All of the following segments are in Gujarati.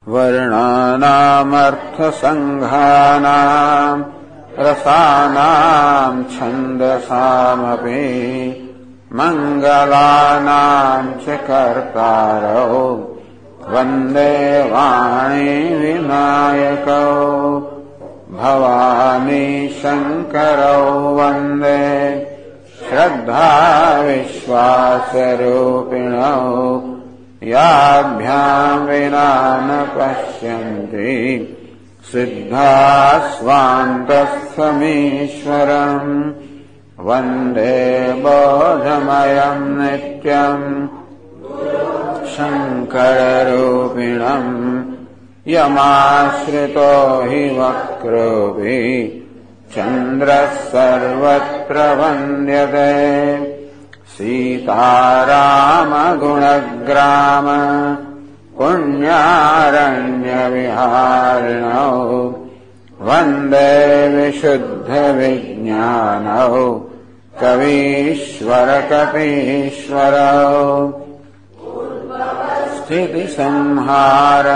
वर्णानामर्थसङ्घानाम् रसानाम् छन्दसामपि मङ्गलानाम् च कर्तारौ वन्दे वाणी विनायकौ भवानी शङ्करौ वन्दे श्रद्धा विश्वासरूपिणौ याभ्याम् विना न पश्यन्ति सिद्धाः स्वान्तस्थमीश्वरम् वन्दे बोधमयम् नित्यम् शङ्कररूपिणम् यमाश्रितो हि वक्रोऽपि चन्द्रः सर्वत्र वन्द्यते सीतारामगुणग्राम पुण्यारण्यविहारिणौ वन्दे विशुद्धविज्ञानौ कवीश्वरकपीश्वरौ स्थितिसंहार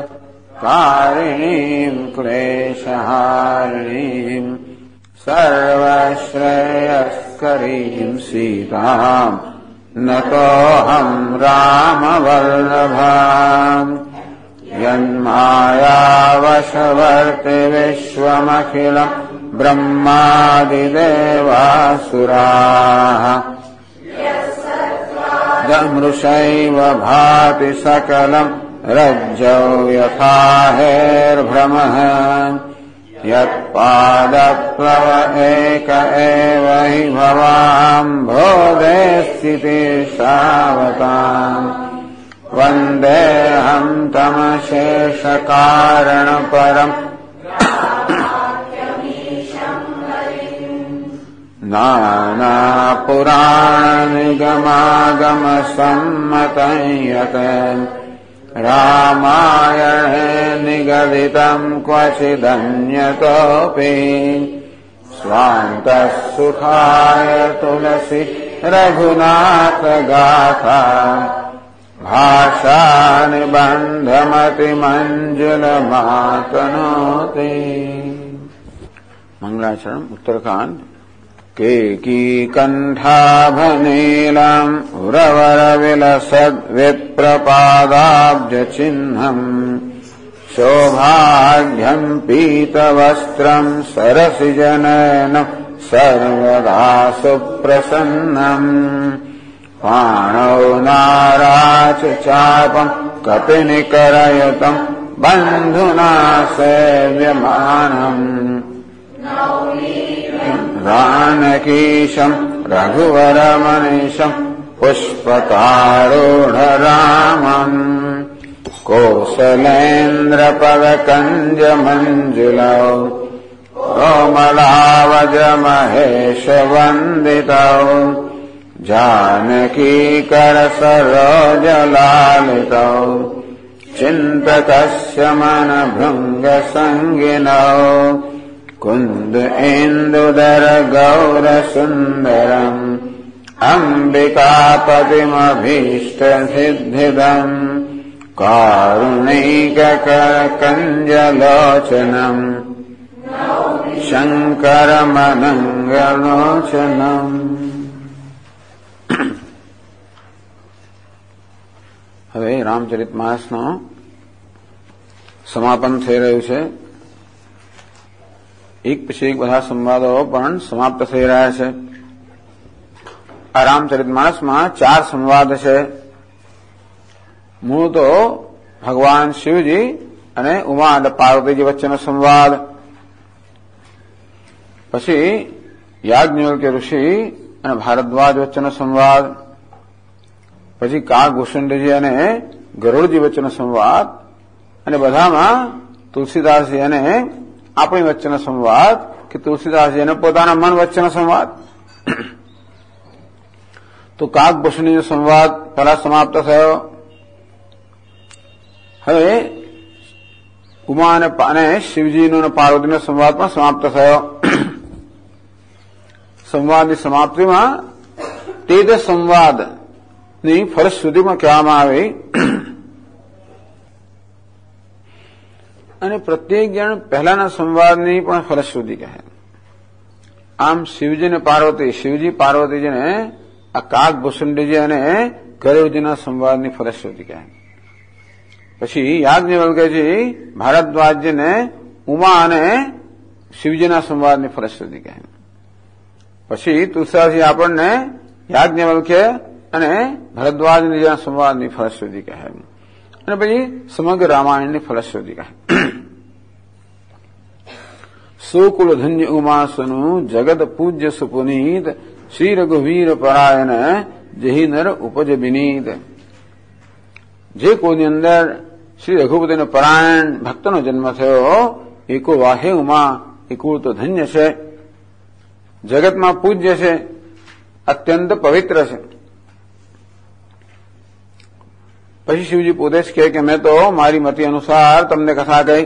कारिणीम् क्लेशहारिणीम् सर्वश्रेयस्करीम् सीताम् नतोऽहम् रामवल्लभाम् यन्मायावशवर्ति विश्वमखिलम् ब्रह्मादिदेवासुराः दमृषैव भाति सकलम् रज्जौ यथा हेर्भ्रमः यत्पादप्लव एक एव हि भवाम्भोधे स्थितिर्षावताम् वन्देऽहम् तमशेषकारणपरम् नानापुराणनिगमागमसम्मतं यत् रामायणे निगदितम् क्वचिदन्यतोऽपि स्वान्तः सुखाय तुलसी रघुनाथगाथा भाषानिबन्धमतिमञ्जुलमातनोति। मंगलाचरण उत्तरकांड। केकीकण्ठाभनीलम् उरवरविलसद्विप्रपादाब्जचिह्नम् शोभाढ्यम् पीतवस्त्रम् सरसिजनयन सर्वदा सुप्रसन्नम् पाणौ नाराच चापम् कपिनिकरयुतम् बन्धुना सेव्यमानम् जानकीशम् रघुवरमनीशम् पुष्पकारूढरामम् कोसलेन्द्रपदकञ्जमञ्जुलौ कोमलावजमहेशवन्दितौ जानकीकरसरोजलालितौ चिन्तकस्य मनभृङ्गसङ्गिनौ कुन्द इन्दुदर गौरसुन्दरम् अम्बिकापतिमभीष्टसिद्धिदम् कारुणिककरकञ्जलोचनम् शङ्करमनङ्गलोचनम्। હવે રામચરિત માનસનો સમાપન થઈ રહ્યું છે. એક પછી એક બધા સંવાદો પણ સમાપ્ત થઈ રહ્યા છે. આ રામચરિત માનસમાં 4 સંવાદ છે. મૂળ તો ભગવાન શિવજી અને ઉમા અને પાર્વતીજી વચ્ચેનો સંવાદ, પછી યાજ્ઞવલ્ક્ય ઋષિ અને ભારદ્વાજ વચ્ચેનો સંવાદ, પછી કાગભૂષણજી અને ગરુડજી વચ્ચેનો સંવાદ, અને બધામાં તુલસીદાસજી અને આપણી વચ્ચેનો સંવાદ કે તુલસીદાસજી અને પોતાના મન વચ્ચેનો સંવાદ. તો કાગભૂષણજીનો સંવાદ પહેલા સમાપ્ત થયો. હવે ઉમા અને શિવજીનો અને પાર્વતીનો સંવાદ પણ સમાપ્ત થયો. સંવાદની સમાપ્તિમાં તે જ સંવાદની ફરજ સુધીમાં કહેવામાં આવી અને પ્રત્યેક જણ પહેલાના સંવાદની પણ ફલશ્રુતિ કહે. આમ શિવજી પાર્વતીજીને આ કાક ભૂષુંડીજી અને ગરુડજીના સંવાદની ફલશ્રુતિ કહે. પછી યાજ્ઞવલ્ક્યજી ભારદ્વાજજીને ઉમા અને શિવજીના સંવાદની ફલશ્રુતિ કહે. પછી તુલસીદાસજી આપણને યાજ્ઞવલ્ક્ય અને ભરદ્વાજજીના સંવાદની ફલશ્રુતિ કહે. અને પછી સમગ્ર રામાયણની ફલશ્રુતિ કહે. સુકુલ ધન્ય ઉમાસનું જગત પૂજ્ય સુપુનીત શ્રી રઘુવીર પરાયણ જેહી નર ઉપજ વિનીત. જે કોઈની અંદર શ્રી રઘુપતિનો પરાયણ ભક્તનો જન્મ થયો એકો વાહે ઉમા એ કુળ તો ધન્ય છે, જગતમાં પૂજ્ય છે, અત્યંત પવિત્ર છે. પછી શિવજી પોતે જ કહે કે મેં તો મારી મતિ અનુસાર તમને કથા કહી.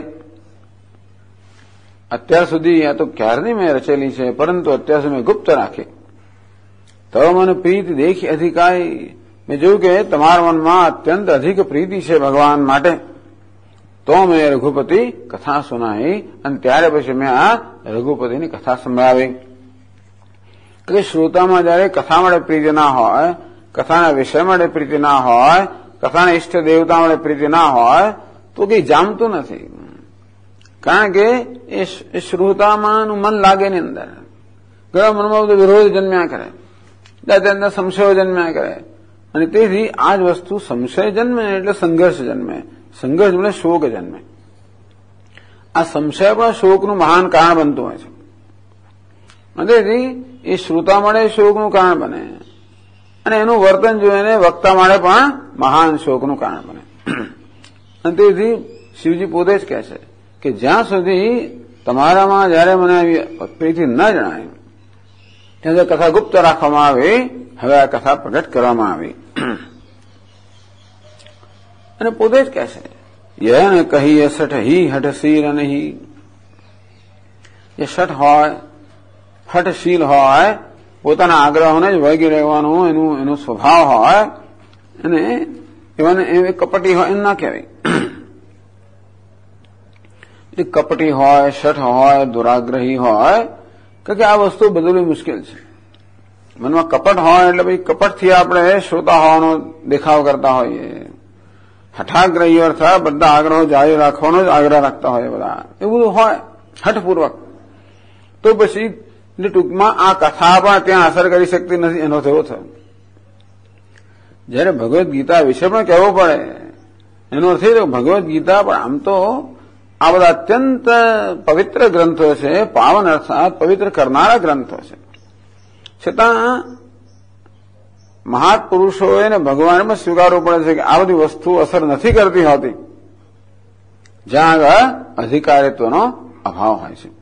અત્યાર સુધી આ તો ક્યારની મેં રચેલી છે, પરંતુ અત્યાર સુધી મેં ગુપ્ત રાખી. તો મને પ્રીતિ દેખી અધિકાય. મેં જોયું કે તમારા મનમાં અત્યંત અધિક પ્રીતિ છે ભગવાન માટે, તો મેં રઘુપતિ કથા સુનાવી. અને ત્યારે પછી મેં આ રઘુપતિની કથા સંભળાવી. કે શ્રોતામાં જયારે કથા માટે પ્રીતિ ના હોય, કથાના વિષય માટે પ્રીતિ ના હોય, કથાના ઈષ્ટ દેવતા માટે પ્રીતિ ના હોય તો કઈ જામતું નથી. કારણ કે એ શ્રોતામાંનું મન લાગે ની અંદર ઘણા મનમાં બધો વિરોધ જન્મ્યા કરે, અંદર સંશયો જન્મ્યા કરે. અને તેથી આ જ વસ્તુ સંશય જન્મે એટલે સંઘર્ષ જન્મે, સંઘર્ષ એટલે શોક જન્મે. આ સંશય પણ શોકનું મહાન કારણ બનતું હોય છે. અને તેથી એ શ્રોતા માટે શોકનું કારણ બને અને એનું વર્તન જોઈને વક્તા માટે પણ મહાન શોકનું કારણ બને. અને તેથી શિવજી પોતે જ કહે છે કે જ્યાં સુધી તમારામાં જયારે મને આવી પ્રીતિ ન જણાય ત્યાં સુધી કથા ગુપ્ત રાખવામાં આવી. હવે આ કથા પ્રગટ કરવામાં આવી. અને પોતે જ કહે છે યન કહીએ સઠ હી હઠશીલ નહીં. એ સઠ હોય, હઠશીલ હોય, પોતાના આગ્રહોને જ વળગી રહેવાનું એનો સ્વભાવ હોય અને એવાને એ કપટી હોય એમ ના કહેવાય. એ કપટી હોય, શઠ હોય, દુરાગ્રહી હોય, કે આ વસ્તુ બદલવી મુશ્કેલ છે. મનમાં કપટ હોય એટલે ભાઈ કપટથી આપણે શ્રોતા હોવાનો દેખાવ કરતા હોઈએ. હઠાગ્રહી અર્થાત બધા આગ્રહો જારી રાખવાનો જ આગ્રહ રાખતા હોય બધા, એવું બધું હોય હઠપૂર્વક. તો પછી ટૂંકમાં આ કથા પણ ત્યાં અસર કરી શકતી નથી. એનો થયો થયો જયારે ભગવદ્ ગીતા વિશે પણ કહેવું પડે એનો અર્થ એ ભગવદ્ ગીતા પણ આમ તો આ બધા અત્યંત પવિત્ર ગ્રંથો છે, પાવન અર્થાત પવિત્ર કરનારા ગ્રંથો છે. છતાં મહાપુરુષોએ ને ભગવાનમાં સ્વીકારવું પડે છે કે આ બધી વસ્તુ અસર નથી કરતી હોતી જ્યાં આગળ અધિકારીત્વનો અભાવ હોય છે.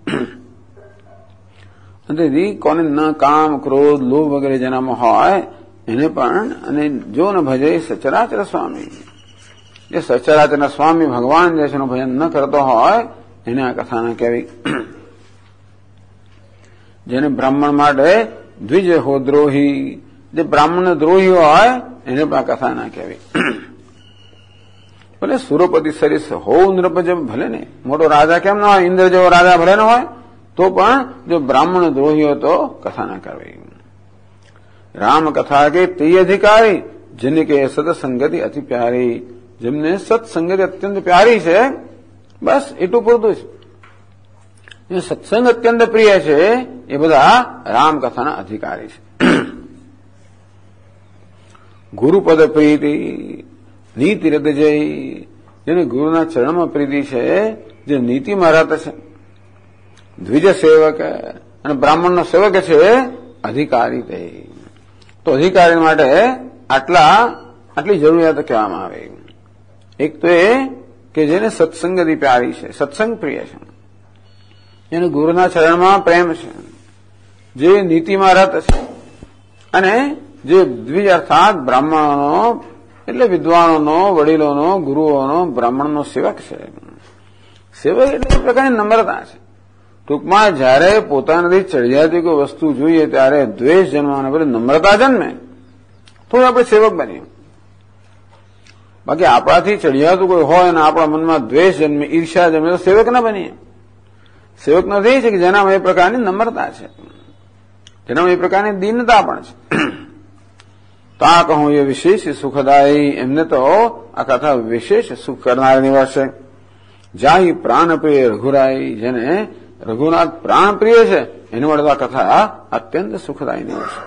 તેથી કોને ન કામ, ક્રોધ, લોભ વગેરે જેનામાં હોય એને પણ, અને જો ન ભજે સચરાચર સ્વામી, જે સચરાચરના સ્વામી ભગવાન જે છે એનું ભજન ન કરતો હોય એને આ કથા ના કહેવી. જેને બ્રાહ્મણ માટે દ્વિજ હો દ્રોહી, જે બ્રાહ્મણ દ્રોહી હોય એને પણ આ કથા ના કહેવી. ભલે સુરપતિ સરીસ હો નૃપ, ભલે ને મોટો રાજા કેમ ના હોય, ઇન્દ્ર જેવો રાજા ભલે ન હોય તો પણ જો બ્રાહ્મણ દ્રોહી હોય તો કથા ના કરવી. રામ કથા કે તે અધિકારી જેને કે સત્સંગતિ અતિ પ્યારી. જેમને સત્સંગતિ અત્યંત પ્યારી છે બસ એટલું પૂરતું છે. જે સત્સંગ અત્યંત પ્રિય છે એ બધા રામ કથાના અધિકારી છે. ગુરુપદ પ્રીતિ નીતિ રદ જય, જેને ગુરુના ચરણમાં પ્રીતિ છે, જે નીતિમાં રત છે. દ્વિજ સેવક અને બ્રાહ્મણનો સેવક છે અધિકારી તે. તો અધિકારી માટે આટલી જરૂરિયાત કહેવામાં આવે. એક તો એ કે જેને સત્સંગથી પ્યારી છે, સત્સંગ પ્રિય છે, જેને ગુરુના ચરણમાં પ્રેમ છે, જે નીતિમાં રત છે, અને જે દ્વિજ અર્થાત બ્રાહ્મણોનો એટલે વિદ્વાનોનો, વડીલોનો, ગુરુઓનો, બ્રાહ્મણનો સેવક છે. સેવક એટલે એક પ્રકારની નમ્રતા છે. ટૂંકમાં જયારે પોતાનાથી ચડિયાતી કોઈ વસ્તુ જોઈએ ત્યારે દ્વેષ જન્મવાના બદલે નમ્રતા જન્મે તો આપણે સેવક બનીએ. બાકી આપણાથી ચડિયાતું કોઈ હોય અને આપણા મનમાં દ્વેષ જન્મે, ઈર્ષ્યા જન્મે તો સેવક ના બનીએ. સેવક નો એ છે કે જેનામાં એ પ્રકારની નમ્રતા છે, જેનામાં એ પ્રકારની દીનતા પણ છે. તા કહું એ વિશેષ સુખદાયી, એમને તો આ કથા વિશેષ સુખ કરનાર નીવડશે. જાહી પ્રાણ પ્રિય રઘુરાઈ, જેને રઘુનાથ પ્રાણ પ્રિય છે એને વડે આ કથા અત્યંત સુખદાયી નીવડશે.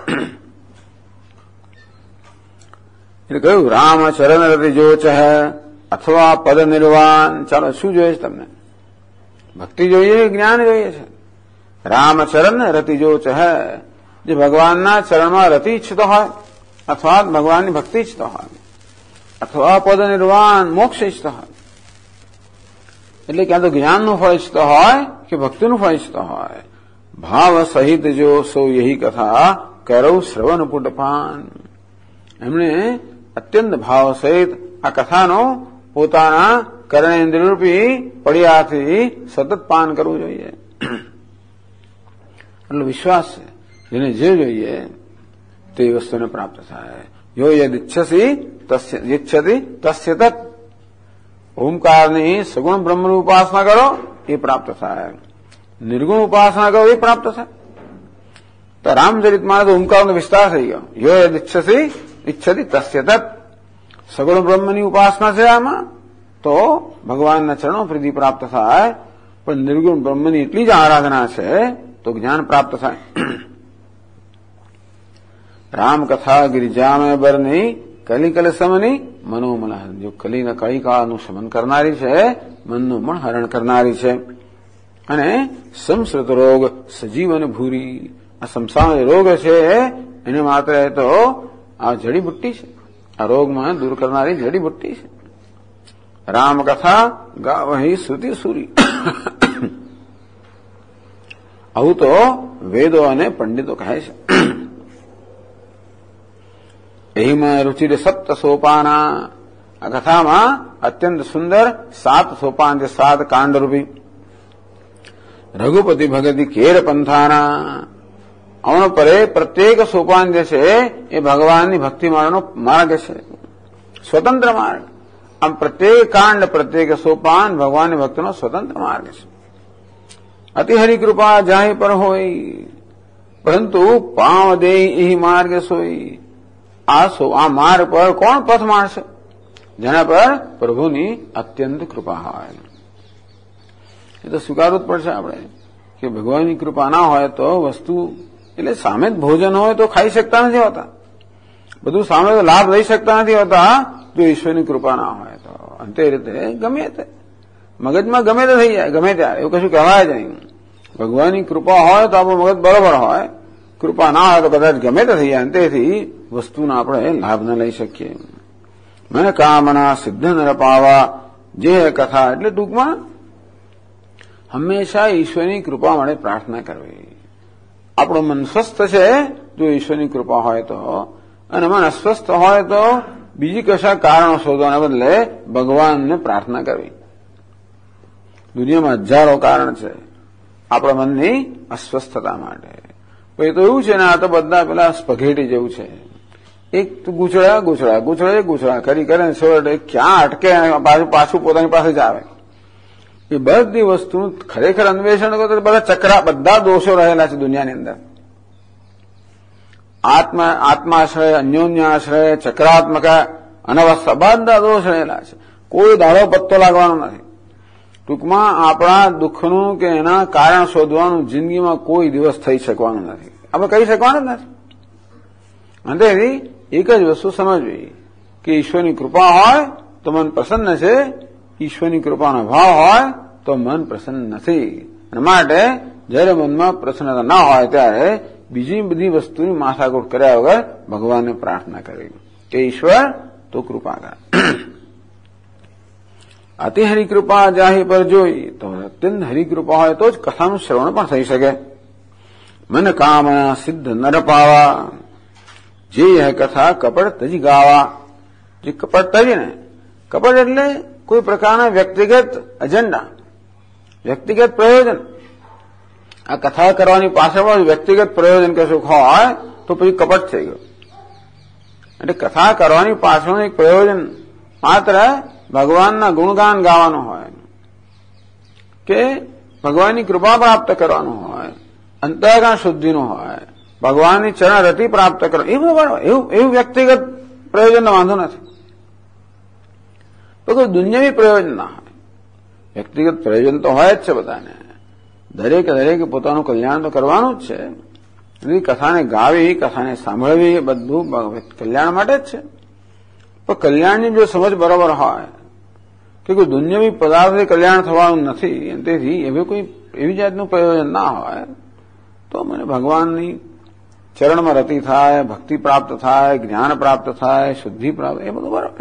એટલે કહ્યું રામચરણ રતિ જો ચહે અથવા પદ નિર્વાણ. ચાલો શું જોઈએ છે તમને? ભક્તિ જોઈએ, જ્ઞાન જોઈએ છે. રામચરણ રતિ જો ચહે, જે ભગવાનના ચરણમાં રતિ ઈચ્છતો હોય, અથવા ભગવાનની ભક્તિ ઈચ્છતો હોય, અથવા પદ નિર્વાણ મોક્ષ ઈચ્છતો હોય. એટલે ક્યાં તો જ્ઞાનનું ફળ ઈચ્છતો હોય કે ભક્તિનું ફળ ઈચ્છતો હોય. ભાવ સહિત જો સો યહી કથા કરવ શ્રવણ પુટપાન. એમણે અત્યંત ભાવ સહિત આ કથાનો પોતાના કર્ણેન્દ્રિયરૂપી પડિયાથી સતત પાન કરવું જોઈએ. એટલો વિશ્વાસ છે, જેને જે જોઈએ તે વસ્તુને પ્રાપ્ત થાય. યો યદ ઈચ્છસી તસ્ય તત. ઓમકારની સગુણ બ્રહ્મની ઉપાસના કરો એ પ્રાપ્ત થાય, નિર્ગુણ ઉપાસના કરો એ પ્રાપ્ત થાય. તો રામચરિતમાં તો ઓમકારનો વિસ્તાર થઈ ગયો. યો યદ ઈચ્છતી તસ્ય તત. સગુણ બ્રહ્મની ઉપાસના છે આમાં, તો ભગવાનના ચરણો પ્રીતિ પ્રાપ્ત થાય. પણ નિર્ગુણ બ્રહ્મની એટલી જ આરાધના છે તો જ્ઞાન પ્રાપ્ત થાય. રામ કથા ગિરિજા મેં બરની કલિકલ સમની મનોમલહન. જો કલીના કલિકાળનું શમન કરનારી છે, મનનું પણ હરણ કરનારી છે. અને સંસ્કૃત રોગ સજીવન ભૂરી. આ સંસારનો રોગ છે એને માત્ર તો આ જડીબુટ્ટી છે, આ રોગમાં દૂર કરનારી જડીબુટ્ટી છે. રામ કથા ગાવહી શ્રુતિ સુરી. આવું તો વેદો અને પંડિતો કહે છે. એહીમાં રુચિરે સપ્ત સોપાના. આ કથામાં અત્યંત સુંદર 7 સોપાન છે, 7 કાંડરૂપી. રઘુપતિ ભગતિ કેર પંથાના. આવનો પરે પ્રત્યેક સોપાન જે છે એ ભગવાનની ભક્તિ માર્ગનો માર્ગ છે, સ્વતંત્ર માર્ગ. આમ પ્રત્યેક કાંડ, પ્રત્યેક સોપાન ભગવાનની ભક્તિનો સ્વતંત્ર માર્ગ છે. અતિ હરિ કૃપા જાહી પર હોય, પરંતુ પાવ દે એ માર્ગ સોઈ. આ માર્ગ પર કોણ પથ મારશે? જેના પર પ્રભુની અત્યંત કૃપા હોય. એ તો સ્વીકારવું જ પડશે આપણે કે ભગવાનની કૃપા ના હોય તો વસ્તુ, એટલે સામે જ ભોજન હોય તો ખાઈ શકતા નથી હોતા, બધું સામે તો લાભ લઈ શકતા નથી હોતા જો ઈશ્વરની કૃપા ના હોય તો. અંતે રીતે ગમે તે મગજમાં ગમે તે થઈ જાય, ગમે ત્યારે એવું કશું કહેવાય જ નહીં. ભગવાનની કૃપા હોય તો આપણું મગજ બરોબર હોય, કૃપા ના હોય તો કદાચ ગમે તે થઈ જાય. તેથી વસ્તુના આપણે લાભ ન લઈ શકીએ. મને કામના સિદ્ધ ન પાવા. જે કથા એટલે ટૂંકમાં હંમેશા ઈશ્વરની કૃપા માટે પ્રાર્થના કરવી. આપણું મન સ્વસ્થ છે જો ઈશ્વરની કૃપા હોય તો, અને મન અસ્વસ્થ હોય તો બીજી કશા કારણો શોધવાના બદલે ભગવાનને પ્રાર્થના કરવી. દુનિયામાં હજારો કારણ છે આપણા મનની અસ્વસ્થતા માટે. પછી તો એવું છે ને, આ તો બધા પેલા સ્પઘેટી જેવું છે. એક ગુચડા કરી કરે છોડ ક્યાં અટકે, પાછું પોતાની પાસે જ આવે. એ બધી વસ્તુનું ખરેખર અન્વેષણ કરો તો બધા દોષો રહેલા છે દુનિયાની અંદર. આત્માશ્રય, અન્યોન્યાશ્રય, ચક્રાત્મક, અનવસ્થા બધા દોષ રહેલા છે. કોઈ દાડો પત્તો લાગવાનો નથી. ટૂંકમાં આપણા દુઃખનું કે એના કારણ શોધવાનું જિંદગીમાં કોઈ દિવસ થઈ શકવાનું નથી, આપણે કહી શકવાનું જ નથી. અને એક જ વસ્તુ સમજવી કે ઈશ્વરની કૃપા હોય તો મન પ્રસન્ન છે, ઈશ્વરની કૃપાનો ભાવ હોય તો મન પ્રસન્ન નથી. અને માટે જયારે મનમાં પ્રસન્નતા ના હોય ત્યારે બીજી બધી વસ્તુની માથાકૂટ કર્યા વગર ભગવાનને પ્રાર્થના કરવી કે ઈશ્વર તો કૃપા કર. અતિ હરિકૃપા જાહી પર જોઈ, તો અત્યંત હરિકૃપા હોય તો જ કથાનું શ્રવણ પણ થઈ શકે. મન કામના સિદ્ધ નર પાવા. જે કથા કપટ તજી ગાવા. જે કપટ તજી ને, કપટ એટલે કોઈ પ્રકારના વ્યક્તિગત એજન્ડા, વ્યક્તિગત પ્રયોજન. આ કથા કરવાની પાછળ વ્યક્તિગત પ્રયોજન કશું હોય તો પછી કપટ થઈ ગયો. એટલે કથા કરવાની પાછળનું એક પ્રયોજન માત્ર ભગવાનના ગુણગાન ગાવાનું હોય કે ભગવાનની કૃપા પ્રાપ્ત કરવાનું હોય, અંતઃકરણ શુદ્ધિનું હોય, ભગવાનની ચરણ રતિ પ્રાપ્ત કરો, એ બધું એવું વ્યક્તિગત પ્રયોજનનો વાંધો નથી. તો કોઈ દુન્યવી પ્રયોજન ના હોય. વ્યક્તિગત પ્રયોજન તો હોય જ છે બધાને. દરેકે પોતાનું કલ્યાણ તો કરવાનું જ છે. કથાને ગાવી, કથાને સાંભળવી, બધું કલ્યાણ માટે જ છે. પણ કલ્યાણની જો સમજ બરોબર હોય કે કોઈ દુન્યવી પદાર્થથી કલ્યાણ થવાનું નથી, તેથી એવી જાતનું પ્રયોજન ના હોય, તો મને ભગવાનની ચરણમાં રતિ થાય, ભક્તિ પ્રાપ્ત થાય, જ્ઞાન પ્રાપ્ત થાય, શુદ્ધિ પ્રાપ્ત, એ બધું બરાબર.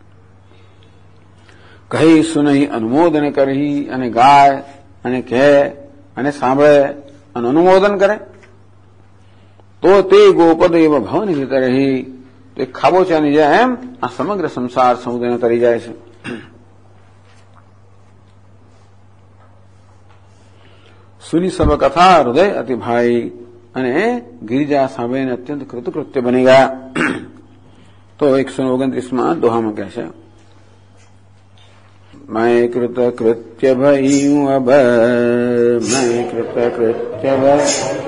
કહી સુનહી અનુમોદન કરી, અને ગાય અને કહે અને સાંભળે અને અનુમોદન કરે, તો તે ગોપદ એવ ભવન હિત રહી, તો એક ખાબોચાની જેમ આ સમગ્ર સંસાર સમુદ્રને તરી જાય છે. સુની સબ કથા હૃદય અતિ ભાઈ, અને ગિરિજા સાંભળીને અત્યંત કૃતકૃત્ય બની ગયા. તો 129માં દોહામાં કહે છે, मैं कृतकृत्य भयू अब, मैं कृतकृत्य भय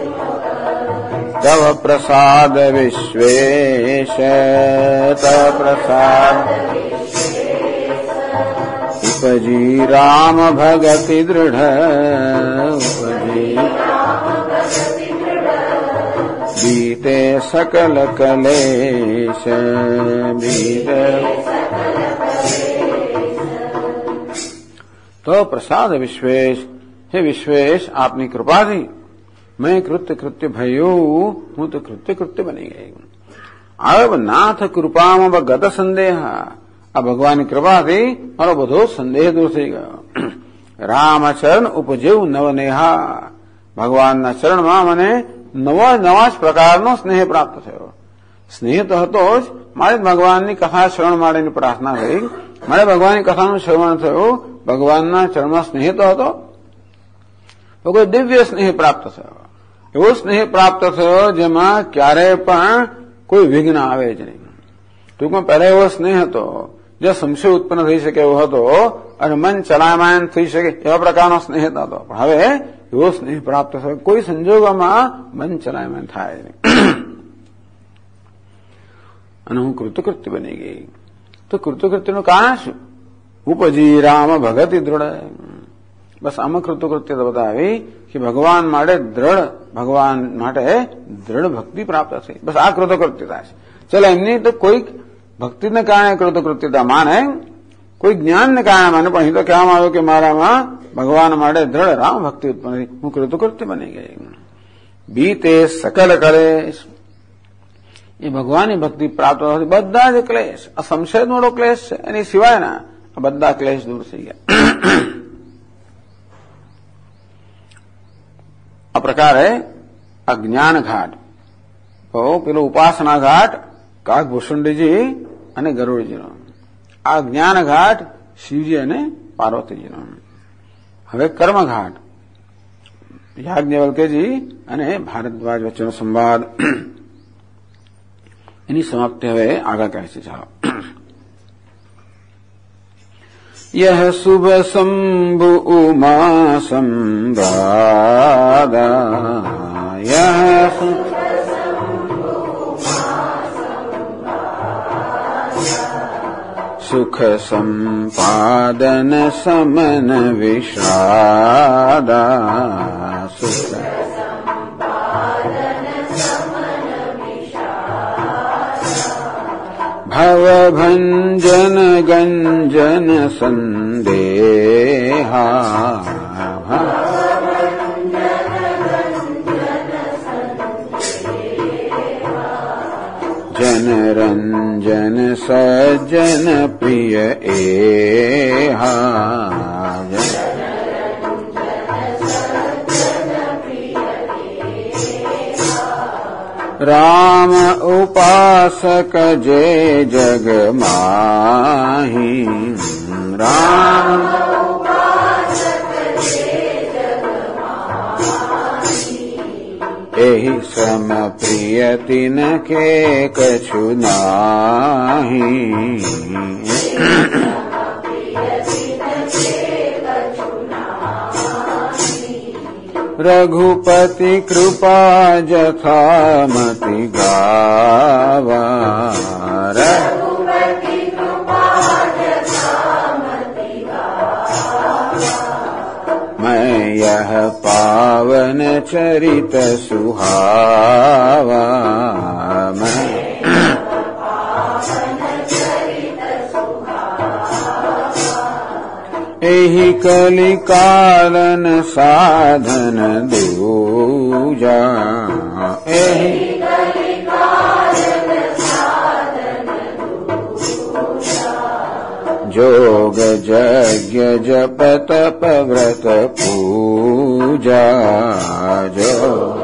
तव प्रसाद विश्वेश, तव प्रसाद उपजी राम भगति दृढ़, उपजी बीते सकल कलेश, बीते तो प्रसाद विश्वेश, हे विश्वेश आपनी कृपा थी, मैं कृत्य भयो, हूं तो कृत्य बनी गई. अब नाथ कृपाમાં ગત સંદેહ, આ ભગવાનની કૃપાથી મારો બધો સંદેહ દૂર થઈ ગયો. રામચરણ ઉપજેવું નવનેહા, ભગવાનના ચરણમાં મને નવા જ પ્રકારનો સ્નેહ પ્રાપ્ત થયો. સ્નેહ તો હતો જ, મારે ભગવાનની કથા શ્રવણ માટેની પ્રાર્થના કરી, મારે ભગવાનની કથાનું શ્રવણ થયું, ભગવાનના ચરણમાં સ્નેહ તો હતો, તો કોઈ દિવ્ય સ્નેહ પ્રાપ્ત થયો. એવો સ્નેહ પ્રાપ્ત થયો જેમાં ક્યારેય પણ કોઈ વિઘ્ન આવે જ નહીં. ટૂંકમાં પહેલા એવો સ્નેહ હતો જે સંશય ઉત્પન્ન થઈ શકે એવો હતો, અને મન ચલાયમાન થઈ શકે એવા પ્રકારનો સ્નેહ હતો. પણ હવે એવો સ્નેહ પ્રાપ્ત થયો, કોઈ સંજોગોમાં મન ચલાયમાન થાય નહીં. અને હું કૃતકૃત્ય બની ગઈ. તો કૃતકૃત્યનું કારણ શું? ઉપજી રામ ભગતિ દ્રઢ. બસ આમાં કૃતકૃત્ય બતાવી કે ભગવાન માટે દ્રઢ ભક્તિ પ્રાપ્ત થઈ. બસ આ કૃતકૃત્યતા છે. ચલો એમની તો કોઈક ભક્તિને કારણે કૃતકૃત્યતા માને, કોઈ જ્ઞાનને કારણે માને, પણ અહીં તો કહેવામાં આવ્યું કે મારામાં ભગવાન માટે દ્રઢ રામ ભક્તિ ઉત્પન્ન થઈ, હું કૃતકૃત્ય બની ગઈ. બીતે સકલ કલેશ, એ ભગવાનની ભક્તિ પ્રાપ્ત થવાથી બધા જ ક્લેશ, આ સંશય મોટો ક્લેશ છે, એની સિવાયના બધા ક્લેશ દૂર થઈ ગયા. આ પ્રકારે આ જ્ઞાન ઘાટ, તો પેલો ઉપાસના ઘાટ કાગભૂષણજી અને ગરુડજીનો, આ જ્ઞાન ઘાટ શિવજી અને પાર્વતીજીનો. હવે કર્મઘાટ યાજ્ઞવલ્ક્યજી અને ભારદ્વાજ વચ્ચેનો સંવાદ, એની સમાપ્તિ હવે આગળ કહે છે. ચાલો. यह शुभ शंभु उमा संवादा, यह सुख संपादन समन विषादा, सुख भवभञ्जन गञ्जन सन्देहा, जनरञ्जन सज्जन प्रिय एहा, राम उपासक जे जग माही, राम एहि सम प्रिय तिनके कछु नाही। रघुपति कृपा जथामति गावा, रघुपति कृपा जथामति गावा। मैं यह पावन चरित सुहावा, मैं एहि कलिकालन साधन दूजा, एहि कलिकालन साधन दूजा। जोग यज्ञ जप तप व्रत पूजा, जोग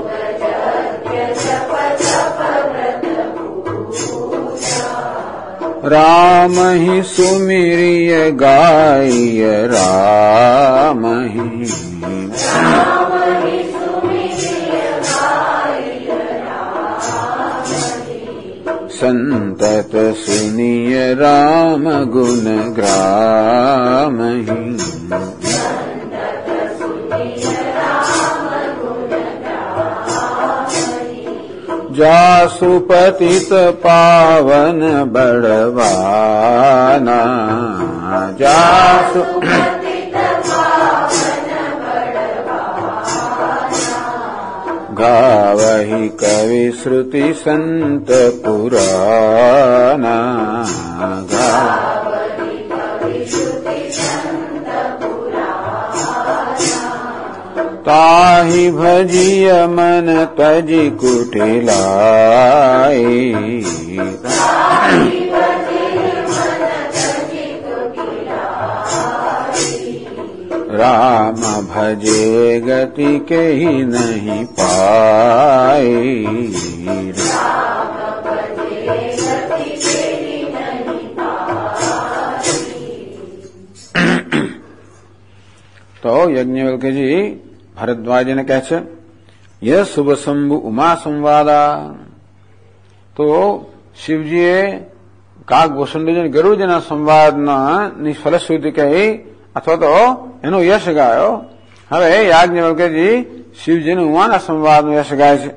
राम ही सुमिरिय गाय राम ही, संतत सुनिय राम गुण ग्राम ही। जासु पतित पावन बड़वाना, जासु पतित पावन बड़वाना। गावहि कवि श्रुति संत पुराना, गावहि कवि श्रुति संत पुराना। ताहि भजिय मन तजि कुटिलाई, राम भजे गति के ही नहीं पाई, तो यज्ञवल्क्य जी ભરદ્વાજને કહે છે ય શુભ શંભુ ઉમા સંવાદા, તો શિવજીએ કાગ ભૂષણજી ગરુડજીના સંવાદની ફલશ્રુતિ કહી અથવા તો એનો યશ ગાયો. હવે યાજ્ઞવલ્ક્યજી શિવજીને ઉમાના સંવાદનો યશ ગાય છે.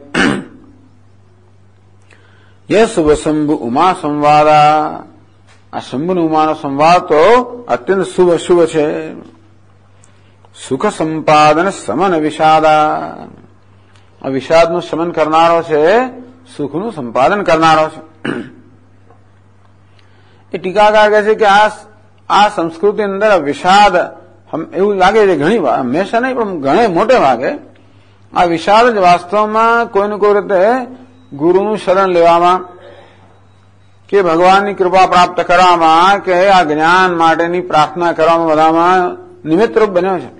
ય શુભ શંભુ ઉમા સંવાદા, આ શંભુ ઉમાનો સંવાદ તો અત્યંત શુભ છે. સુખ સંપાદન સમન વિષાદા, આ વિષાદનું શમન કરનારો છે, સુખનું સંપાદન કરનારો છે. એ ટીકાકાર કહે છે કે આ સંસ્કૃતિ અંદર વિષાદ એવું લાગે છે ઘણી વાર, હંમેશા નહીં પણ ઘણે મોટે ભાગે આ વિષાદ જ વાસ્તવમાં કોઈને કોઈ રીતે ગુરુનું શરણ લેવામાં કે ભગવાનની કૃપા પ્રાપ્ત કરવામાં કે આ જ્ઞાન માટેની પ્રાર્થના કરવામાં બધામાં નિમિત્તરૂપ બન્યો છે.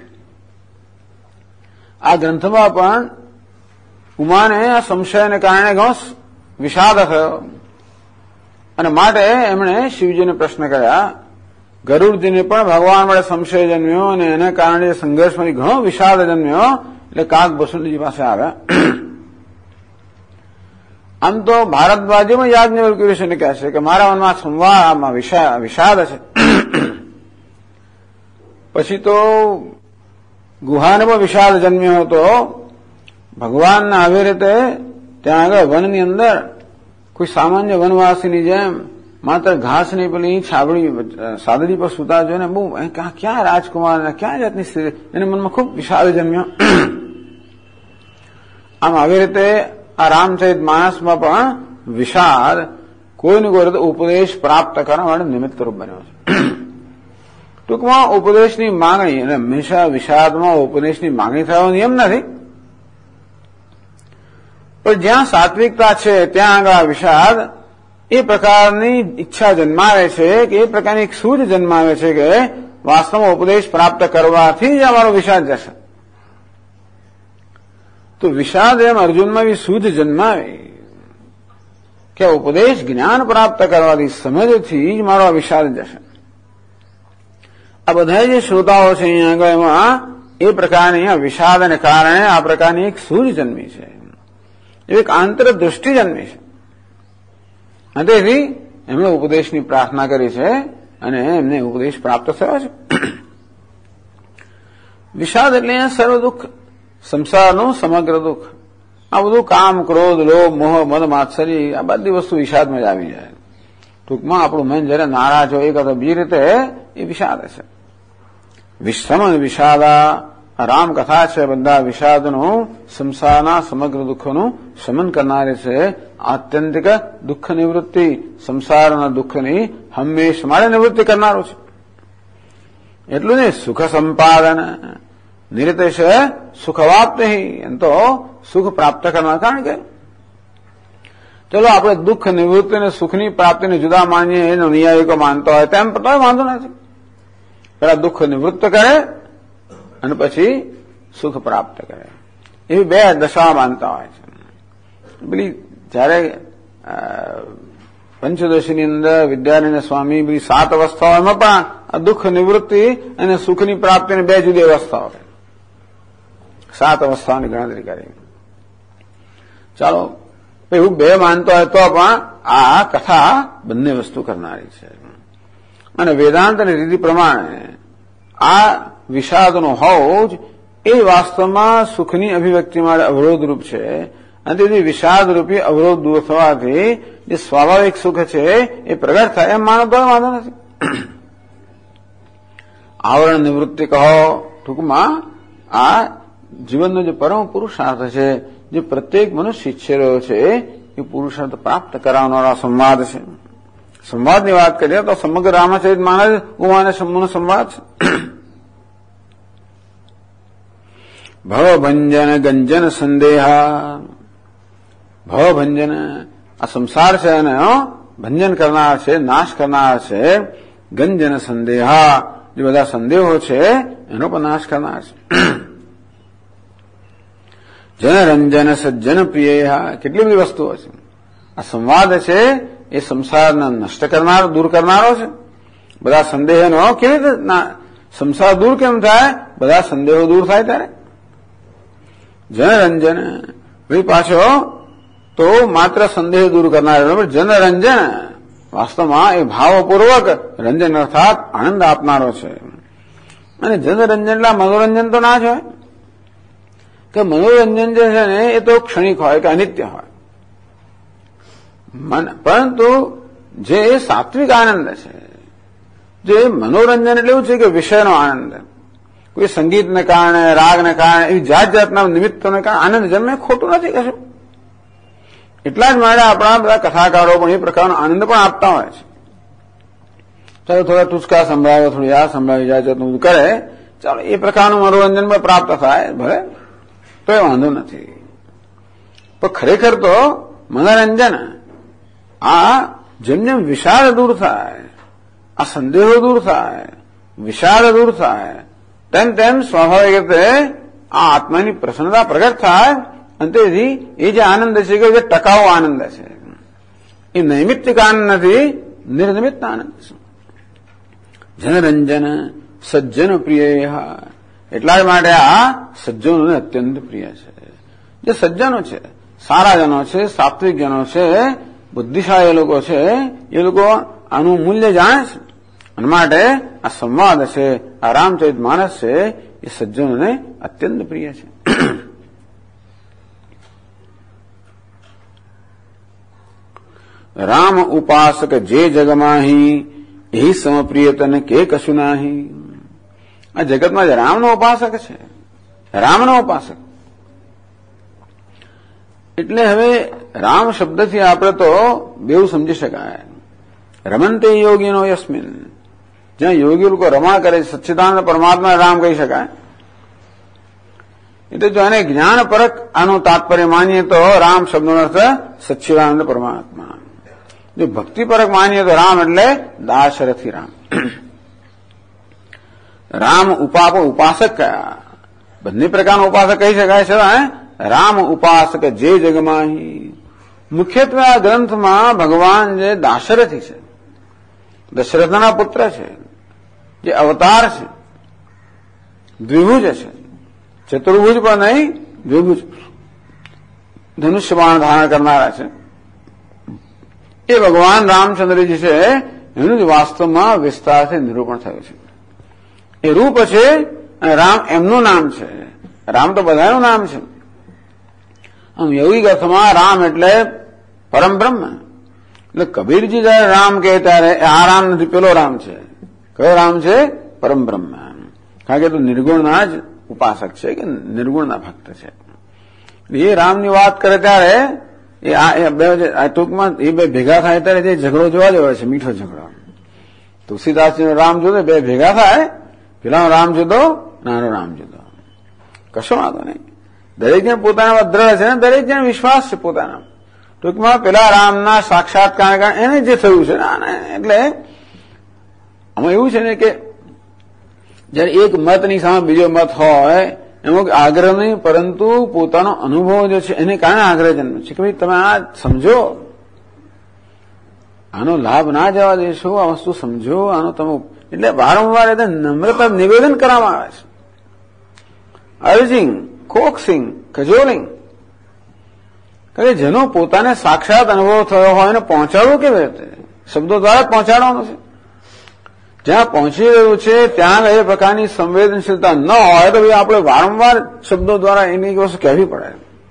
આ ગ્રંથમાં પણ ઉમાને આ સંશયને કારણે ઘણો વિષાદ થયો અને માટે એમણે શિવજીને પ્રશ્ન કર્યા. ગરુડજીને પણ ભગવાન વડે સંશય જન્મ્યો અને એના કારણે સંઘર્ષમાંથી ઘણો વિષાદ જન્મ્યો એટલે કાગભૂષણજી પાસે આવ્યા. આમ તો ભારદ્વાજમાં યાજ્ઞવલ્ક્ય ઋષિને કહે છે કે મારા મનમાં સંવાદમાં વિષાદ છે. પછી તો ગુહાને પણ વિષાદ જન્મ્યો હતો. ભગવાનના આવી રીતે ત્યાં આગળ વનની અંદર કોઈ સામાન્ય વનવાસીની જેમ માત્ર ઘાસની પેલી છાબડી સાદડી પર સુતા જોઈને બહુ ક્યાં રાજકુમાર ક્યાં જાતની સ્થિતિ, એને મનમાં ખૂબ વિષાદ જન્મ્યો. આમ આવી રીતે આ રામચરિત માનસમાં પણ વિષાદ કોઈને કોઈ રીતે ઉપદેશ પ્રાપ્ત કરવા માટે નિમિત્તરૂપ બન્યો છે. ટૂંકમાં ઉપદેશની માંગણી, અને હંમેશા વિષાદમાં ઉપદેશની માંગણી થવાનો નિયમ નથી, પણ જ્યાં સાત્વિકતા છે ત્યાં આગળ વિષાદ એ પ્રકારની ઈચ્છા જન્માવે છે કે એ પ્રકારની એક સૂઝ જન્માવે છે કે વાસ્તવમાં ઉપદેશ પ્રાપ્ત કરવાથી જ અમારો વિષાદ જશે. તો વિષાદ એમ અર્જુનમાં બી સૂઝ જન્માવે કે ઉપદેશ જ્ઞાન પ્રાપ્ત કરવાથી સમજથી જ મારો વિષાદ જશે. આ બધા જે શ્રોતાઓ છે અહીંયા આગળ એમાં એ પ્રકારની વિષાદને કારણે આ પ્રકારની એક સૂઝ જન્મી છે, એક આંતરદૃષ્ટિ જન્મી છે. તેથી એમણે ઉપદેશની પ્રાર્થના કરી છે અને એમને ઉપદેશ પ્રાપ્ત થયો છે. વિષાદ એટલે સર્વ દુઃખ, સંસારનું સમગ્ર દુઃખ. આ બધું કામ, ક્રોધ, લોભ, મોહ, મદ, માત્સર્ય, આ બધી વસ્તુ વિષાદમાં જ આવી જાય. ટૂંકમાં આપણું મન જયારે નારાજ હોય એક અથવા બીજી રીતે એ વિષાદ છે. વિશ્રમ વિષાદા રામકથા છે બધા વિષાદનું, સંસારના સમગ્ર દુઃખનું શમન કરનારી છે. આત્યંતિક દુઃખ નિવૃત્તિ, સંસારના દુઃખની હંમેશ માટે નિવૃત્તિ કરનારું છે. એટલું નહીં, સુખ સંપાદન નિરતેશ સુખવાપ્તિ, એમ તો સુખ પ્રાપ્ત કરનાર. કારણ કે ચલો આપણે દુઃખ નિવૃત્તિ અને સુખની પ્રાપ્તિને જુદા માનીએ, એનો ન્યાયિકો માનતો હોય તેમ તો વાંધો નથી. પેલા દુઃખ નિવૃત્ત કરે અને પછી સુખ પ્રાપ્ત કરે, એવી બે દશા માનતા હોય છે. પેલી જયારે પંચદશીની અંદર વિદ્યારણ્ય સ્વામી બધી 7 અવસ્થાઓ, એમાં પણ આ દુઃખ નિવૃત્તિ અને સુખની પ્રાપ્તિની બે જુદી અવસ્થાઓ, 7 અવસ્થાઓની ગણતરી કરી. ચાલો એવું બે માનતો હોય તો પણ આ કથા બંને વસ્તુ કરનારી છે. અને વેદાંત અને રીતિ પ્રમાણે આ વિષાદનો હોવ જ એ વાસ્તવમાં સુખની અભિવ્યક્તિ માટે અવરોધરૂપ છે. અને તેથી વિષાદરૂપી અવરોધ દૂર થવાથી જે સ્વાભાવિક સુખ છે એ પ્રગટ થાય એમ માનો તો વાંધો નથી. આવરણ નિવૃત્તિ કહો, ટૂંકમાં આ જીવનનો જે પરમ પુરુષાર્થ છે, જે પ્રત્યેક મનુષ્ય ઈચ્છી રહ્યો છે, એ પુરુષાર્થ પ્રાપ્ત કરાવનારો સંવાદ છે. સંવાદની વાત કરીએ તો સમગ્ર રામચરિત માનસ ઉમાને સમૂહનો સંવાદ છે. ભવભંજન ગંજન સંદેહા, ભવભંજન આ સંસાર છે અને ભંજન કરનાર છે, નાશ કરનાર છે. ગંજન સંદેહા જે બધા સંદેહો છે એનો પણ નાશ કરનાર છે. જનરંજન સજ્જન પ્રિય, કેટલી બધી વસ્તુઓ છે. આ સંવાદ છે એ સંસારને નષ્ટ કરનાર, દૂર કરનારો છે. બધા સંદેહનો કેવી રીતે સંસાર દૂર કેમ થાય? બધા સંદેહો દૂર થાય ત્યારે. જનરંજન ભાઈ પાછો તો માત્ર સંદેહ દૂર કરનાર, જનરંજન વાસ્તવમાં એ ભાવપૂર્વક રંજન અર્થાત આનંદ આપનારો છે. અને જનરંજન એટલે મનોરંજન તો ના જ હોય કે મનોરંજન જે છે ને એ તો ક્ષણિક હોય કે અનિત્ય હોય, પરંતુ જે સાત્વિક આનંદ છે, જે મનોરંજન એટલે એવું છે કે વિષયનો આનંદ, કોઈ સંગીતને કારણે, રાગને કારણે, એવી જાત જાતના નિમિત્તોને કારણે આનંદ જન્મે, ખોટું નથી કશું. એટલા જ માટે આપણા બધા કથાકારો પણ એ પ્રકારનો આનંદ પણ આપતા હોય છે. ચાલો થોડા ટૂચકા સંભળાવે, થોડી આ સંભળાવી, જાત જાતનું કરે, ચાલો એ પ્રકારનું મનોરંજન પણ પ્રાપ્ત થાય, ભલે તો એ વાંધો નથી. પણ ખરેખર તો મનોરંજન આ જેમ જેમ વિષાદ દૂર થાય, આ સંદેહો દૂર થાય, વિષાદ દૂર થાય, તેમ તેમ સ્વાભાવિક રીતે આ આત્માની પ્રસન્નતા પ્રગટ થાય. અને તેથી એ જે આનંદ છે કે જે ટકાઉ આનંદ છે, એ નૈમિત્તિક આનંદ નથી, નિર્નિમિત્ત આનંદ છે. જનરંજન સજ્જન પ્રિય, એટલા જ માટે આ સજ્જનોને અત્યંત પ્રિય છે. જે સજ્જનો છે, સારા જનો છે, સાત્વિક જનો છે, બુદ્ધિશાળી લોકો છે, એ લોકો આનું મૂલ્ય જાણે છે. અને માટે આ સંવાદ છે, આ રામચરિત માનસ છે, એ સજ્જનોને અત્યંત પ્રિય છે. રામ ઉપાસક જે જગમાહી, એ સમપ્રિયતન કે કશું નાહી. આ જગતમાં જ રામનો ઉપાસક છે, રામનો ઉપાસક. એટલે હવે રામ શબ્દથી આપણે તો બેઉ સમજી શકાય. રમંતે યોગીનો યસ્મિન, જ્યાં યોગી લોકો રમણ કરે, સચ્ચિદાનંદ પરમાત્મા રામ કહી શકાય. એટલે જો આને જ્ઞાન પરક આનું તાત્પર્ય માનીએ તો રામ શબ્દનો અર્થ સચ્ચિદાનંદ પરમાત્મા. જો ભક્તિ પરક માનીએ તો રામ એટલે દાશરથી રામ. રામ ઉપાસક કયા? બંને પ્રકારના ઉપાસક કહી શકાય છે. રામ ઉપાસક જે જગમાહી, મુખ્યત્વે આ ગ્રંથમાં ભગવાન જે દાશરથી છે, દશરથના પુત્ર છે, જે અવતાર છે, દ્વિભુજ છે, ચતુર્ભુજ પણ નહીં, દ્વિભુજ, ધનુષ્ય બાણ ધારણ કરનારા છે, એ ભગવાન રામચંદ્રજી છે. એનું જ વાસ્તવમાં વિસ્તારથી નિરૂપણ થયું છે. એ રૂપ છે અને રામ એમનું નામ છે. રામ તો બધાનું નામ છે. આમ યોગિક અર્થમાં રામ એટલે પરમ બ્રહ્મ. એટલે કબીરજી જયારે રામ કહે ત્યારે આ રામ નથી, પેલો રામ છે. કયો રામ છે? પરમ બ્રહ્મ. કારણ કે તો નિર્ગુણના જ ઉપાસક છે કે નિર્ગુણના ભક્ત છે. એ રામની વાત કરે ત્યારે ટૂંકમાં એ બે ભેગા થાય ત્યારે જે ઝઘડો જોવા જેવો છે, મીઠો ઝઘડો. તુલસીદાસજીનો રામ જુદો, બે ભેગા થાય, પેલાનો રામ જુદો, નાનો રામ જુદો. કશો વાંધો નહીં. દરેક જણ પોતાના દ્રઢ છે ને દરેક જણ વિશ્વાસ છે પોતાના. ટૂંકમાં પેલા રામના સાક્ષાત્કાર એને જે થયું છે ને, એટલે આમાં એવું છે ને કે જયારે એક મતની સામે બીજો મત હોય એમાં આગ્રહ નહીં, પરંતુ પોતાનો અનુભવ જે છે એને કારણે આગ્રહ જન્મ છે કે ભાઈ તમે આ સમજો, આનો લાભ ના જવા દેશો, આ વસ્તુ સમજો, આનો તમે. એટલે વારંવાર એટલે નમ્રતા નિવેદન કરવામાં આવે છે. અર્જિંગ, કોક્સિંગ, કજોલિંગ. કે જેનો પોતાને સાક્ષાત અનુભવ થયો હોય એને પહોંચાડવું કેવી રીતે? શબ્દો દ્વારા પહોંચાડવાનું છે. જ્યાં પહોંચી રહ્યું છે ત્યાં એ પ્રકારની સંવેદનશીલતા ન હોય તો આપણે વારંવાર શબ્દો દ્વારા એની વસ્તુ કહેવી પડે.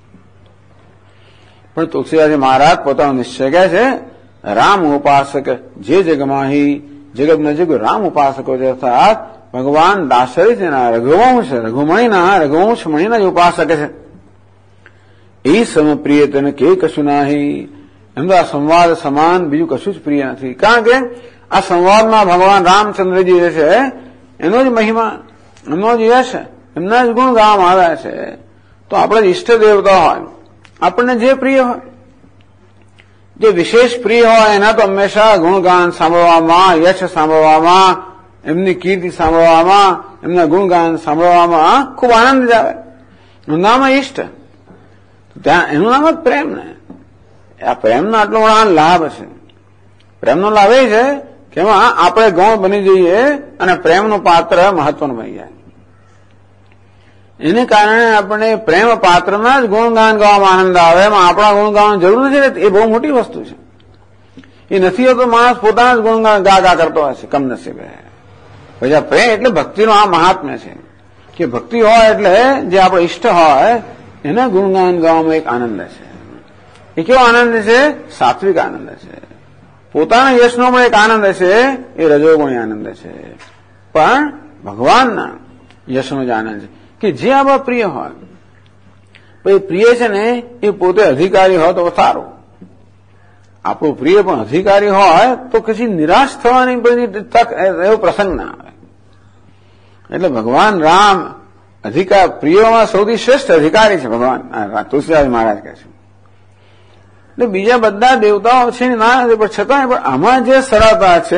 પણ તુલસીદાસજી મહારાજ પોતાનો નિશ્ચય કહે છે, રામ ઉપાસક જે જગમાહી જગત નજીક રામ ઉપાસકો છે, અર્થાત ભગવાન દાશરથીના રઘુવંશમણીના જ ઉપાસક છે. એ સમપ્રિય તેને કે કશું નાહી. એમ તો આ સંવાદ સમાન બીજું કશું જ પ્રિય નથી. કારણ કે આ સંવાદમાં ભગવાન રામચંદ્રજી જે છે એનો જ મહિમા, એમનો જ યશ, એમના જ ગુણ ગાવામાં આવ્યા છે. તો આપણે ઈષ્ટ દેવતા હોય, આપણને જે પ્રિય હોય, જે વિશેષ પ્રિય હોય એના તો હંમેશા ગુણગાન સાંભળવામાં, યશ સાંભળવામાં, એમની કીર્તિ સાંભળવામાં, એમના ગુણગાન સાંભળવામાં ખૂબ આનંદ જ આવે. એનું નામ ઈષ્ટ, ત્યાં એનું નામ જ પ્રેમ ને. આ પ્રેમનો આટલો ઘણો લાભ છે. પ્રેમનો લાભ એ છે કે એમાં આપણે ગૌણ બની જઈએ અને પ્રેમનું પાત્ર મહત્વનું બની જાય. એને કારણે આપણે પ્રેમ પાત્રના જ ગુણગાન ગાવામાં આનંદ આવે. એમાં આપણા ગુણ ગાવાની જરૂર નથી, એ બહુ મોટી વસ્તુ છે. એ નથી હોતો માણસ પોતાના જ ગુણગાન ગા કરતો હશે, કમનસીબે. પછી આ પ્રેમ એટલે ભક્તિનો આ મહાત્મ્ય છે કે ભક્તિ હોય એટલે જે આપણો ઈષ્ટ હોય એના ગુણગાન ગાવામાં એક આનંદ છે. એ કેવો આનંદ છે? સાત્વિક આનંદ છે. પોતાના યશનો પણ એક આનંદ છે, એ રજોગુણી આનંદ છે. પણ ભગવાનના યશનો જ આનંદ છે કે જે આપણા પ્રિય હોય. એ પ્રિય છે ને એ પોતે અધિકારી હોય તો સારું. આપણું પ્રિય પણ અધિકારી હોય તો પછી નિરાશ થવાની બધી તક, એવો પ્રસંગ ના આવે. એટલે ભગવાન રામ પ્રિયોમાં સૌથી શ્રેષ્ઠ અધિકારી છે ભગવાન તુલસીદાસ મહારાજ કહે છે. એટલે બીજા બધા દેવતાઓ છે ના નથી, પણ છતાંય પણ આમાં જે સરળતા છે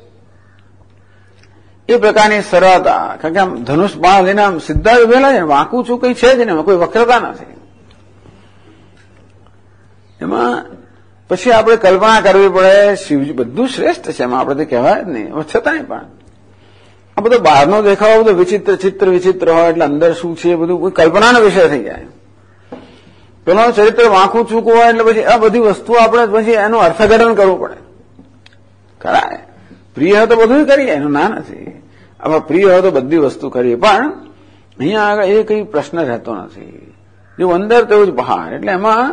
એ પ્રકારની સરળતા. કારણ કે આમ ધનુષ બાણ લઈને આમ સીધા ઉભેલા છે, વાંકું છું કઈ છે જ ને, કોઈ વક્રતા નથી. એમાં પછી આપણે કલ્પના કરવી પડે, શિવજી બધું શ્રેષ્ઠ છે, એમાં આપણે તો કહેવાય જ નહીં. છતાંય પણ આ બધો બહારનો દેખાવો બધો ચિત્ર વિચિત્ર હોય એટલે અંદર શું છે એ બધું કલ્પનાનો વિષય થઈ જાય. પેલાનું ચરિત્ર વાંકું ચૂકવું હોય એટલે પછી આ બધી વસ્તુ આપણે પછી એનું અર્થઘટન કરવું પડે. કરાય પ્રિય હોય તો બધું કરીએ, એનું ના નથી. આમાં પ્રિય હોય તો બધી વસ્તુ કરીએ, પણ અહીંયા આગળ એ કઈ પ્રશ્ન રહેતો નથી. જેવું અંદર તેવું જ બહાર. એટલે એમાં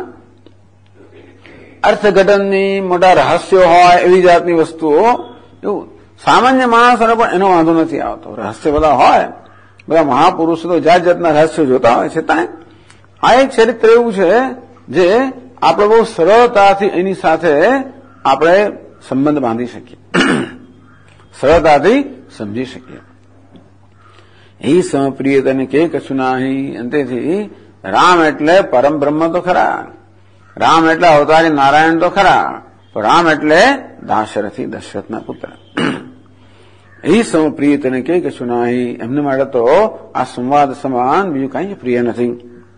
અર્થઘટનની મોટા રહસ્યો હોય એવી જાતની વસ્તુઓ, એવું સામાન્ય માણસોને પણ એનો વાંધો નથી આવતો. રહસ્ય બધા હોય, બધા મહાપુરુષો તો જાત જાતના રહસ્યો જોતા હોય. છતાં આ એક ચરિત્ર એવું છે જે આપણે બહુ સરળતાથી એની સાથે આપણે સંબંધ બાંધી શકીએ, સરળતાથી સમજી શકીએ. એ સમપ્રિયતાને કે કશું નાહી. અંતેથી રામ એટલે પરમ બ્રહ્મ તો ખરા, રામ એટલે અવતારી નારાયણ તો ખરા, પણ રામ એટલે દાશરથી દશરથના પુત્ર. એ સમપ્રિયતાને કે કશું નાહી. એમને માટે તો આ સંવાદ સમાન બીજું કઈ પ્રિય નથી.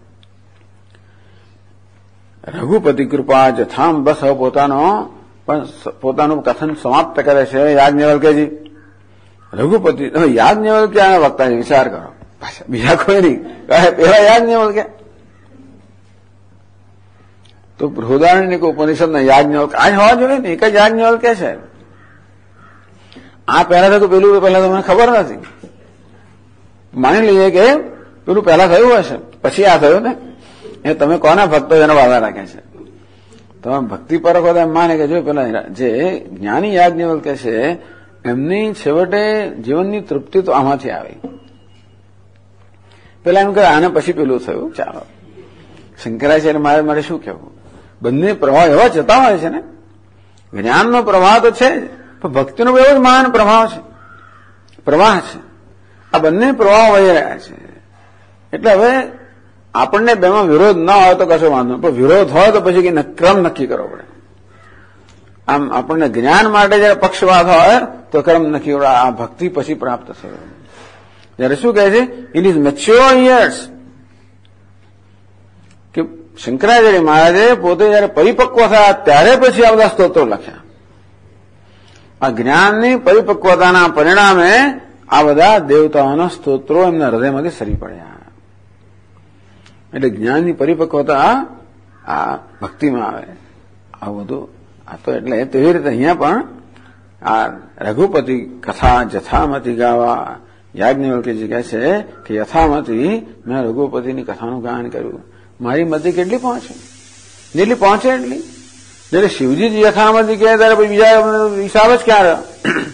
રઘુપતિ કૃપા જથામ. બસ હવે પોતાનું કથન સમાપ્ત કરે છે યાજ્ઞવલ્ક્યજી. રઘુપતિ યાજ્ઞવલ્ક્ય આના વક્તા છે, વિચાર કરો. બીજા કોઈ નહીં કહે, પેલા યાજ્ઞવલ્ક્ય તો બૃહદારણ્યક ઉપનિષદના યાજ્ઞવલ્ક્ય આ હોવા જોઈએ ને, એક જ યાજ્ઞવલ્ક્ય છે. આ પહેલા થયું પેલું પહેલા તો મને ખબર નથી. માની લઈએ કે પેલું પહેલા થયું હશે, પછી આ થયું ને. એ તમે કોના ભક્તો એનો વાદા રાખે છે? તમે ભક્તિ પરખ હોય એમ માને કે જો પેલા જે જ્ઞાની યાજ્ઞવલ્ક કે છે એમની છેવટે જીવનની તૃપ્તિ તો આમાંથી આવી. પેલા એમ કે આને પછી પેલું થયું. ચાલો, શંકરાચાર્ય મારે મારે શું કહેવું? બંને પ્રવાહ એવા જતા હોય છે ને. જ્ઞાનનો પ્રવાહ તો છે, પણ ભક્તિનો એવો જ મહાન પ્રવાહ છે. આ બંને પ્રવાહ વહી રહ્યા છે. એટલે હવે આપણને બેમાં વિરોધ ન હોય તો કશો વાંધો, પણ વિરોધ હોય તો પછી ક્રમ નક્કી કરવો પડે. આમ આપણને જ્ઞાન માટે જયારે પક્ષવાદ હોય તો ક્રમ નક્કી કરવો. આ ભક્તિ પછી પ્રાપ્ત થયો. જયારે શું કહે છે, ઇન ઇઝ મેચ્યોર યર્સ, કે શંકરાચાર્ય મહારાજે પોતે જયારે પરિપક્વ થયા ત્યારે પછી આ બધા સ્તોત્રો લખ્યા. આ જ્ઞાનની પરિપક્વતાના પરિણામે આ બધા દેવતાઓના સ્તોત્રો એમના હૃદયમાંથી સરી પડ્યા. એટલે જ્ઞાનની પરિપક્વતા આ ભક્તિમાં આવે. આવું બધું આ તો એટલે તેવી રીતે અહીંયા પણ આ રઘુપતિ કથા જથામતી ગાવા યાજ્ઞવલ્ક્યજી કહે છે કે યથામતી મેં રઘુપતિની કથાનું ગાન કર્યું. મારી મતિ કેટલી પહોંચે? જેટલી પહોંચે એટલી. જયારે શિવજી યથામતી કહે ત્યારે બીજા હિસાબ જ ક્યાં રહ્યો?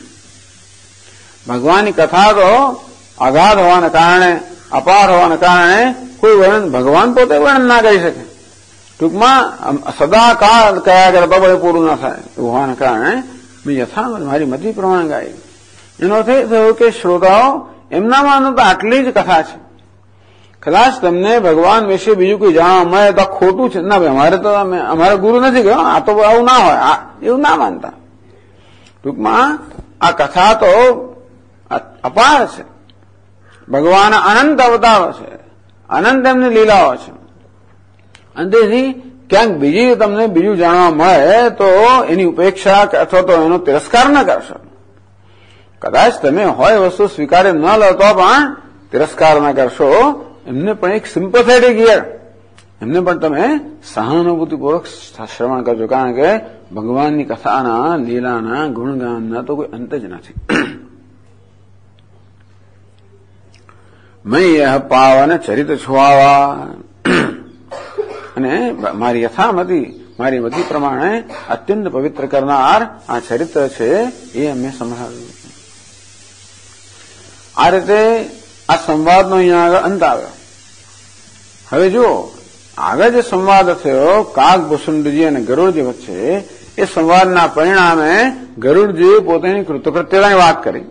ભગવાનની કથા તો અગાધ હોવાને કારણે, અપાર હોવાને કારણે કોઈ વર્ણન ભગવાન પોતે વર્ણન ના કરી શકે. ટૂંકમાં સદા કાળ કયા કરે બબડે પૂરું ના થાય એવું હોવાને કારણે મેં યથામત મારી મતિ પ્રમાણે ગાઈ. એનો અર્થ એ થયો કે શ્રોતાઓ એમનામાં તો આટલી જ કથા છે. કદાચ તમને ભગવાન વિશે બીજું કોઈ જાણવા મળે તો ખોટું છે. ના ભાઈ, અમારે તો અમારા ગુરુ નથી ગયો, આ તો આવું ના હોય, એવું ના માનતા. ટૂંકમાં આ કથા તો અપાર છે. ભગવાન અનંત અવતારો છે, અનંત એમની લીલાઓ છે. અને તેથી ક્યાંક બીજી તમને બીજું જાણવા મળે તો એની ઉપેક્ષા અથવા તો એનો તિરસ્કાર ન કરશો. કદાચ તમે હોય વસ્તુ સ્વીકારે ન લો તો પણ તિરસ્કાર ન કરશો. એમને પણ એક સિમ્પેથેટિક ઈયર, એમને પણ તમે સહાનુભૂતિપૂર્વક શ્રવણ કરજો. કારણ કે ભગવાનની કથાના લીલાના ગુણગાનના તો કોઈ અંત જ નથી. મય પાવન ચરિત છુઆવા, અને મારી યથામતી મારી મતિ પ્રમાણે અત્યંત પવિત્ર કરનાર આ ચરિત્ર છે એ અમે સંભળાવ્યું. આ રીતે આ સંવાદનો અહીંયા આગળ અંત આવ્યો. હવે જુઓ, આગળ જે સંવાદ થયો કાગભૂષુંડજી અને ગરુડજી વચ્ચે, એ સંવાદના પરિણામે ગરુડજીએ પોતાની કૃતકૃત્યતાની વાત કરી.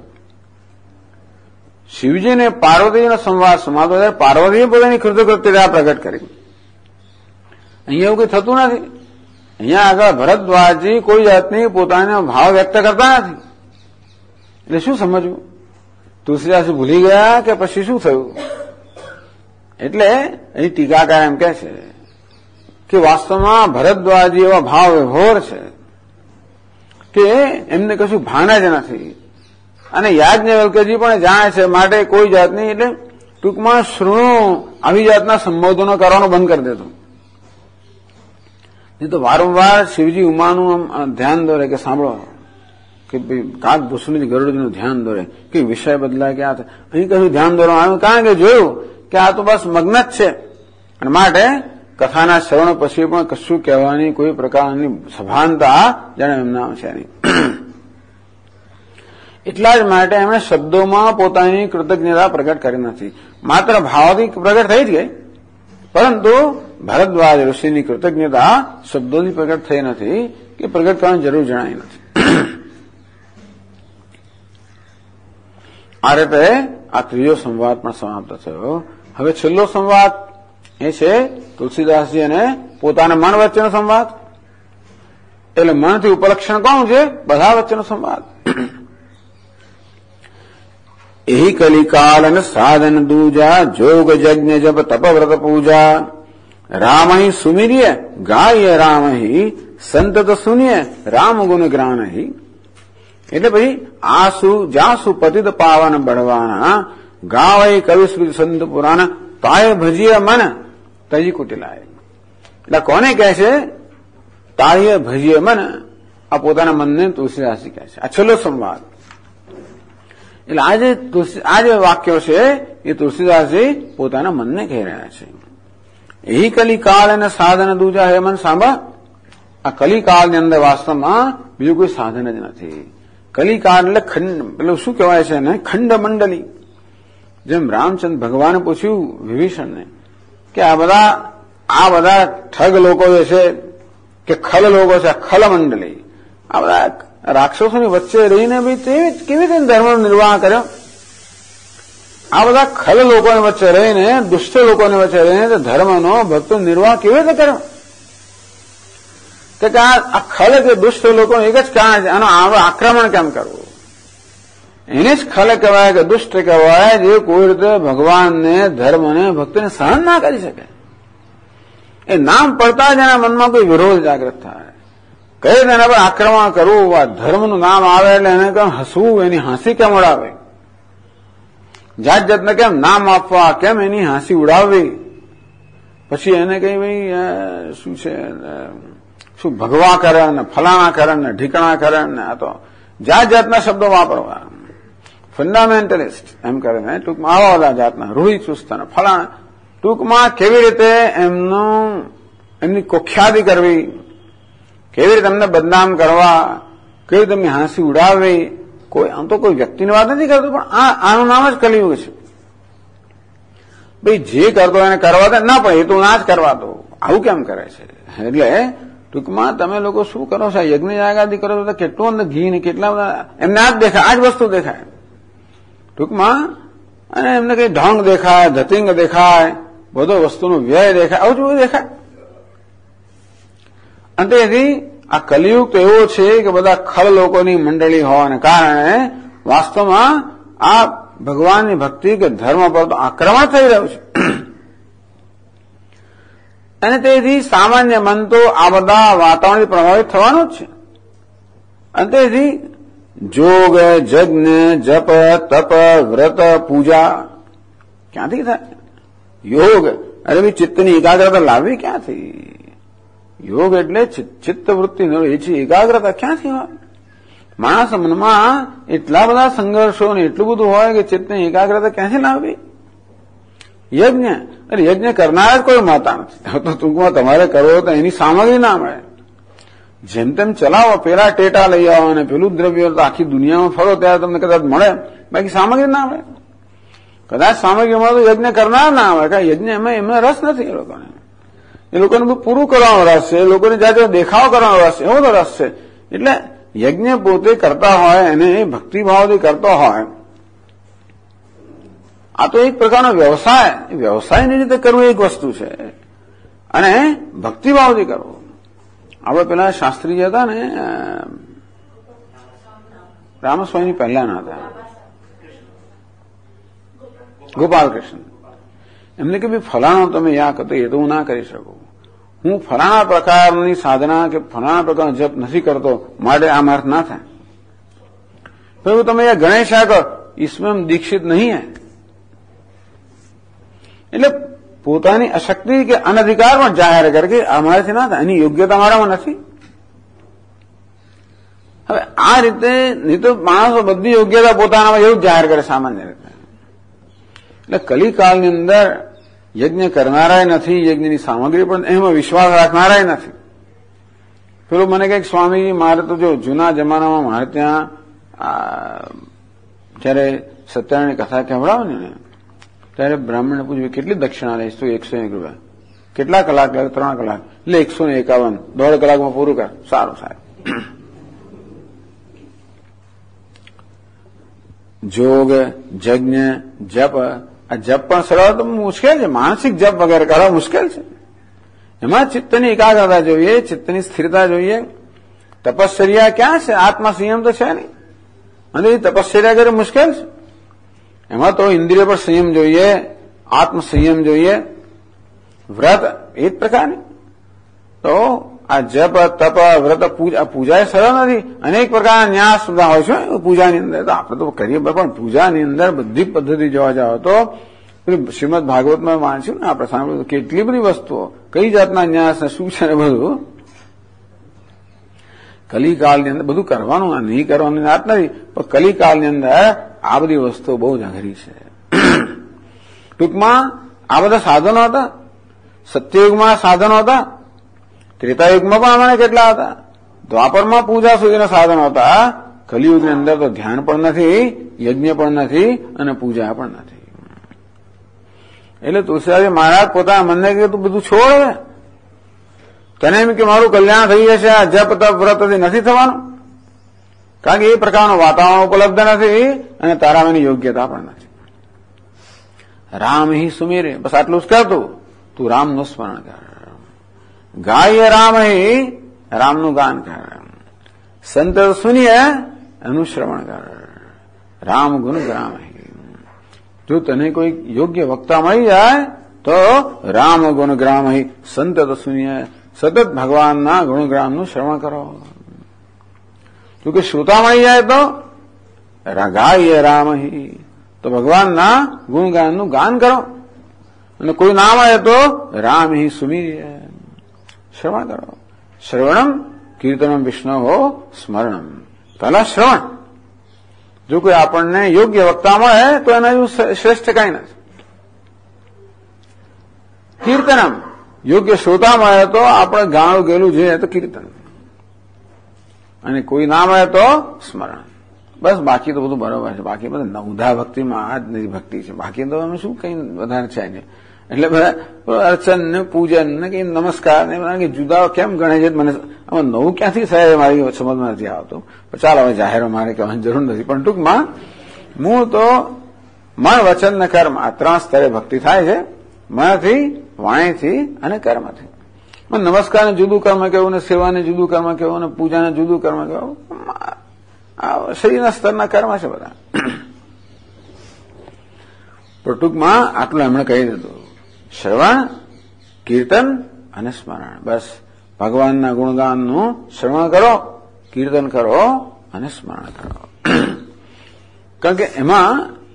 શિવજીને પાર્વતીનો સંવાદ સમાતો ત્યારે પાર્વતીએ પોતાની કૃતકૃત્યતા પ્રગટ કરી. અહીંયા એવું કંઈ થતું નથી. અહીંયા આગળ ભરદ્વાજજી કોઈ જાતની પોતાનો ભાવ વ્યક્ત કરતા નથી. એટલે શું સમજવું? તુલસીદાસ ભૂલી ગયા કે પછી શું થયું? એટલે અહીં ટીકાકાર એમ કહે છે કે વાસ્તવમાં ભરદ્વાજજી એવા ભાવ વિભોર છે કે એમને કશું ભાન જ નથી. અને યાજ્ઞવલ્ક્યજી પણ જાણે છે, માટે કોઈ જાતની, એટલે ટૂંકમાં શૃણુ આવી જાતના સંબોધનો કરવાનું બંધ કરી દેતો. એ તો વારંવાર શિવજી ઉમાનું ધ્યાન દોરે કે સાંભળો, કે કાગભૂષુંડજી ગરુડજીનું ધ્યાન દોરે કે વિષય બદલાય કે આ અહીં કશું ધ્યાન દોરવામાં આવ્યું. કારણ કે જોયું કે આ તો બસ મગ્ન જ છે, અને માટે કથાના શ્રવણ પછી પણ કશું કહેવાની કોઈ પ્રકારની સભાનતા જાણે એમના છે નહીં. એટલા જ માટે એમણે શબ્દોમાં પોતાની કૃતજ્ઞતા પ્રગટ કરી નથી. માત્ર ભાવથી પ્રગટ થઈ જ ગઈ, પરંતુ ભરદ્વાજ ઋષિની કૃતજ્ઞતા શબ્દોથી પ્રગટ થઈ નથી, કે પ્રગટ કરવાની જરૂર જણાઈ નથી. આ રીતે આ ત્રીજો સંવાદ પણ સમાપ્ત થયો. હવે છેલ્લો સંવાદ એ છે તુલસીદાસજી અને પોતાના મન વચ્ચેનો સંવાદ. એટલે મનથી ઉપલક્ષણ કોણ છે? બધા વચ્ચેનો સંવાદ. એહી કલિકાલ સાધન દૂજા જોગ યજ્ઞ જપ તપ વ્રત પૂજા રામહી સુમિર્ય ગાય રામહી સંતત સુનિય રામ ગુણ ગ્રાનહી. એટલે ભાઈ આસુ જાસુ પતિત પાવન બળવાના ગાવય કવિ સ્મૃતિ સંત પુરાણ તાય ભજીય મન તજી કુટિલાય. એટલે કોને કહે છે તાય ભજીય મન? આ પોતાના મનને તુલસીદાસજી કહે છે. આ છેલ્લો સંવાદ. એટલે આ જે વાક્યો છે એ તુલસીદાસજી પોતાના મનને કહી રહ્યા છે. એ કલિકાળ અને સાધન દૂજા હે મન સાંભળ. આ કલિકાળની અંદર વાસ્તવમાં બીજું કોઈ સાધન જ નથી. કલિકાળ એટલે પેલું શું કહેવાય છે ને, ખંડ મંડલી. જેમ રામચંદ્ર ભગવાને પૂછ્યું વિભીષણને કે આ બધા ઠગ લોકો જે છે કે ખલ લોકો છે, ખલ મંડલી, આ બધા રાક્ષસોની વચ્ચે રહીને ભાઈ કેવી રીતે ધર્મનો નિર્વાહ કર્યો? આ બધા ખલ લોકોની વચ્ચે રહીને, દુષ્ટ લોકોની વચ્ચે રહીને ધર્મનો ભક્તો નિર્વાહ કેવી રીતે કર્યો? કે આ ખલ કે દુષ્ટ લોકો એક જ કારણ છે, આનો આક્રમણ કેમ કરવું? એને જ ખલ કહેવાય કે દુષ્ટ કહેવાય, જે કોઈ રીતે ભગવાનને, ધર્મને, ભક્તિને સહન ના કરી શકે. એ નામ પડતા જ એના મનમાં કોઈ વિરોધ જાગૃત થાય. કઈ રીતે એના પર આક્રમણ કરવું? આ ધર્મનું નામ આવે એટલે એને કેમ હસવું, એની હાંસી કેમ ઉડાવવી, જાત જાતને કેમ નામ આપવા, કેમ એની હાંસી ઉડાવવી, પછી એને કઈ ભાઈ શું છે, શું ભગવા કરે ને ફલાણા કરે ને ઢીકણા કરે ને, આ તો જાત જાતના શબ્દો વાપરવા. ફંડામેન્ટલિસ્ટ એમ કરે ને, ટૂંકમાં આવા બધા જાતના રૂઢી ચુસ્ત ને ફલાણા, ટૂંકમાં કેવી રીતે એમની કોખ્યાતિ કરવી, કેવી રીતે એમને બદનામ કરવા, કેવી રીતે એમની હાંસી ઉડાવવી. આમ તો કોઈ વ્યક્તિની વાત નથી કરતું, પણ આનું નામ જ કલિયુગ છે. ભાઈ જે કરતો એને કરવા દે, ના પણ એ તો ના જ કરવા દો, આવું કેમ કરે છે? એટલે ટૂંકમાં તમે લોકો શું કરો છો? યજ્ઞ યાગાદી કરો તો કેટલું અંદર ઘી ને કેટલા બધા એમને આ જ દેખાય, આ જ વસ્તુ દેખાય ટૂંકમાં. અને એમને કઈ ઢોંગ દેખાય, ધતિંગ દેખાય, બધો વસ્તુનો વ્યય દેખાય, આવું જ બધું દેખાય. અને તેથી આ કલિયુગ તો એવો છે કે બધા ખલ લોકોની મંડળી હોવાને કારણે વાસ્તવમાં આ ભગવાનની ભક્તિ કે ધર્મ પર તો આક્રમણ થઈ રહ્યું છે. અને તેથી સામાન્ય મન તો આ બધા વાતાવરણથી પ્રભાવિત થવાનું જ છે. અને તેથી જોગ, યજ્ઞ, જપ, તપ, વ્રત, પૂજા ક્યાંથી થાય? યોગ, અરે ભાઈ ચિત્તની એકાગ્રતા લાવવી ક્યાંથી? યોગ એટલે ચિત્તવૃત્તિ એકાગ્રતા ક્યાંથી હોય? માણસ મનમાં એટલા બધા સંઘર્ષો ને એટલું બધું હોય કે ચિત્તની એકાગ્રતા ક્યાંથી લાવવી? યજ્ઞ, અરે યજ્ઞ કરનાર જ કોઈ માતા નથી. તો ટૂંકમાં તમારે કરવો તો એની સામગ્રી ના મળે. જેમ તેમ ચલાવો, પેલા ટેટા લઈ આવો અને પેલું દ્રવ્ય તો આખી દુનિયામાં ફરો ત્યારે તમને કદાચ મળે, બાકી સામગ્રી ના મળે. કદાચ સામગ્રી મળે તો યજ્ઞ કરનાર ના આવે, કારણ યજ્ઞ એમાં રસ નથી. એ લોકોને બધું પૂરું કરવાનો રસ છે, એ લોકોને જાતે દેખાવ કરવાનો રસ છે, એવો તો રસ છે. એટલે યજ્ઞ પોતે કરતા હોય એને ભક્તિભાવથી કરતો હોય, આ તો એક પ્રકારનો વ્યવસાય, વ્યવસાયની રીતે કરવું એક વસ્તુ છે, અને ભક્તિભાવથી કરવું. આપણે પેલા શાસ્ત્રીજી હતા ને, રામસ્વામી પહેલાના હતા, ગોપાલકૃષ્ણ, એમને કે ભાઈ ફલાણો તમે યા કરતો એ તો હું ના કરી શકું. હું ફલાણા પ્રકારની સાધના કે ફલાણા પ્રકારનો જપ નથી કરતો, માટે આ માર્થ ના થાય. તો તમે યા ગણેશ આ કરો, ઈસમેં દીક્ષિત નહીં હે. એટલે પોતાની અશક્તિ કે અનધિકાર પણ જાહેર કરે કે અમારાથી ના થાય, એની યોગ્યતા મારામાં નથી. હવે આ રીતે નહીં તો માણસો બધી યોગ્યતા પોતાનામાં એવું જ જાહેર કરે સામાન્ય રીતે. એટલે કલિકાળની અંદર યજ્ઞ કરનારાય નથી, યજ્ઞની સામગ્રી પણ એમાં વિશ્વાસ રાખનારાય નથી. પેલું મને કંઈક સ્વામીજી, મારે તો જો જૂના જમાનામાં મારે ત્યાં જયારે સત્યનારાયણની કથા કહેવડાવે ને ત્યારે બ્રાહ્મણને પૂછ્યું કેટલી દક્ષિણા લઈશ? તો 101 રૂપિયા. કેટલા કલાક લાગે? 3 કલાક. એટલે 151, 1.5 કલાકમાં પૂરું કર. સારું સાહેબ. જોગ, યજ્ઞ, જપ, આ જપ પણ સરળ તો મુશ્કેલ છે. માનસિક જપ વગેરે કરવા મુશ્કેલ છે. એમાં ચિત્તની એકાગ્રતા જોઈએ, ચિત્તની સ્થિરતા જોઈએ. તપશ્ચર્યા ક્યાં છે? આત્મા સંયમ તો છે નહીં, અને એ તપશ્ચર્યા કરે મુશ્કેલ છે. એમાં તો ઇન્દ્રિય પર સંયમ જોઈએ, આત્મ સંયમ જોઈએ. વ્રત એ જ પ્રકારની. તો આ જપ, તપ, વ્રત, પૂજા એ સરળ નથી. અનેક પ્રકારના ન્યાસ બધા હોય છે પૂજાની અંદર. તો આપણે તો કરીએ, પણ પૂજાની અંદર બધી પદ્ધતિ જોવા જાવ તો શ્રીમદ ભાગવતમાં વાંચ્યું ને આપણે સાંભળ્યું કેટલી બધી વસ્તુઓ, કઈ જાતના ન્યાસ શું છે ને બધું. કલિકાળની અંદર બધું કરવાનું, નહીં કરવાની વાત નથી, પણ કલિકાળની અંદર આ બધી વસ્તુઓ બહુ જ અઘરી છે. ટૂંકમાં આ બધા સાધનો હતા. સત્યયુગમાં સાધનો હતા, ત્રેતાયુગમાં પણ અમારે કેટલા હતા, દ્વાપરમાં પૂજા સુધીના સાધનો હતા. કલિયુગની અંદર તો ધ્યાન પણ નથી, યજ્ઞ પણ નથી અને પૂજા પણ નથી. એટલે તુલસીદાસજી મહારાજ પોતાના મનને કહ્યું તું બધું છોડ, તને એમ કે મારું કલ્યાણ થઈ જશે, આ જપ તપ વ્રતથી નથી થવાનું, કારણ કે એ પ્રકારનું વાતાવરણ ઉપલબ્ધ નથી અને તારામાં એની યોગ્યતા પણ નથી. રામ હિ સુમેરે, બસ આટલું જ કરતું, તું રામનું સ્મરણ કર. ગાય રામ હિ, રામનું ગાન કર. સંત સુનિય, એનું શ્રવણ કર. રામ ગુણ ગ્રામ હિ. જો તને કોઈ યોગ્ય વક્તા મળી જાય તો રામ ગુણ ગ્રામ હિ, સંત સુનિય, સતત ભગવાનના ગુણગ્રામનું શ્રવણ કરો. જો કે શ્રોતા મળી જાય તો ગાય રામ હિ, તો ભગવાનના ગુણગાનનું ગાન કરો. અને કોઈ નામ આવે તો રામ હિ સુમીર્ય, શ્રવણ કરો. શ્રવણમ કીર્તનમ વિષ્ણુ સ્મરણમ. પહેલા શ્રવણ. જો કોઈ આપણને યોગ્ય વક્તા મળે તો એના જેવું શ્રેષ્ઠ કઈ નથી. કીર્તનમ, યોગ્ય શ્રોતા મળે તો આપણે ગાણું ગયેલું જોઈએ તો કીર્તન, અને કોઈ ના મળે તો સ્મરણ. બસ બાકી તો બધું બરોબર છે. બાકી બધા નવધા ભક્તિમાં આ જ ભક્તિ છે. બાકી તો અમે શું કઈ વધારે છે નહીં. એટલે બધા અર્ચન ને પૂજન ને કઈ નમસ્કાર ને જુદા કેમ ગણે છે, મને આમાં નવું ક્યાંથી થાય મારી સમજમાં નથી આવતું. પણ ચાલો હવે જાહેર મારે કહેવાની જરૂર નથી. પણ ટૂંકમાં મૂળ તો મન વચન ને કર્મ, આ ત્રણ સ્તરે ભક્તિ થાય છે. મનથી, વાણીથી અને કર્મથી. નમસ્કારને જુદું કર્મ કેવું ને સેવાને જુદું કર્મ કેવું ને પૂજાને જુદું કર્મ કેવું, આ શરીરના સ્તરના કર્મ છે બધા. પણ ટૂંકમાં આટલું એમણે કહી દીધું, શ્રવણ, કીર્તન અને સ્મરણ. બસ ભગવાનના ગુણગાનનું શ્રવણ કરો, કીર્તન કરો અને સ્મરણ કરો. કારણ કે એમાં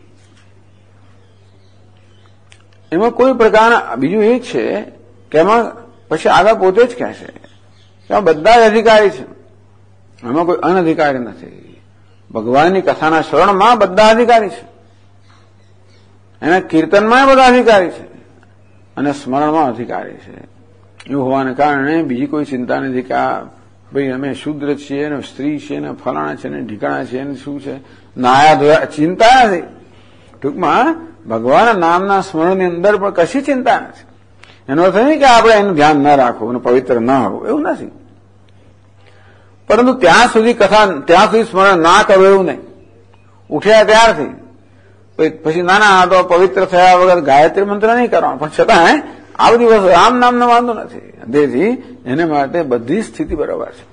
કોઈ પ્રકારના બીજું એ છે કે એમાં પછી આગળ પોતે જ કહેશે કે આ બધા જ અધિકારી છે, એમાં કોઈ અનધિકારી નથી. ભગવાનની કથાના શ્રવણમાં બધા અધિકારી છે, એના કીર્તનમાં બધા અધિકારી છે અને સ્મરણમાં અધિકારી છે. એવું હોવાને કારણે બીજી કોઈ ચિંતા નથી કે આ ભાઈ અમે શુદ્ર છીએ ને સ્ત્રી છીએ ને ફલાણા છે ને ઢીકાણા છે ને શું છે, નાયા ધોયા, ચિંતા નથી. ટૂંકમાં ભગવાનના નામના સ્મરણની અંદર પણ કશી ચિંતા નથી. એનો અર્થ નહીં કે આપણે એનું ધ્યાન ન રાખવું અને પવિત્ર ન હોવું, એવું નથી. પરંતુ ત્યાં સુધી સ્મરણ ના કરવું એવું નહીં. ઉઠ્યા ત્યારથી પછી નાના તો પવિત્ર થયા વગર ગાયત્રી મંત્ર નહીં કરવાનો, પણ છતાં આ બધી વસ્તુ રામ નામનો વાંધો નથી. તેથી એને માટે બધી સ્થિતિ બરોબર છે.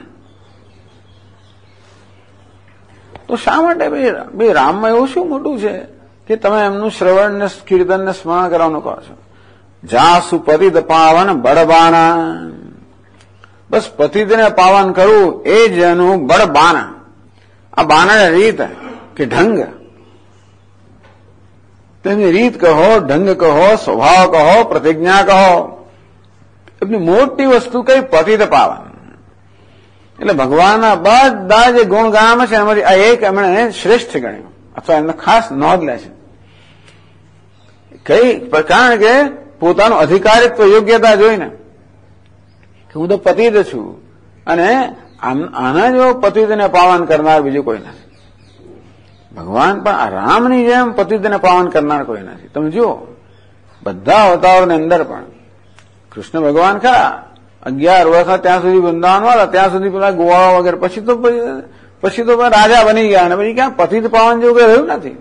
તો શા માટે ભાઈ રામમાં એવું શું મોટું છે કે તમે એમનું શ્રવણ ને કીર્તન ને સ્મરણ કરવાનું કહો છો? જાસુ પતિત પાવન બળબાના, બસ પતિતને પાવન કરવું એ જ એનું બળબાના. આ બાના રીત કે ઢંગ, તેની રીત કહો, ઢંગ કહો, સ્વભાવ કહો, પ્રતિજ્ઞા કહો, એમની મોટી વસ્તુ કઈ પતિત પાવન. એટલે ભગવાનના બધા જે ગુણગામ છે એમાંથી આ એક એમણે શ્રેષ્ઠ ગણ્યું અથવા એમને ખાસ નોંધ લે છે. કઈ કારણ કે પોતાનું અધિકારિત્વ યોગ્યતા જોઈને કે હું તો પતિત છું અને આના જો પતિતને પાવન કરનાર બીજું કોઈ નથી. ભગવાન પણ આ રામની જેમ પતિતને પાવન કરનાર કોઈ નથી. તમે જુઓ બધા અવતારોની અંદર પણ કૃષ્ણ ભગવાન ખરા 11 વર્ષ ત્યાં સુધી વૃંદાવન વાળા, ત્યાં સુધી પેલા ગોવાળા વગેરે, પછી તો રાજા બની ગયા અને પછી ક્યાં પતિત પાવન જેવું કઈ રહ્યું નથી.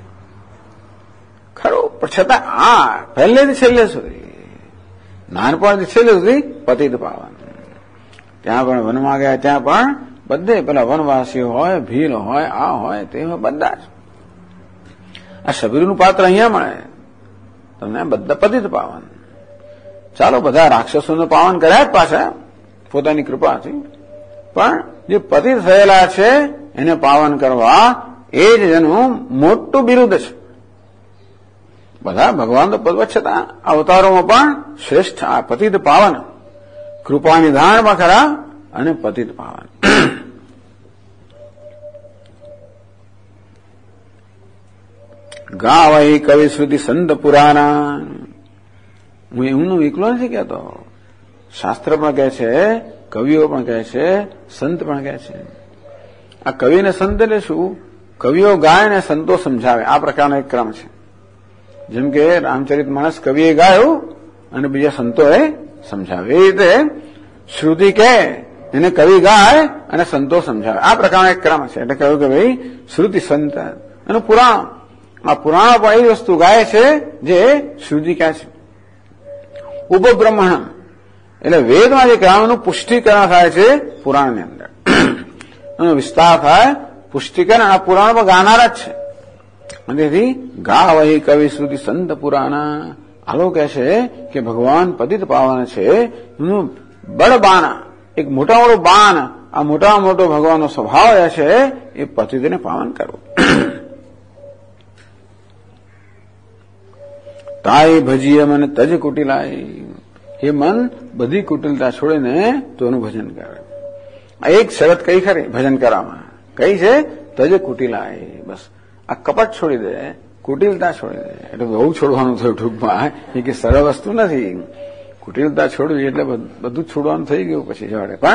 ખરું, પણ છતાં આ પહેલેથી છેલ્લે સુધી, નાનપણથી છેલ્લે સુધી પતિત પાવન. ત્યાં પણ વનમાં ગયા, ત્યાં પણ બધે પેલા વનવાસીઓ હોય, ભીલ હોય, આ હોય, તે હોય, બધા જ. આ શબરીનું પાત્ર અહીંયા મળે તમને, બધા પતિત પાવન. ચાલો બધા રાક્ષસોને પાવન કર્યા જ પાછા પોતાની કૃપાથી, પણ જે પતિત થયેલા છે એને પાવન કરવા એ જ એનું મોટું બિરુદ છે. બધા ભગવાન તો પદ છતાં અવતારોમાં પણ શ્રેષ્ઠ આ પતિત પાવન, કૃપાનિધાનમાં ખરા અને પતિત પાવન. ગાવહી કવિ શ્રુતિ સંત પુરાણા. હું એમનું એકલો નથી કહેતો, શાસ્ત્ર પણ કહે છે, કવિઓ પણ કહે છે, સંત પણ કહે છે. આ કવિ ને સંત એટલે શું? કવિઓ ગાય ને સંતો સમજાવે, આ પ્રકારનો એક ક્રમ છે. જેમ કે રામચરિત માનસ કવિએ ગાયું અને બીજા સંતોએ સમજાવે, એ રીતે શ્રુતિ કહે એને કવિ ગાય અને સંતો સમજાવે, આ પ્રકારનો એક ક્રમ છે. એટલે કહ્યું કે ભાઈ શ્રુતિ સંત અને પુરાણ. આ પુરાણો પણ એ વસ્તુ ગાય છે જે શ્રુતિ કહે છે. ઉપબ્રહ્મણમ એટલે વેદમાં જે કહેવાનું પુષ્ટિકરણ થાય છે પુરાણની અંદર, એનો વિસ્તાર થાય, પુષ્ટિકરણ આ પુરાણ પણ ગાનાર જ છે. તેથી ગાવહી કવિ શ્રુતિ સંત પુરાણા. આલો કહે છે કે ભગવાન પતિત પાવન છે, એનું બળ બાણ, એક મોટા મોટું બાણ, આ મોટા મોટો ભગવાનનો સ્વભાવ છે એ પતિતને પાવન કરવું. તાઈ ભજીએ મન તજ કુટિલાય. હે મન, બધી કુટિલતા છોડીને તો એનું ભજન કરે. આ એક શરત કઈ ખરી ભજન કરવામાં, કઈ છે? તજ કુટિલાય. બસ આ કપટ છોડી દે, કુટિલતા છોડી દે. એટલે બહુ છોડવાનું થયું ટૂંકમાં, એ કે સરળ વસ્તુ નથી. કુટિલતા છોડવી એટલે બધું છોડવાનું થઈ ગયું પછી જવાડે. પણ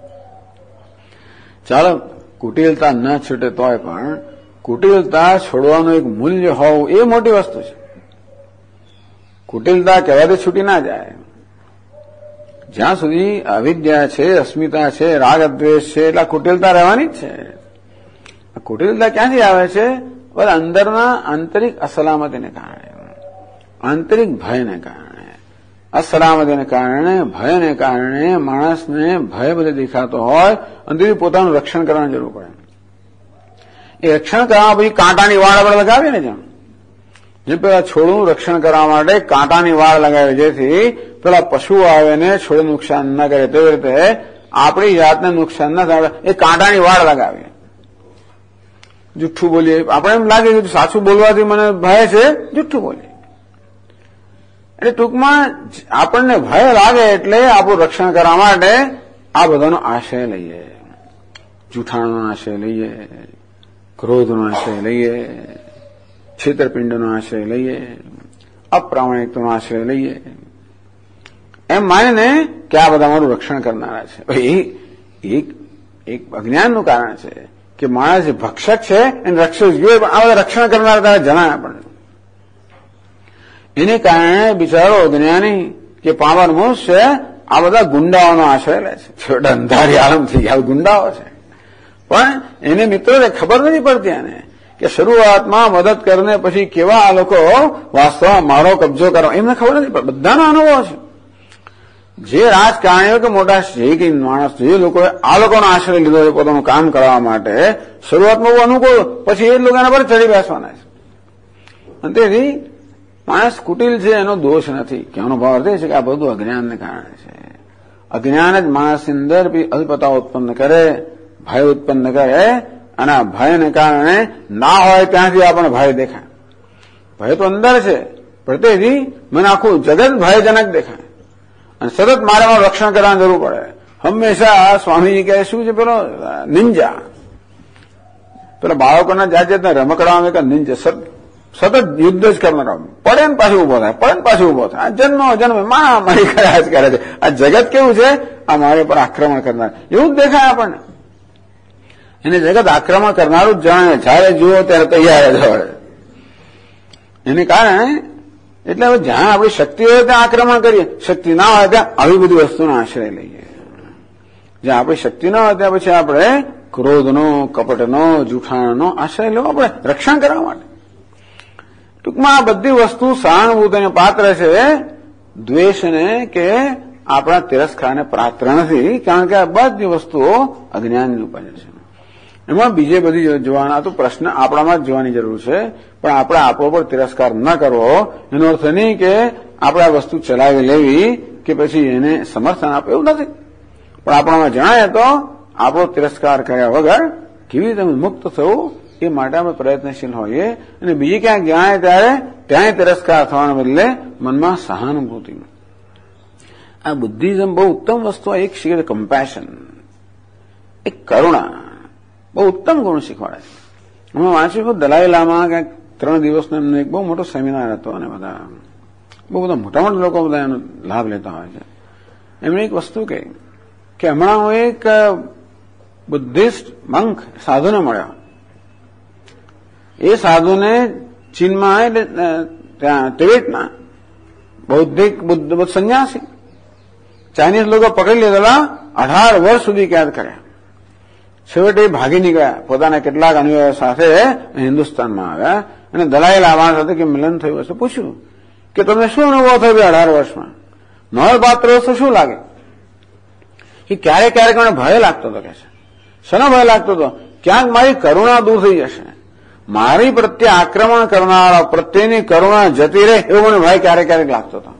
ચાલો કુટિલતા ન છૂટે તોય પણ કુટિલતા છોડવાનું એક મૂલ્ય હોવું એ મોટી વસ્તુ છે. કુટિલતા કહેવાથી છૂટી ના જાય. જ્યાં સુધી અવિદ્યા છે, અસ્મિતા છે, રાગ દ્વેષ છે, એટલે કુટિલતા રહેવાની જ છે. કુટિલતા ક્યાંથી આવે છે? બસ અંદરના આંતરિક અસલામતીને કારણે, આંતરિક ભયને કારણે, અસલામતીને કારણે, ભયને કારણે માણસને ભય બધે દેખાતો હોય અને પોતાનું રક્ષણ કરવાની જરૂર પડે. એ રક્ષણ કરવા પછી કાંટાની વાળ આપણે લગાવીએ ને, જે પેલા છોડનું રક્ષણ કરવા માટે કાંટાની વાળ લગાવે, જેથી પેલા પશુ આવે ને છોડ નુકસાન ન કરે. તેવી રીતે આપણી જાતને નુકસાન ન થાય, એ કાંટાની વાળ લગાવીએ. જુઠ્ઠું બોલીએ, આપણે એમ લાગે કે સાચું બોલવાથી મને ભય છે, જુઠ્ઠું બોલીએ. એટલે ટૂંકમાં આપણને ભય લાગે એટલે આપણું રક્ષણ કરવા માટે આ બધાનો આશય લઈએ. જૂઠાણનો આશય લઈએ, ક્રોધનો આશય લઈએ, છેતરપિંડનો આશ્રય લઈએ, અપ્રામાણિકતાનો આશ્રય લઈએ, એમ માનીને કે આ બધા મારું રક્ષણ કરનારા છે. એક અજ્ઞાનનું કારણ છે કે માણસ જે ભક્ષક છે એને રક્ષક જોઈએ, પણ આ બધા રક્ષણ કરનારા તારે જણાય આપણને. એને કારણે બિચારો જ્ઞાની કે પાવર મનુષ્ય આ બધા ગુંડાઓનો આશ્રય લે છે. છોટા અંધારી આલમથી આ ગુંડાઓ છે, પણ એને મિત્રોને ખબર નથી પડતી એને કે શરૂઆતમાં મદદ કરીને પછી કેવા આ લોકો વાસ્તવમાં મારો કબજો કરવા એમને ખબર નથી પડતી. બધાનો અનુભવ છે. જે રાજકારણીઓ કે મોટા જે માણસ, જે લોકોએ આ લોકોનો આશ્રય લીધો છે પોતાનું કામ કરવા માટે, શરૂઆતમાં બહુ અનુકૂળ, પછી એ લોકો એના પર ચડી બેસવાના છે. અને તેથી માણસ કુટિલ છે એનો દોષ નથી. કહેવાનો ભાવ અર્થ છે કે આ બધું અજ્ઞાનને કારણે છે. અજ્ઞાન જ માણસની અંદર અલ્પતા ઉત્પન્ન કરે, ભય ઉત્પન્ન કરે, અને આ ભયને કારણે ના હોય ત્યાંથી આપણને ભય દેખાય. ભય તો અંદર છે, પણ તેથી મને આખું જગત ભયજનક દેખાય અને સતત મારે મારું રક્ષણ કરવાની જરૂર પડે. હંમેશા સ્વામીજી કહે શું છે, પેલો નિંજા, પેલા બાળકોના જાત જાતના રમકડામાં કે નિંજા સતત યુદ્ધ જ કરનાર, પડે ને પાછું ઉભો થાય, પડે ને પાછું ઉભો થાય. આ જન્મ મારી કર્યા જ કરે છે. આ જગત કેવું છે? આ મારે પર આક્રમણ કરનાર એવું જ દેખાય આપણને. એને જગત આક્રમણ કરનારું જ જાણે, જયારે જુઓ ત્યારે તૈયાર જ હોય. એને કારણે એટલે હવે જ્યાં આપણી શક્તિ હોય ત્યાં આક્રમણ કરીએ, શક્તિ ના હોય ત્યાં આવી બધી વસ્તુનો આશ્રય લઈએ. જ્યાં આપણી શક્તિ ના હોય ત્યાં પછી આપણે ક્રોધનો, કપટનો, જૂઠાણનો આશ્રય લેવો આપણે રક્ષણ કરવા માટે. ટૂંકમાં આ બધી વસ્તુ સહાનુભૂતિને પાત્ર છે, દ્વેષને કે આપણા તિરસ્કારને પાત્ર નથી. કારણ કે આ બધી વસ્તુઓ અજ્ઞાનની ઉપજ છે. એમાં બીજે બધી જોવાના તો પ્રશ્ન આપણામાં જ જોવાની જરૂર છે, પણ આપણે આપણો પર તિરસ્કાર ન કરવો એનો અર્થ નહીં કે આપણે આ વસ્તુ ચલાવી લેવી કે પછી એને સમર્થન આપે, એવું નથી. પણ આપણામાં જણાય તો આપણો તિરસ્કાર કર્યા વગર કેવી રીતે મુક્ત થવું એ માટે આપણે પ્રયત્નશીલ હોઈએ. અને બીજી ક્યાંક જણાય ત્યારે ત્યાં તિરસ્કાર થવાને બદલે મનમાં સહાનુભૂતિ. આ બુદ્ધિઝમ બહુ ઉત્તમ વસ્તુ એક શીખે, કમ્પેશન, એક કરુણા, બહુ ઉત્તમ ગુણ શીખવાડે છે. અમે વાંચ્યું દલાઈ લામા ક્યાંક 3 દિવસનો એમનો એક બહુ મોટો સેમિનાર હતો અને બધા બહુ બધા મોટા મોટા લોકો બધા એનો લાભ લેતા હોય છે. એમણે એક વસ્તુ કહી કે હમણાં હું એક બુદ્ધિસ્ટ મંક સાધુને મળ્યો. એ સાધુને ચીનમાં એટલે ત્યાં તિબેટના બૌદ્ધિક બુદ્ધ સંન્યાસી ચાઇનીઝ લોકો પકડી લીધેલા, 18 વર્ષ સુધી કેદ કર્યા. છેવટે ભાગી નીકળ્યા પોતાના કેટલાક અનુયાયીઓ સાથે હિન્દુસ્તાનમાં આવ્યા અને દલાઈ લામા સાથે કે મિલન થયું હશે પૂછ્યું કે તમને શું અનુભવ થયો 18 વર્ષમાં? નોંધપાત્ર વસ્તુ શું લાગે? કે ક્યારેક ક્યારેક મને ભય લાગતો હતો. કે છે શેનો ભય લાગતો હતો? ક્યાંક મારી કરુણા દૂર થઈ જશે, મારી પ્રત્યે આક્રમણ કરનારા પ્રત્યેની કરુણા જતી રહે એવો મને ભય ક્યારેક ક્યારેક લાગતો હતો.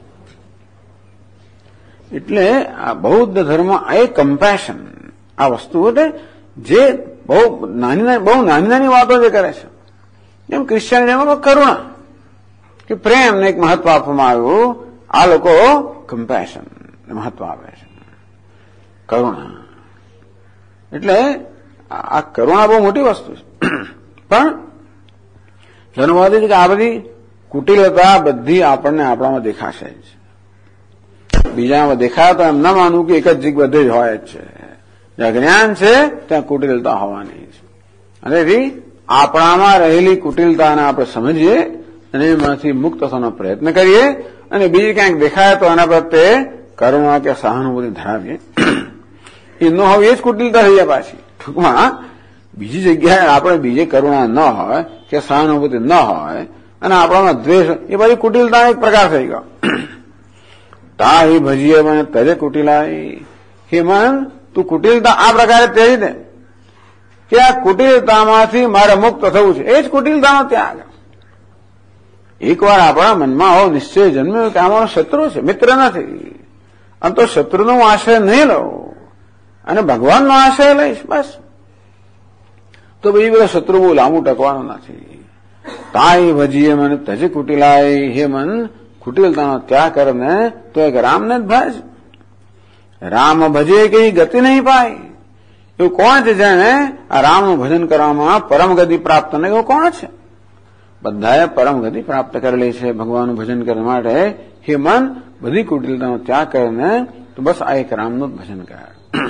એટલે આ બૌદ્ધ ધર્મ એ કમ્પેશન આ વસ્તુ એટલે જે બહુ નાની વાતો જે કરે છે, જેમ ક્રિશ્ચિયાનિટીમાં કરુણા કે પ્રેમને એક મહત્વ આપવામાં આવ્યું, આ લોકો કમ્પેશન મહત્વ આપે છે, કરુણા. એટલે આ કરુણા બહુ મોટી વસ્તુ છે. પણ જન્મવાદી છે કે આ બધી કુટિલતા બધી આપણને આપણામાં દેખાશે જ. બીજામાં દેખાય તો એમ ના માનવું કે એક જ જીગ બધે જ હોય જ છે. જ્યાં જ્ઞાન છે ત્યાં કુટિલતા હોવાની છે. અને એથી આપણામાં રહેલી કુટિલતાને આપણે સમજીએ અને એમાંથી મુક્ત થવાનો પ્રયત્ન કરીએ અને બીજી ક્યાંક દેખાય તો એના પ્રત્યે કરુણા કે સહાનુભૂતિ ધરાવીએ. એ ન હોય એ જ કુટિલતા થઈ જાય પાછી. ટૂંકમાં બીજી જગ્યાએ આપણે બીજે કરુણા ન હોય કે સહાનુભૂતિ ન હોય અને આપણામાં દ્વેષ, એ બધી કુટિલતા એક પ્રકાર થઈ ગયો. તા હિ ભજીએ મને તજે કુટિલાઈ. હે મન, તું કુટિલતા આ પ્રકારે તેજી દે કે આ કુટિલતામાંથી મારે મુક્ત થવું છે. એ જ કુટિલતાનો ત્યાગ. એકવાર આપણા મનમાં આવો નિશ્ચય જન્મ્યો કે આ શત્રુ છે, મિત્ર નથી, અને તો શત્રુનો આશ્રય નહીં લઉં અને ભગવાનનો આશ્રય લઈશ, બસ તો બીજી બધા શત્રુ બહુ લાંબુ ટકવાનું નથી. તાઈ ભજીએ મને તજે કુટિલાઈ. હે મન, કુટિલતાનો ત્યાગ કરને તો એક રામને જ ભજ. રામ ભજે કે ગતિ નહીં પાય. એવું કોણ છે જેને આ રામનું ભજન કરવામાં પરમ ગતિ પ્રાપ્ત નહીં? એવું કોણ છે? બધાએ પરમ ગતિ પ્રાપ્ત કરેલી છે ભગવાનનું ભજન કરવા માટે. હે મન, બધી કુટિલતાનો ત્યાગ કરીને તો બસ આ એક રામનું જ ભજન કર.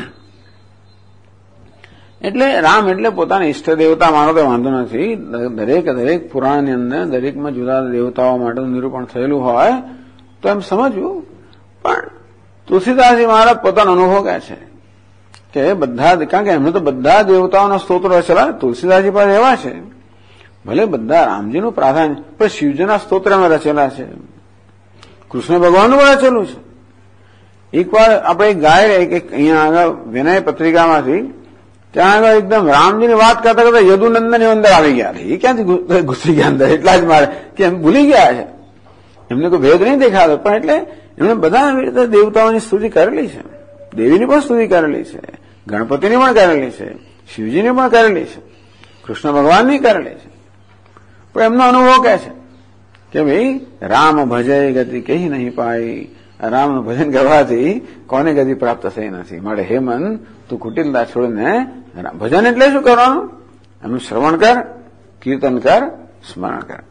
એટલે રામ એટલે પોતાના ઈષ્ટ દેવતા માનો તો વાંધો નથી. દરેક પુરાણની અંદર દરેકમાં જુદા દેવતાઓ માટેનું નિરૂપણ થયેલું હોય તો એમ સમજવું. પણ તુલસીદાસજી મહારાજ પોતાનો અનુભવ કહે છે કે બધા, કારણ કે એમને તો બધા દેવતાઓના સ્તોત્રો રચેલા તુલસીદાસજી પાસે એવા છે. ભલે બધા રામજીનું પ્રાધાન્ય, પણ શિવજીના સ્તોત્ર એમાં રચેલા છે, કૃષ્ણ ભગવાનનું પણ રચેલું છે. એકવાર આપણે ગાય અહીંયા આગળ વિનય પત્રિકામાંથી ત્યાં આગળ એકદમ રામજીની વાત કરતા કરતા યદુનંદન અંદર આવી ગયા. એ ક્યાંથી ઘૂસી ગયા અંદર? એટલા જ મારે કે એમ ભૂલી ગયા છે, એમને કોઈ ભેદ નહીં દેખાતો. પણ એટલે એમણે બધા આવી રીતે દેવતાઓની સ્તુતિ કરેલી છે, દેવીની પણ સ્તુતિ કરેલી છે, ગણપતિની પણ કરેલી છે, શિવજીની પણ કરેલી છે, કૃષ્ણ ભગવાનની કરેલી છે. પણ એમનો અનુભવ કહે છે કે ભાઈ રામ ભજે ગતિ કહી નહીં પાઈ. રામનું ભજન કરવાથી કોને ગતિ પ્રાપ્ત થઈ નથી. માટે હે મન, તું કુટિલતા છોડીને ભજન એટલે શું કરવાનું? એનું શ્રવણ કર, કીર્તન કર, સ્મરણ કર.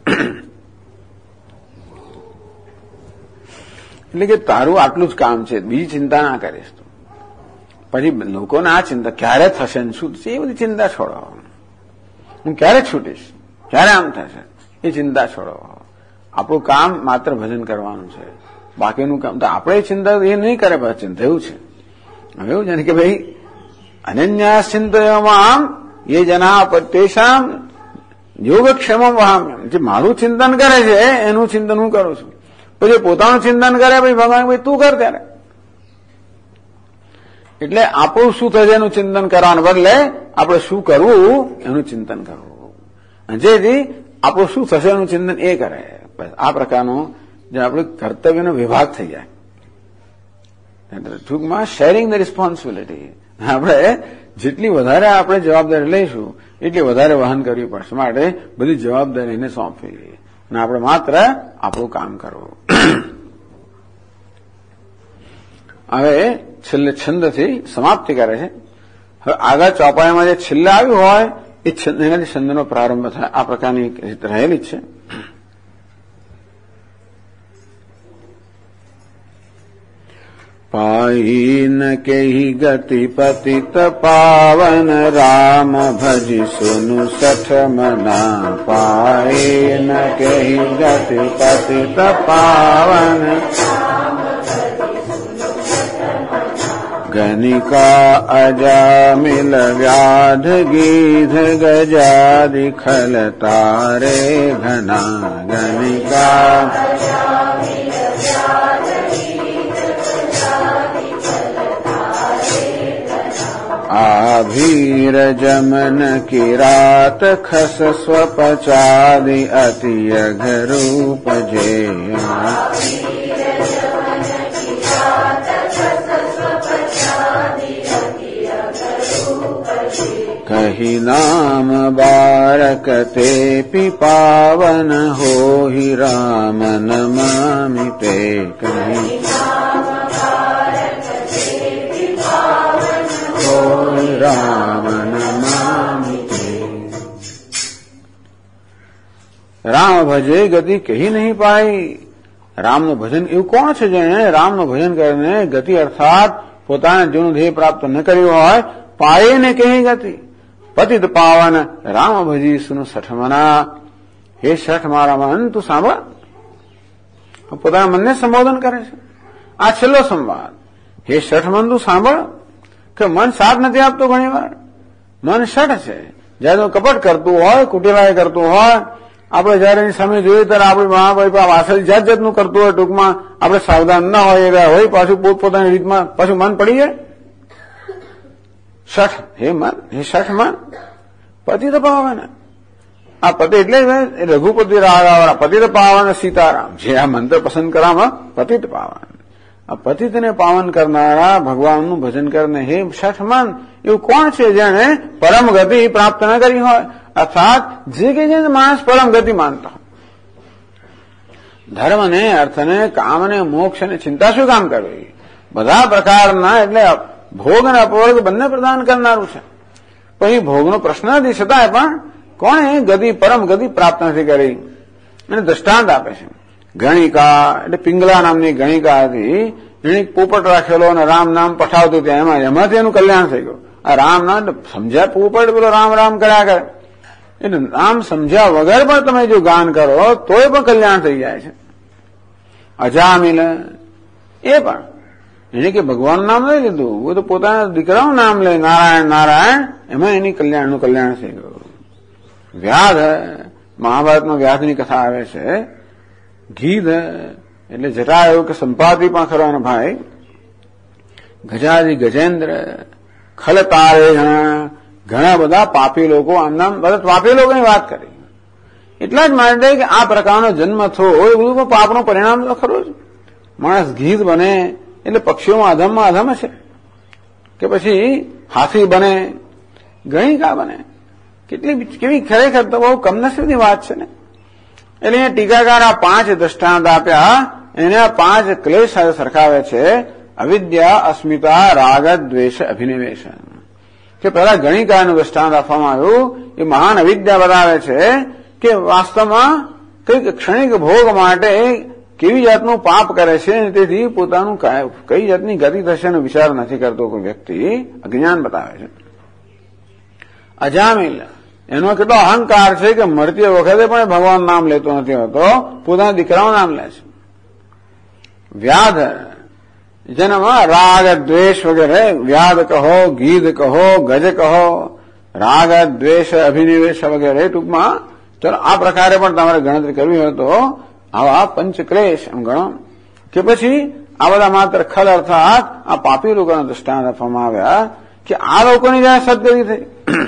એટલે કે તારું આટલું જ કામ છે, બીજી ચિંતા ના કરીશ. તું પછી લોકોને આ ચિંતા ક્યારે થશે ને શું થશે એ બધી ચિંતા છોડો. હું ક્યારે છૂટીશ, ક્યારે આમ થશે એ ચિંતા છોડો. આપણું કામ માત્ર ભજન કરવાનું છે. બાકીનું કામ તો આપણે ચિંતા એ નહીં કરે. ચિંતા એવું છે, હવે એવું છે કે ભાઈ અનન્યા ચિંતયમામ એ જના પ્રત્યેષામ યોગક્ષેમ વહામ્યમ. જે મારું ચિંતન કરે છે એનું ચિંતન હું કરું છું. પછી પોતાનું ચિંતન કરે ભાઈ ભગવાન ભાઈ તું કર ત્યારે. એટલે આપણું શું થશે એનું ચિંતન કરવાને બદલે આપણે શું કરવું એનું ચિંતન કરવું. જેથી આપણું શું થશે એનું ચિંતન એ કરે. આ પ્રકારનું જે આપણે કર્તવ્યનો વિભાગ થઈ જાય. ટૂંકમાં શેરિંગ ધ રિસ્પોન્સિબિલિટી. આપણે જેટલી વધારે આપણે જવાબદારી લઈશું એટલી વધારે વહન કરવી પડશે. માટે બધી જવાબદારીને સોંપવી અને આપણે માત્ર આપણું કામ કરવું. હવે છેલ્લે છંદથી સમાપ્તિ કરે છે. હવે આગળ ચોપાઈમાં જે છેલ્લે આવ્યું હોય એ એનાથી છંદનો પ્રારંભ થાય. આ પ્રકારની રીત રહેલી છે. પાઈ ન કેહી ગતિ પતિત પાવન રામ ભજી સુનું સઠ મના. પાઈ ન કેહી ગતિ પતિત પાવન ગનિકા અજામિલ વ્યાધ ગીધ ગજાદિ ખલ તારે ઘના. ગનિકા આભીર જમન કિરાત ખસ સ્વપચાદિ અતિ અઘરૂપ જે. કહી નામ બારક તે પાવન હોહિ રામ નમામિ તે. કહી રામ નમામિ તે. રામ ભજે ગતિ કહી નહીં પાઈ. રામનું ભજન એવું કોણ છે જેને રામનું ભજન કરીને ગતિ અર્થાત પોતાના જીવનું ધ્યેય પ્રાપ્ત ન કર્યું હોય. પાયે ને કહી ગતિ પતિત પાવન રામ ભજી સુનું સઠ મના. હે સઠ મારા મન તું સાંભળ. પોતાના મનને સંબોધન કરે છે. આ છેલ્લો સંવાદ. હે સઠ મન તું સાંભળ કે મન સાથ નથી આપતું. ઘણી વાર મન સઠ છે. જયારે કપટ કરતું હોય, કુટિલાય કરતું હોય, આપણે જયારે એની સામે જોઈએ ત્યારે આપણી મહાભાઈ વાસળી જાત જાતનું કરતું હોય, ટૂંકમાં આપણે સાવધાન ન હોય પાછું પોતપોતાની રીતમાં પાછું મન પડી જાય. શઠ હે મન, હે શઠ મન પતિત પાવન. આ પતિ એટલે રઘુપતિ રાઘવ પતિત પાવન સીતારામ. જે આ મંત્ર પસંદ કરવામાં પતિત પાવન. આ પતિતને પાવન કરનારા ભગવાનનું ભજન કરને હે શઠ મન એવું કોણ છે જેને પરમ ગતિ પ્રાપ્ત ન કરી હોય. અર્થાત જે કે જે માણસ પરમ ગતિ માનતા હોય. ધર્મને, અર્થને, કામને, મોક્ષને ચિંતા શું કામ કરવી? બધા પ્રકારના એટલે ભોગ અને અપવર્ગ બંને પ્રદાન કરનારું છે. પછી ભોગનો પ્રશ્ન નથી, છતાંય પણ કોણે ગતિ પરમ ગતિ પ્રાપ્ત નથી કરી અને દ્રષ્ટાંત આપે છે. ગણિકા એટલે પિંગલા નામની ગણિકા હતી. એને પોપટ રાખેલો અને રામ નામ પઠાવતું ત્યાં એમાંથી એનું કલ્યાણ થઈ ગયું. આ રામ નામ સમજ્યા પોપટ પેલો રામ રામ કર્યા કરે એટલે નામ સમજ્યા વગર પણ તમે જો ગાન કરો તોય પણ કલ્યાણ થઈ જાય છે. અજામિલ એ પણ એને કે ભગવાનનું નામ લઈ લીધું, वो તો પોતાના દીકરાનું નામ લે નારાયણ નારાયણ, એમાં એની કલ્યાણનું કલ્યાણ થઈ ગયું. વ્યાધ મહાભારતમાં વ્યાધની કથા આવે છે. ગીધ એટલે જટાયુ કે સંપાદી પણ ખરો એનો ભાઈ. ગજાદી ગજેન્દ્ર ખલ તારે ઘણા બધા પાપી લોકો આમ નામ બધા પાપી લોકોની વાત કરી. એટલા જ માટે કે આ પ્રકારનો જન્મ થયો એ બધું પાપનું પરિણામ તો ખરું જ. માણસ ગીધ બને એટલે પક્ષીઓમાં અધમ છે કે પછી હાથી બને, ગણિકા બને. કેવી ખરેખર તો બહુ કમનસીબની વાત છે ને. એટલે અહીંયા ટીકાકાર આ 5 દ્રષ્ટાંત આપ્યા, એને આ 5 ક્લેશ સાથે સરખાવે છે. અવિદ્યા, અસ્મિતા, રાગ, દ્વેષ, અભિનિવેશ. કે પહેલા ગણિકાનું દ્રષ્ટાંત આપવામાં આવ્યું. એ મહાન અવિદ્યા બતાવે છે કે વાસ્તવમાં કઈક ક્ષણિક ભોગ માટે કેવી જાતનું પાપ કરે છે અને તેથી પોતાનું કઈ જાતની ગતિ થશે એનો વિચાર નથી કરતો કોઈ વ્યક્તિ. અજ્ઞાન બતાવે છે. અજામિલ એનો કેટલો અહંકાર છે કે મરતી વખતે પણ ભગવાન નામ લેતો નથી હોતો, પોતાના દીકરાનું નામ લે છે. વ્યાધ જેનામાં રાગ દ્વેષ વગેરે, વ્યાધ કહો, ગીધ કહો, ગજ કહો, રાગ દ્વેષ અભિનિવેશ વગેરે, ટૂંકમાં ચલો આ પ્રકારે પણ તમારે ગણતરી કરવી હોય તો આવા પંચક્લેશ એમ ગણો. કે પછી આ બધા માત્ર ખલ અર્થાત આ પાપી લોકોના દ્રષ્ટાંત આપવામાં આવ્યા કે આ લોકોની જયારે સદગતિ થઈ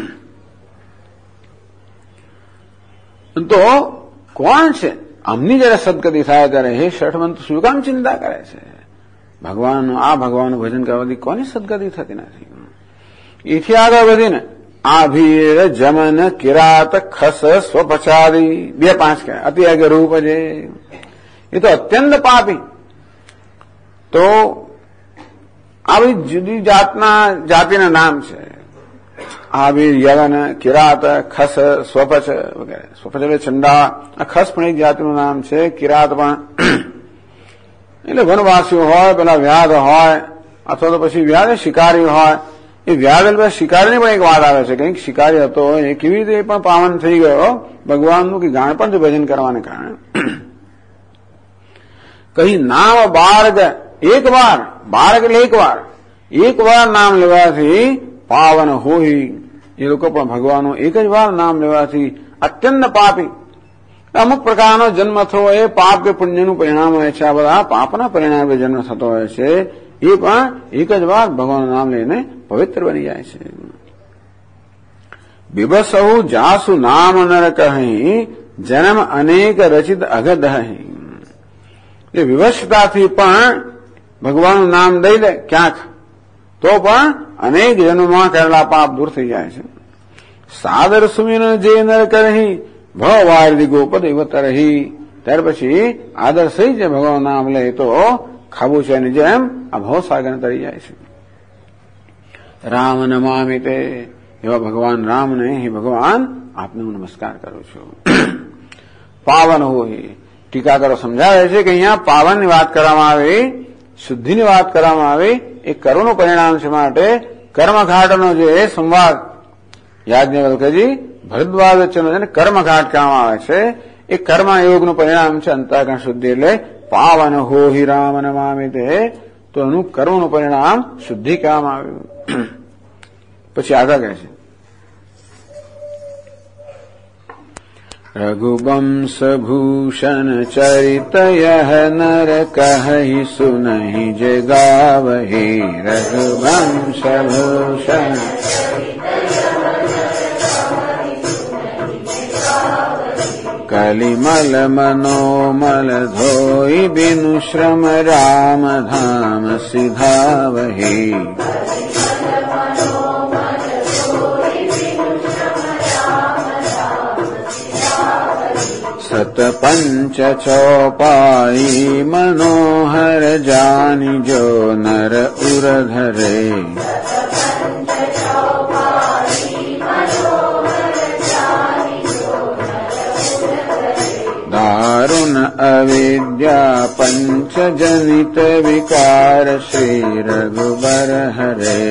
તો કોણ છે આમની જયારે સદગતિ થાય ત્યારે હે શઠમંત શું કામ ચિંતા કરે છે? ભગવાનનું ભજન કરવાથી કોની સદગતિ થતી નથી? એથી આગળ વધીને આભીર જમન કિરાત ખસ સ્વપચાદી 2-5 કહે અતિ અગરૂપ છે. એ તો અત્યંત પાપી. તો આવી જુદી જાતિના નામ છે. આબીર, યવન, કિરાત, ખસ, સ્વપચ વગેરે. સ્વપચ એટલે ચંડા. આ ખસ પણ એક જાતિનું નામ છે, કિરાત પણ. એટલે વનવાસીઓ હોય, પેલા વ્યાધ હોય, અથવા તો પછી વ્યાધ શિકારી હોય. એ વ્યાધ એટલે શિકારીની પણ એક વાત આવે છે, કંઈક શિકારી હતો એ કેવી રીતે એ પણ પાવન થઈ ગયો ભગવાનનું કે ગાણપણ ભજન કરવાને કારણે. કહી નામ બાળક, એક વાર, બાળક એટલે એક વાર નામ લેવાથી પાવન હોય. એ લોકો પણ ભગવાનનું એક જ વાર નામ લેવાથી અત્યંત પાપી, અમુક પ્રકારનો જન્મ થયો એ પાપ કે પુણ્યનું પરિણામ હોય છે. આ બધા પાપના પરિણામે જન્મ થતો હોય છે, એ પણ એક જ વાર ભગવાનનું નામ લઈને પવિત્ર બની જાય છે. બિબસહુ જાસુ નામ નર કહી, જન્મ અનેક રચિત અગદહી. એ વિવશતાથી પણ ભગવાનનું નામ દઈ લે ક્યાંક, તો પણ અનેક જન્મમાં કરેલા પાપ દૂર થઈ જાય છે. સાદર સુમિરન જે નર કરહી, ભવ વારદી ગોપદ ઇવત રહી. ત્યાર પછી આદર સહી જે ભગવાન નામ લે તો ખાબુચિયાની જેમ આ ભવસાગર તરી જાય છે. રામ નમામિ તે, એવા ભગવાન રામને, હે ભગવાન આપને હું નમસ્કાર કરું છું. પાવન હોય, ટીકાકારો સમજાવે છે કે અહીંયા પાવનની વાત કરવામાં આવી, શુદ્ધિની વાત કરવામાં આવી, એ કર્મનું પરિણામ છે. માટે કર્મઘાટનો જે સંવાદ યાજ્ઞવલ્ક્યજી ભરદ્વાજ વચ્ચેનો જેને કર્મઘાટ કહેવામાં આવે છે, એ કર્મયોગનું પરિણામ છે અંતઃકરણ શુદ્ધિ. એટલે પાવન હોહિ રામ નમામિ તે, તો એનું કર્મનું પરિણામ શુદ્ધિ કહેવામાં આવ્યું. પછી આગળ કહે છે, રઘુવંશ ભૂષણ ચરિત યહ નર કહી સુનહિ જે ગાવહી. રઘુવંશ ભૂષણ કલિમલ મનોમલ ધોઈ, બિनु શ્રમ રામ ધામ સિધાવહી. સત પંચ ચોપાઈ મનોહર જાની જો નર ઉર ધરે. દારુણ અવિદ્યા પંચ જનિત વિકાર શ્રી રઘુબર હરે.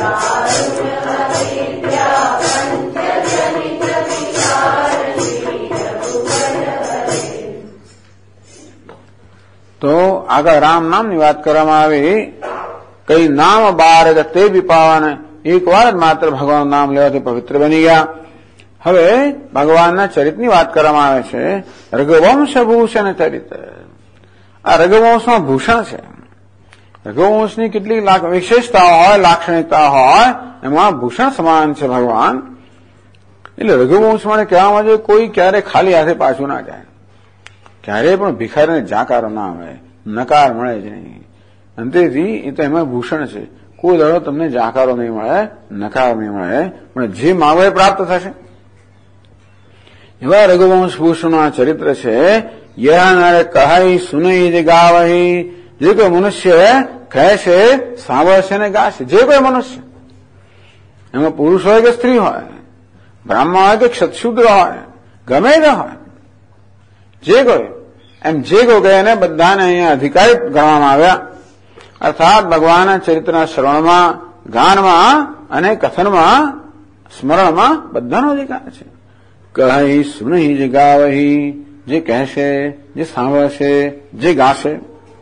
તો આગળ રામ નામની વાત કરવામાં આવી. કઈ નામ બારગ તે બી પાવન, એક વાર જ માત્ર ભગવાનનું નામ લેવાથી પવિત્ર બની ગયા. હવે ભગવાનના ચરિત્રની વાત કરવામાં આવે છે. રઘુવંશ ભૂષણ ચરિત. આ રઘુવંશમાં ભૂષણ છે. રઘુવંશની કેટલીક વિશેષતાઓ હોય, લાક્ષણિકતા હોય, એમાં ભૂષણ સમાન છે ભગવાન. એટલે રઘુવંશ માટે કહેવામાં આવે કોઈ ક્યારે ખાલી હાથે પાછું ના જાય, ક્યારેય પણ ભિખારીને જાકારો ના આવે, નકાર મળે જ નહીં. અંતેથી એ તો એમાં ભૂષણ છે. કોઈ દાડો તમને જાકારો નહીં મળે, નકાર નહીં મળે, પણ જે માગો એ પ્રાપ્ત થશે. એવા રઘુવંશ ભૂષણનું આ ચરિત્ર છે. યહ નર કહી સુનઈ જે ગાવહી. જે કોઈ મનુષ્ય કહે છે, સાંભળશે ને ગાશે. જે કોઈ મનુષ્ય, એમાં પુરુષ હોય કે સ્ત્રી હોય, બ્રાહ્મણ હોય કે ક્ષત્રુદ્ર હોય, ગમે તે હોય, જે કોઈ એમ જે કોઈ કહે એને બધાને અહીંયા અધિકારી ગણવામાં આવ્યા. અર્થાત ભગવાનના ચરિત્રના શ્રવણમાં, ગાનમાં અને કથનમાં, સ્મરણમાં બધાનો અધિકાર છે. કહી સુનહી જે ગાવહી, જે કહેશે, જે સાંભળશે, જે ગાશે.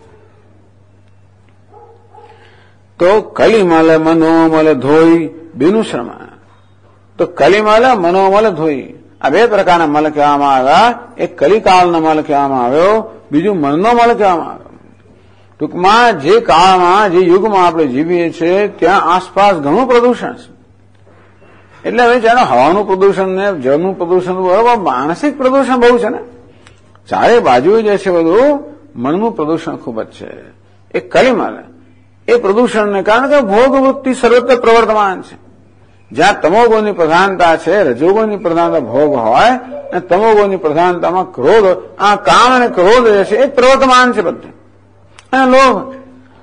તો કલિમલ મનોમલ ધોઈ બિनु શ્રમ. તો કલિમલ મનોમલ ધોઈ, આ બે પ્રકારના મલ કહેવામાં આવ્યા. એક કલિકાળનો મલ કહેવામાં આવ્યો, બીજું મનનો મલ કહેવામાં આવ્યો. ટૂંકમાં જે કાળમાં, જે યુગમાં આપણે જીવીએ છીએ ત્યાં આસપાસ ઘણું પ્રદૂષણ છે. એટલે હવે જાણે હવાનું પ્રદૂષણ ને જળનું પ્રદૂષણ, બરોબર, માનસિક પ્રદૂષણ બહુ છે ને. ચારે બાજુ જે છે બધું મનનું પ્રદૂષણ ખૂબ જ છે. એ કલિમલ, એ પ્રદૂષણને કારણે કે ભોગવૃત્તિ સર્વત્ર પ્રવર્તમાન છે. જ્યાં તમોગુણની પ્રધાનતા છે, રજોગુણની પ્રધાનતા ભોગ હોય, અને તમોગુણની પ્રધાનતામાં ક્રોધ, આ કામ અને ક્રોધ જે છે એ પ્રવર્તમાન છે બધે. અને લોભ,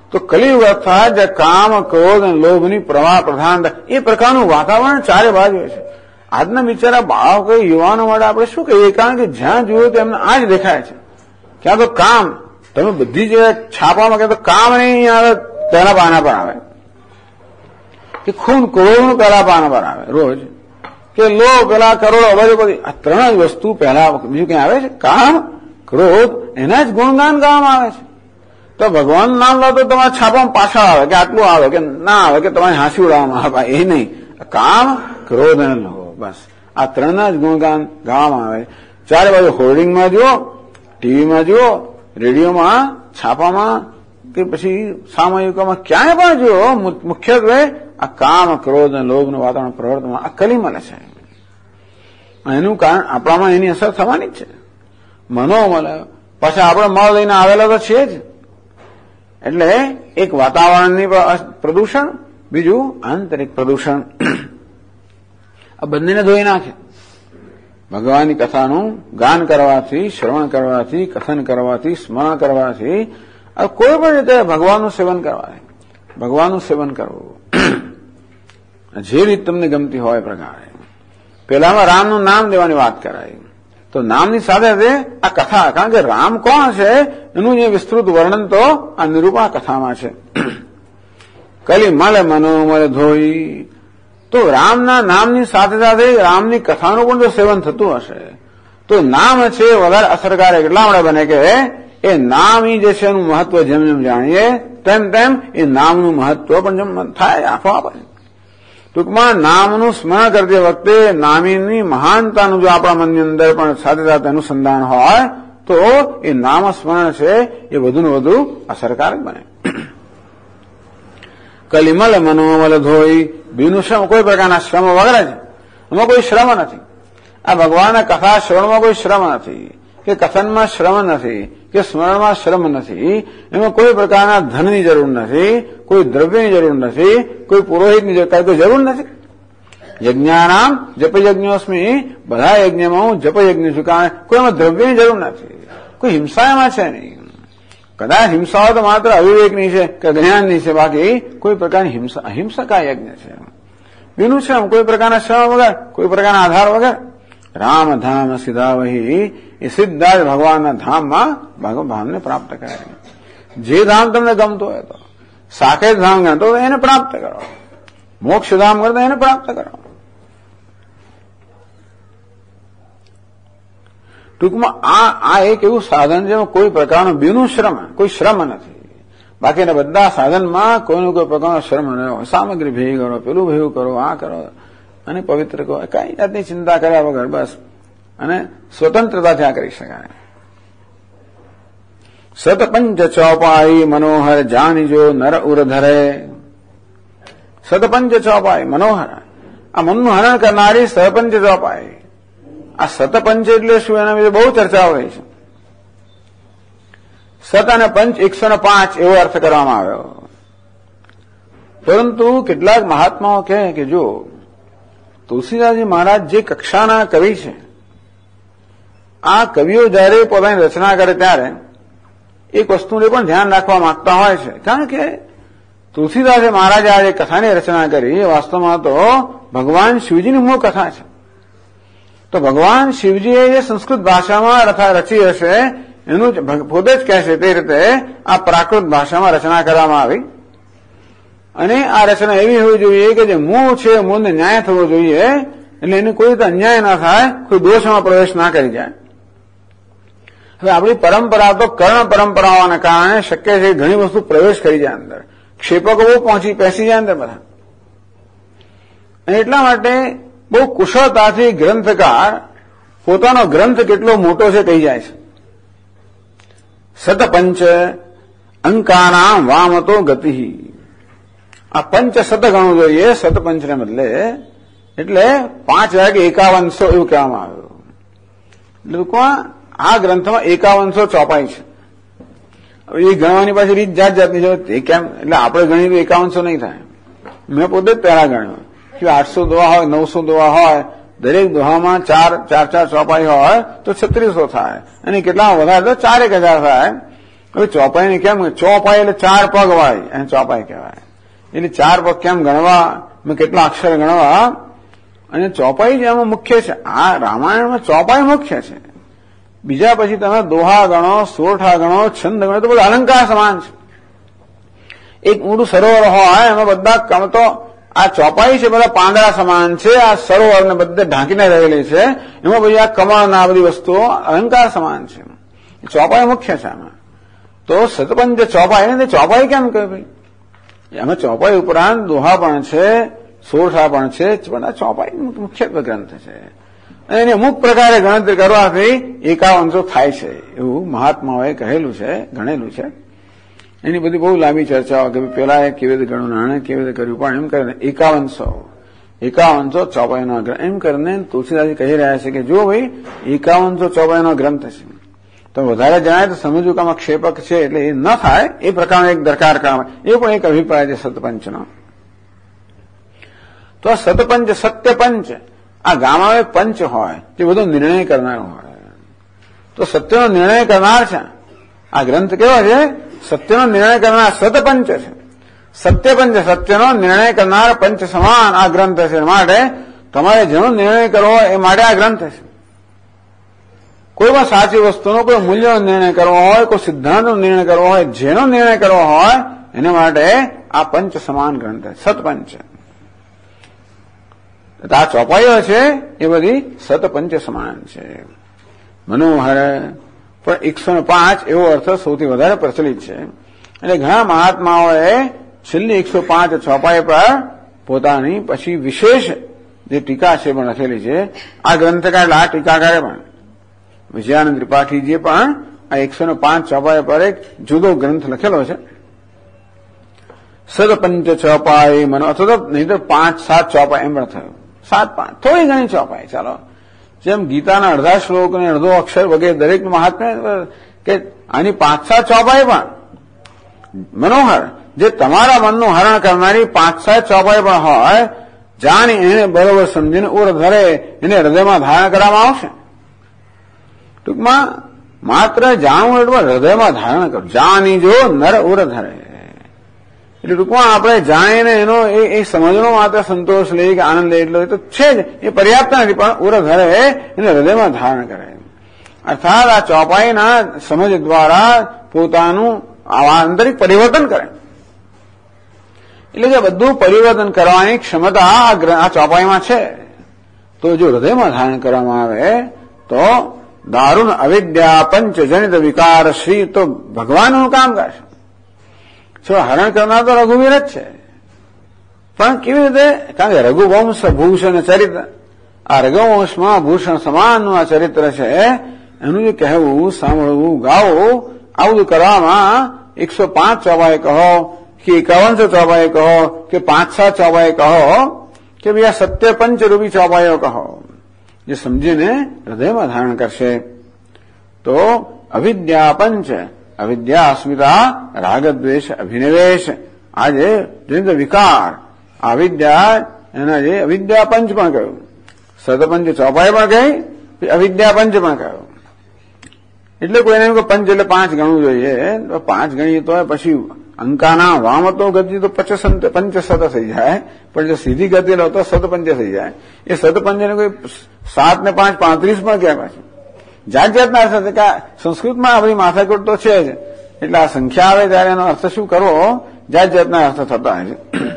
તો કલિયુગ અર્થાત જે કામ, ક્રોધ અને લોભની પ્રધાનતા એ પ્રકારનું વાતાવરણ ચારે બાજુ છે. આજના બિચારા બાળકો, યુવાનો માટે આપણે શું કહીએ? કારણ કે જ્યાં જોયું તો એમને આ જ દેખાય છે. ક્યાં તો કામ, તમે બધી જગ્યાએ છાપામાં ક્યાં તો કામ નહીં આવે, પહેલા પાના પર આવે કે ખૂન કરોડનું પહેલા પાના પર આવે રોજ, કે લો પેલા કરોડો અબજો બધી. આ ત્રણ જ વસ્તુ પહેલા, બીજું ક્યાં આવે છે? કામ, ક્રોધ, એના જ ગુણગાન ગાવામાં આવે છે. તો ભગવાનનું નામ લો તો તમારા છાપામાં પાછળ આવે કે આટલું આવે કે ના આવે કે તમારે હાંસી ઉડાવવામાં આવે. એ નહીં, કામ, ક્રોધ અને લોભ, બસ આ ત્રણના જ ગુણગાન ગાવામાં આવે. ચારે બાજુ હોર્ડિંગમાં જુઓ, ટીવીમાં જુઓ, રેડિયોમાં, છાપામાં કે પછી સામયિકોમાં, ક્યાંય પણ જુઓ, મુખ્યત્વે આ કામ, ક્રોધ અને લોભનું વાતાવરણ પ્રવર્તમાં આ કલી મળે છે. એનું કારણ આપણામાં એની અસર થવાની જ છે. મનો મળે, પછી આપણે મળ લઈને આવેલા તો છીએ જ. એટલે એક વાતાવરણની પ્રદૂષણ, બીજું આંતરિક પ્રદૂષણ. આ બંનેને ધોઈ નાખે. ભગવાનની કથાનું ગાન કરવાથી, શ્રવણ કરવાથી, કથન કરવાથી, સ્મરણ કરવાથી, કોઈ પણ રીતે ભગવાનનું સેવન કરવાથી, ભગવાનનું સેવન કરવું જે રીત તમને ગમતી હોય પ્રકારે. પેલામાં રામનું નામ દેવાની વાત કરાય, તો નામની સાથે સાથે આ કથા, કારણ કે રામ કોણ છે એનું જે વિસ્તૃત વર્ણન તો આ નિરૂપણ કથામાં છે. કલી મળે મનોમળ ધોઈ, તો રામના નામની સાથે સાથે રામની કથાનું પણ જો સેવન થતું હશે તો નામ છે વધારે અસરકારક એટલા માટે બને કે એ નામ જે છે એનું મહત્વ જેમ જેમ જાણીએ તેમ તેમ એ નામનું મહત્વ પણ જેમ થાય આપોઆપ. ટૂંકમાં નામનું સ્મરણ કરતી વખતે નામીની મહાનતાનું જો આપણા મનની અંદર પણ સાથે સાથે અનુસંધાન હોય તો એ નામ સ્મરણ છે એ વધુને વધુ અસરકારક બને. કલિમલ મનોમલ ધોઈ, બીનું શ્રમ, કોઈ પ્રકારના શ્રમ વગર જ, એમાં કોઈ શ્રમ નથી. આ ભગવાનના કથા શ્રવણમાં કોઈ શ્રમ નથી, કે કથનમાં શ્રમ નથી, કે સ્મરણમાં શ્રમ નથી. એમાં કોઈ પ્રકારના ધનની જરૂર નથી, કોઈ દ્રવ્યની જરૂર નથી, કોઈ પુરોહિતની કોઈ જરૂર નથી. યજ્ઞાનામ જપયજ્ઞોસ્મી, બધા યજ્ઞમાં હું જપયજ્ઞ છું, કારણ કોઈમાં દ્રવ્યની જરૂર નથી, કોઈ હિંસા એમાં છે નહીં. કદાચ હિંસાઓ તો માત્ર અવિવેકની છે કે જ્ઞાનની છે, બાકી કોઈ પ્રકારની હિંસા, અહિંસક આ યજ્ઞ છે. બીનું શ્રમ, કોઈ પ્રકારના શ્રમ વગર, કોઈ પ્રકારના આધાર વગર. રામ ધામ સીધા વહી, એ સીધા જ ભગવાનના ધામમાં ભાવને પ્રાપ્ત કરે. જે ધામ તમને ગમતો હોય તો, સાકેત ધામ ગમતો હોય એને પ્રાપ્ત કરો, મોક્ષ ધામ કરતો એને પ્રાપ્ત કરો. ટૂંકમાં આ એક એવું સાધન છે કોઈ પ્રકારનું બીનું શ્રમ, કોઈ શ્રમ નથી. બાકીના બધા સાધનમાં કોઈનું કોઈ પ્રકારનો શ્રમ ન હોય. સામગ્રી ભેગી કરો, પેલું ભેગું કરો, આ કરો અને પવિત્ર કરો, કઈ જાતની ચિંતા કર્યા વગર બસ, અને સ્વતંત્રતાથી આ કરી શકાય. સતપંચ ચોપાઈ મનોહર જાણીજો નર ઉર ધરે. સતપંચ ચોપાઈ મનોહર, આ મનનું હરણ કરનારી સતપંચ ચોપાઈ. આ સતપંચ એટલે શું એના વિશે બહુ ચર્ચાઓ રહી છે. સત અને પંચ 105 એવો અર્થ કરવામાં આવ્યો. પરંતુ કેટલાક મહાત્માઓ કહે કે જો તુલસીદાસજી મહારાજ જે કક્ષાના કવિ છે, આ કવિઓ જયારે પોતાની રચના કરે ત્યારે એક વસ્તુને પણ ધ્યાન રાખવા માંગતા હોય છે. કારણ કે તુલસીદાસે મહારાજે આ જે કથાની રચના કરી એ વાસ્તવમાં તો ભગવાન શિવજીની મૂળ કથા છે. તો ભગવાન શિવજીએ જે સંસ્કૃત ભાષામાં રચી હશે એનું પોતે જ કહેશે તે રીતે આ પ્રાકૃત ભાષામાં રચના કરવામાં આવી. અને આ રચના એવી હોવી જોઈએ કે જે મૂળ છે મૂળને ન્યાય થવો જોઈએ, એટલે એને કોઈ રીતે અન્યાય ના થાય, કોઈ દોષમાં પ્રવેશ ના કરી જાય. હવે આપણી પરંપરા તો કર્ણ પરંપરાઓના કારણે શક્ય છે ઘણી વસ્તુ પ્રવેશ કરી જાય અંદર, ક્ષેપકો બહુ પેસી જાય અંદર બધા. અને એટલા માટે બહુ કુશળતાથી ગ્રંથકાર પોતાનો ગ્રંથ કેટલો મોટો છે કહી જાય છે. સતપંચ અંકાનામ વામતો ગતિ. આ પંચ સત ગણવું જોઈએ સતપંચને બદલે, એટલે 5,5100 એવું કહેવામાં આવ્યું. એટલે આ ગ્રંથમાં 5100 ચોપાઈ છે. હવે એ ગણવાની પાછી રીત જાત જાતની છે. એ કેમ, એટલે આપણે ગણીએ તો 5100 નહીં થાય. મેં પોતે જ પહેલા ગણ્યું કે 800 દોહા હોય, 900 દોહા હોય, દરેક દોહામાં 4 ચોપાઈ હોય તો 3600 થાય, અને કેટલા વધારે તો 4,000 થાય. હવે ચોપાઈને કેમ ચોપાઈ એટલે 4 પગ હોય એને ચોપાઈ કહેવાય. એટલે 4 પગ કેમ ગણવા, કેટલા અક્ષર ગણવા, અને ચોપાઈ જ એમાં મુખ્ય છે. આ રામાયણમાં ચોપાઈ મુખ્ય છે. બીજા પછી તમે દોહા ગણો, સોરઠા ગણો, છંદ ગણો તો બધું અલંકાર સમાન છે. એક મોટું સરોવર હોય એમાં બધા કામ તો આ ચોપાઈ છે બધા પાંદડા સમાન છે. આ સરોવરને બધે ઢાંકીને રહેલી છે. એમાં પછી આ કમળ આ બધી વસ્તુઓ અલંકાર સમાન છે. ચોપાઈ મુખ્ય છે આમાં. તો શતપંચ ચોપાઈ ને ચોપાઈ કેમ કહે ભાઈ? એમાં ચોપાઈ ઉપરાંત દોહા પણ છે, સોરઠા પણ છે, પણ આ ચોપાઈ મુખ્યત્વે ગ્રંથ છે. અને એની અમુક પ્રકારે ગણતરી કરવાથી 51 થાય છે એવું મહાત્માઓએ કહેલું છે, ગણેલું છે. એની બધી બહુ લાંબી ચર્ચાઓ કે પેલા કેવી રીતે ગણું, નાણે કેવી રીતે કર્યું, પણ એમ કરીને 51 ચોપાઈનો ગ્રંથ એમ કરીને તુલસીદાસજી કહી રહ્યા છે કે જો ભાઈ 51 ચોપાઈનો ગ્રંથ છે તો વધારે જણાય તો સમજવું કે આમાં ક્ષેપક છે એટલે એ ન થાય એ પ્રકારનો એક દરકાર કરવામાં, એ પણ એક અભિપ્રાય છે સતપંચનો. તો સતપંચ સત્યપંચ, આ ગામમાં એક પંચ હોય તે બધો નિર્ણય કરનાર હોય. તો સત્યનો નિર્ણય કરનાર છે આ ગ્રંથ. કેવો છે? સત્યનો નિર્ણય કરનાર સતપંચ છે. સત્યપંચ, સત્યનો નિર્ણય કરનાર પંચ સમાન આ ગ્રંથ છે. માટે તમારે જેનો નિર્ણય કરવો એ માટે આ ગ્રંથ છે. કોઈ પણ સાચી વસ્તુનો કોઈ મૂલ્યનો નિર્ણય કરવો હોય, કોઈ સિદ્ધાંતનો નિર્ણય કરવો હોય, જેનો નિર્ણય કરવો હોય એના માટે આ પંચ સમાન ગ્રંથ છે, સતપંચ. આ ચોપાઈઓ છે એ બધી સતપંચ સમાન છે. મનોહર પણ 105 એવો અર્થ સૌથી વધારે પ્રચલિત છે. એટલે ઘણા મહાત્માઓએ છેલ્લી 105 ચોપાઈ પર પોતાની પછી વિશેષ જે ટીકા છે પણ લખેલી છે. આ ગ્રંથકાર, આ ટીકાકારે પણ વિજયાનંદ ત્રિપાઠીજીએ પણ આ 105 ચોપાઈ પર એક જુદો ગ્રંથ લખેલો છે. સતપંચ ચોપાઈ મનો, અથવા તો નહીં તો 5-7 ચોપાઈ એમ પણ થયું. 7-5 થોડી ઘણી ચોપાઈ. ચાલો, જેમ ગીતાના અડધા શ્લોક અને અડધો અક્ષર વગેરે દરેક મહાત્મા કે આની 5-7 ચોપાઈ પણ મનોહર, જે તમારા મનનું હરણ કરનારી 5-7 ચોપાઈ પણ હોય, જાણી એને બરોબર સમજીને ઉર ધરે એને હૃદયમાં ધારણ કરવામાં આવશે. ટૂંકમાં માત્ર જાણવું એટલે હૃદયમાં ધારણ કરવું. જાણી જો નર ઉર ધરે, એટલે ટૂંકમાં આપણે જાણીને એનો એ સમજનો માત્ર સંતોષ લઈએ કે આનંદ લે એટલો એ તો છે જ, એ પર્યાપ્ત નથી, પણ ઉર ધરે એને હૃદયમાં ધારણ કરે. અર્થાત આ ચોપાઈના સમજ દ્વારા પોતાનું આંતરિક પરિવર્તન કરે. એટલે કે બધું પરિવર્તન કરવાની ક્ષમતા આ ચોપાઈમાં છે. તો જો હૃદયમાં ધારણ કરવામાં આવે તો દારૂણ અવિદ્યા પંચ જનિત વિકાર શ્રી તો ભગવાનનું કામ કરશે. હરણ કરનાર તો રઘુવીર જ છે, પણ કેવી રીતે? કારણ કે રઘુવંશ ભૂષણ ચરિત્ર, આ રઘુવંશમાં ભૂષણ સમાનનું આ ચરિત્ર છે. એનું જે કહેવું, સાંભળવું, ગાવું, આવું કરવામાં 105 ચોપાઈ કહો કે 51 ચોપાઈ કહો કે 5-7 ચોપાઈ કહો કે ભાઈ આ સત્યપંચ રૂપી ચોપાઈઓ કહો, જે સમજીને હૃદયમાં ધારણ કરશે. તો અવિદ્યા પંચ, અવિદ્યા, અસ્મિતા, રાગદ્વેષ, અભિનિવેશ, આજે જે વિકાર, અવિદ્યા એના જે અવિદ્યા પંચ પણ કહ્યું, સતપંચ ચોપાઈ પણ કહી, અવિદ્યા પંચ પણ કહ્યું. એટલે કોઈને એમ કે પંચ એટલે 5 ગણવું જોઈએ, 5 ગણીએ તો પછી અંકાના વામતો ગતિ તો પંચશત થઈ જાય, પણ જો સીધી ગતિ લો તો સતપંચ થઈ જાય. એ સતપંચને કોઈ 7 ને 5 35 પણ કહેવાય છે. જાત જાતના અર્થ છે કે સંસ્કૃતમાં આ બધી માથાકૂટ તો છે જ, એટલે આ સંખ્યા આવે ત્યારે એનો અર્થ શું કરવો, જાત જાતના અર્થ થતા હોય છે.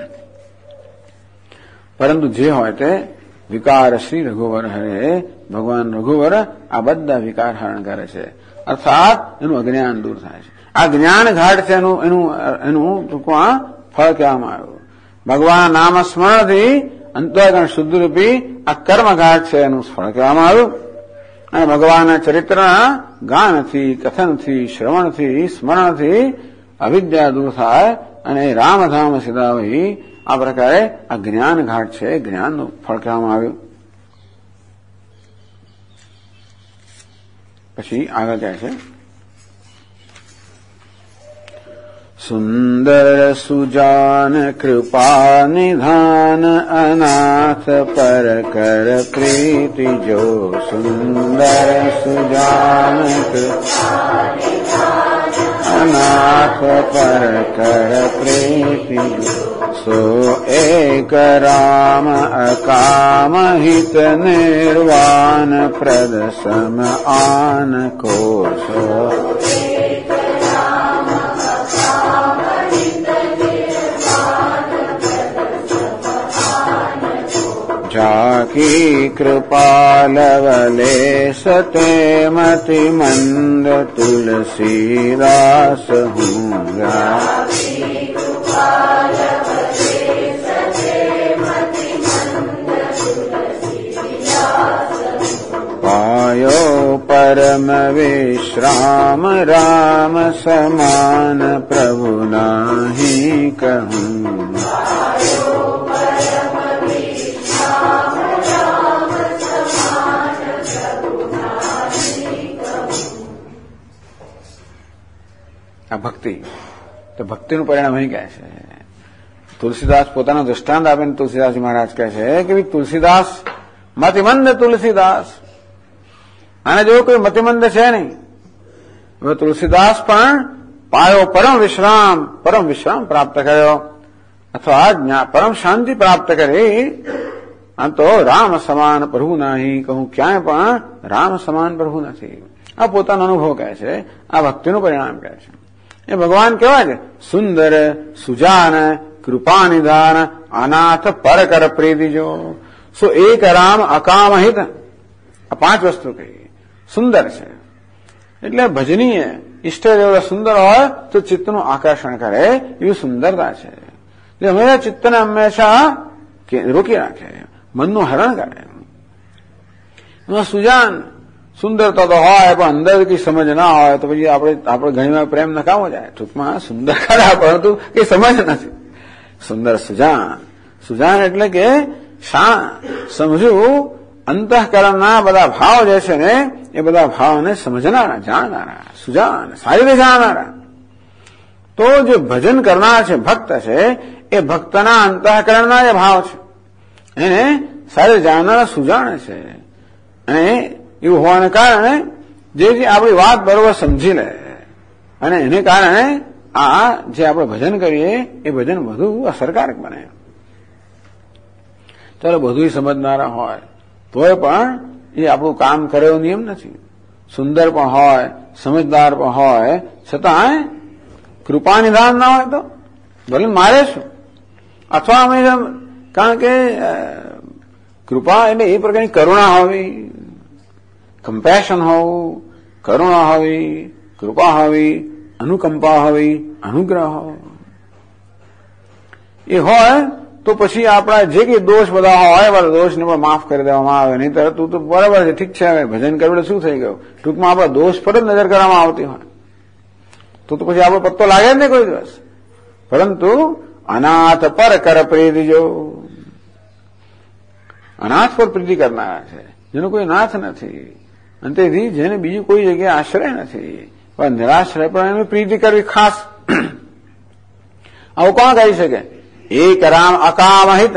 પરંતુ જે હોય તે વિકાર શ્રી રઘુવર હરે, ભગવાન રઘુવર આ બધા વિકાર હરણ કરે છે. અર્થાત એનું અજ્ઞાન દૂર થાય છે. આ જ્ઞાન ઘાટ છે એનું ટૂંકમાં ફળ કહેવામાં આવ્યું. ભગવાન નામ સ્મરણથી અંતઃકરણ શુદ્ધરૂપી આ કર્મઘાટ છે એનું ફળ કહેવામાં આવ્યું. અને ભગવાનના ચરિત્રના ગાનથી, કથનથી, શ્રવણથી, સ્મરણથી અવિદ્યા દૂર થાય અને રામધામ સિધાવહી, આ પ્રકારે આ જ્ઞાન ઘાટ છે, જ્ઞાનનું ફળ કહેવામાં આવ્યું. પછી આગળ કહે છે સુંદર સુજાન કૃપા નિધાન અનાથ પર કર પ્રીતિ જો, સુંદર સુજાન કૃપા નાથ પર કર પ્રીતિ સો એક રામ અકામ હિત નિર્વાણ પ્રદ સમ આન કોશ જાકી કૃપા લવલે સતે મતિ મંદ તુલસીદાસ હુંગા પાયો પરમ વિશ્રામ રામ સમાન પ્રભુ નાહી કહું આ ભક્તિ તો ભક્તિનું પરિણામ અહીં કહે છે. તુલસીદાસ પોતાનો દૃષ્ટાંત આપીને તુલસીદાસજી મહારાજ કહે છે કે તુલસીદાસ મતિમંદ તુલસીદાસ આને જેવો કોઈ મતિમંદ છે નહીં. હવે તુલસીદાસ પણ પાયો પરમ વિશ્રામ પ્રાપ્ત કર્યો અથવા પરમ શાંતિ પ્રાપ્ત કરી. આ તો રામ સમાન પ્રભુ નહીં કહું, ક્યાંય પણ રામ સમાન પ્રભુ નથી. આ પોતાનો અનુભવ કહે છે, આ ભક્તિનું પરિણામ કહે છે. એ ભગવાન કહેવાય છે સુંદર સુજાન કૃપા નિધાન અનાથ પરકર પ્રીતિ જો સો એક રામ અકામ હિત. આ 5 વસ્તુ કહી. સુંદર છે એટલે ભજનીય ઈષ્ટદેવ સુંદર હોય તો ચિત્તનું આકર્ષણ કરે એવી સુંદરતા છે. જે હંમેશા ચિત્તને હંમેશા રોકી રાખે, મનનું હરણ કરે. એમાં સુજાન સુંદરતા તો હોય પણ અંદર કઈ સમજ ના હોય તો પછી આપણે ઘણીવાર પ્રેમ નકામો જાય. ટૂંકમાં સુંદર ખરા પરંતુ કઈ સમજ નથી. સુંદર સુજાન એટલે કે સમજવું અંતઃકરણના બધા ભાવ જે છે ને એ બધા ભાવને સમજનારા, જાણનારા, સુજાન સારી રીતે જાણનારા. તો જે ભજન કરનાર છે, ભક્ત છે, એ ભક્તના અંતઃકરણના જે ભાવ છે એને સારી જાણનારા સુજાણ છે. અને એવું હોવાને કારણે જે આપણી વાત બરોબર સમજી લે અને એને કારણે આ જે આપણે ભજન કરીએ એ ભજન વધુ અસરકારક બને. ચાલો બધું સમજનારા હોય તોય પણ એ આપણું કામ કરે એવો નિયમ નથી. સુંદર પણ હોય, સમજદાર પણ હોય, છતાં કૃપા નિધાન ના હોય તો ભલે મારે શું અથવા અમે કારણ કે કૃપા એટલે એ પ્રકારની કરુણા હોવી, કમ્પેશન હોવું, કરુણા હોવી, કૃપા હોવી, અનુકંપા હોવી, અનુગ્રહ હોવો. એ હોય તો પછી આપણા જે કઈ દોષ બધા હોય બધા દોષને પણ માફ કરી દેવામાં આવે. નહીં તરત તું તો બરાબર છે, ઠીક છે, હવે ભજન કર્યું શું થઈ ગયું. ટૂંકમાં આપણા દોષ પર જ નજર કરવામાં આવતી હોય તો પછી આપણો પત્તો લાગે જ નહીં કોઈ દિવસ. પરંતુ અનાથ પર કર પ્રીતિ જો, અનાથ પર પ્રીતિ કરનારા છે જેનો કોઈ નાથ નથી અને તેથી જેને બીજું કોઈ જગ્યાએ આશ્રય નથી પણ નિરાશ્રય પણ એની પ્રીતિ કરવી ખાસ. આવું કોણ કહી શકે? એક રામ અકામ હિત.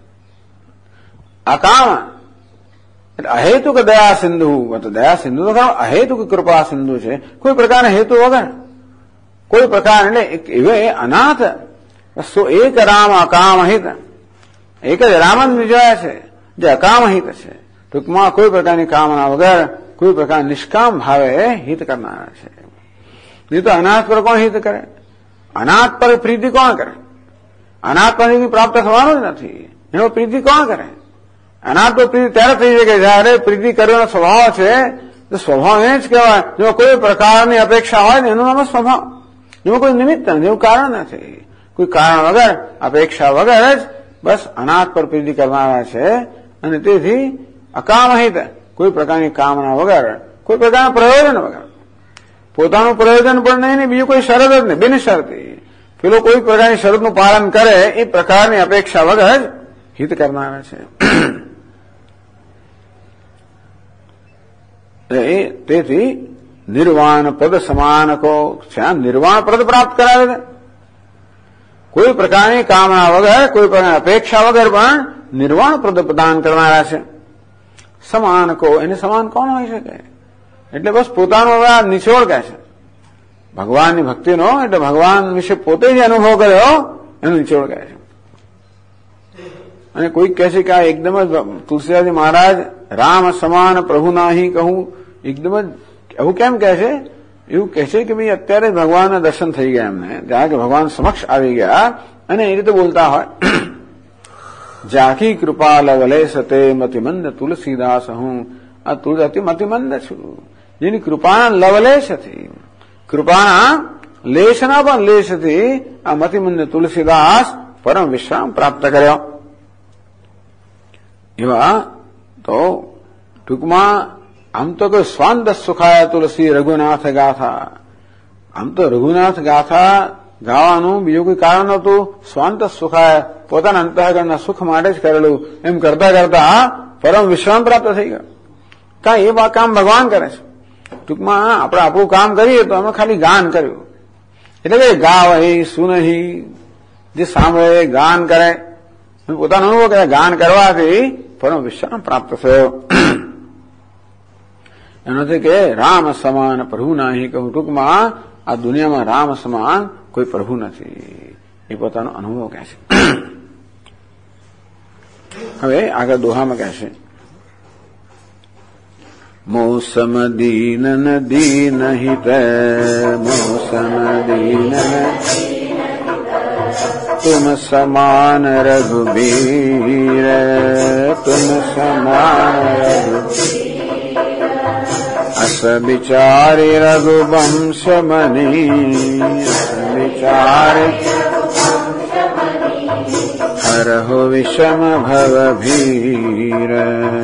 અકામ એટલે અહેતુક દયા સિંધુ. દયા સિંધુ તો ખરો, અહેતુક કૃપા સિંધુ છે. કોઈ પ્રકારના હેતુ વગર, કોઈ પ્રકાર એટલે એવે અનાથ. એક રામ અકામ હિત. એક જ રામ જ નિજવાય છે જે અકામ હિત છે. ટૂંકમાં કોઈ પ્રકારની કામના વગર કોઈ પ્રકાર નિષ્કામ ભાવે હિત કરનારા છે. નહીં તો અનાથ પર કોણ હિત કરે? અનાથ પર પ્રીતિ કોણ કરે? અનાથ પર પ્રાપ્ત થવાનું જ નથી. એનો પ્રીતિ કોણ કરે? અનાથ પર પ્રીતિ ત્યારે થઈ શકે જયારે પ્રીતિ કરવાનો સ્વભાવ છે તો સ્વભાવ એ જ કહેવાય. જો કોઈ પ્રકારની અપેક્ષા હોય ને એનું નામ સ્વભાવ. એમાં કોઈ નિમિત્ત નથી, એવું કારણ નથી. કોઈ કારણ વગર, અપેક્ષા વગર જ બસ અનાથ પર પ્રીતિ કરનારા છે. અને તેથી અકામહિત, કોઈ પ્રકારની કામના વગર, કોઈ પ્રકારના પ્રયોજન વગર, પોતાનું પ્રયોજન પણ નહીં ને બીજું કોઈ શરત જ નહીં, બિનશરતી. પેલો કોઈ પ્રકારની શરતનું પાલન કરે એ પ્રકારની અપેક્ષા વગર જ હિત કરનારા છે. તેથી નિર્વાણ પદ સમાન કો, નિર્વાણ પદ પ્રાપ્ત કરાવે છે. કોઈ પ્રકારની કામના વગર, કોઈ પ્રકારની અપેક્ષા વગર પણ નિર્વાણ પદ પ્રદાન કરનારા છે. સમાન કો, એને સમાન કોણ હોઈ શકે? એટલે બસ પોતાનો નિચોડ કહે છે. ભગવાનની ભક્તિનો એટલે ભગવાન વિશે પોતે જે અનુભવ કર્યો એનો નિચોડ કહે છે. અને કોઈક કહે છે કે આ એકદમ જ તુલસીદાસજી મહારાજ રામ સમાન પ્રભુ નાહી કહું, એકદમ જ એવું કેમ કહે છે? એવું કહે છે કે ભાઈ અત્યારે જ ભગવાનના દર્શન થઈ ગયા એમને, ત્યાં કે ભગવાન સમક્ષ આવી ગયા અને એ રીતે બોલતા હોય. જાકી કૃપા લવલે સતે મતિમંદ તુલસીદાસ હું, આ તુલસી મતિમંદ છું, જેની કૃપાના લવલેશ હતી, કૃપાના લેશના પણ લેશથી આ મતિમંદ તુલસીદાસ પરમ વિશ્રામ પ્રાપ્ત કર્યો. એવા તો ટૂંકમાં આમ તો કોઈ સ્વાંત સુખાયા તુલસી રઘુનાથ ગાથા, આમ તો રઘુનાથ ગાથા ગાવાનું બીજું કોઈ કારણ નહોતું. સ્વાંત સુખાયા, પોતાના અંતઃકરણના સુખ માટે જ કરેલું. એમ કરતા કરતા પરમ વિશ્રામ પ્રાપ્ત થઈ ગયો. કાંઈ એ કામ ભગવાન કરે છે. ટૂંકમાં આપણે આપણું કામ કરીએ તો અમે ખાલી ગાન કર્યું, એટલે કે ગાવહી સુનહી, જે સાંભળે ગાન કરે, પોતાનો અનુભવ કરે, ગાન કરવાથી પરમ વિશ્રામ પ્રાપ્ત થયો. એનો છે કે રામ સમાન પ્રભુ નાહી કહું, ટૂંકમાં આ દુનિયામાં રામ સમાન કોઈ પ્રભુ નથી, એ પોતાનો અનુભવ કહે છે. હવે આગળ દોહામાં કહે છે, મોસમ દીન દીન હિત, મોસમ દીન तुम समान रघुबीर, तुम समान रघुबीर, अस विचारि रघुवंश मणि, अस विचारि हरहु विषम भव भीर.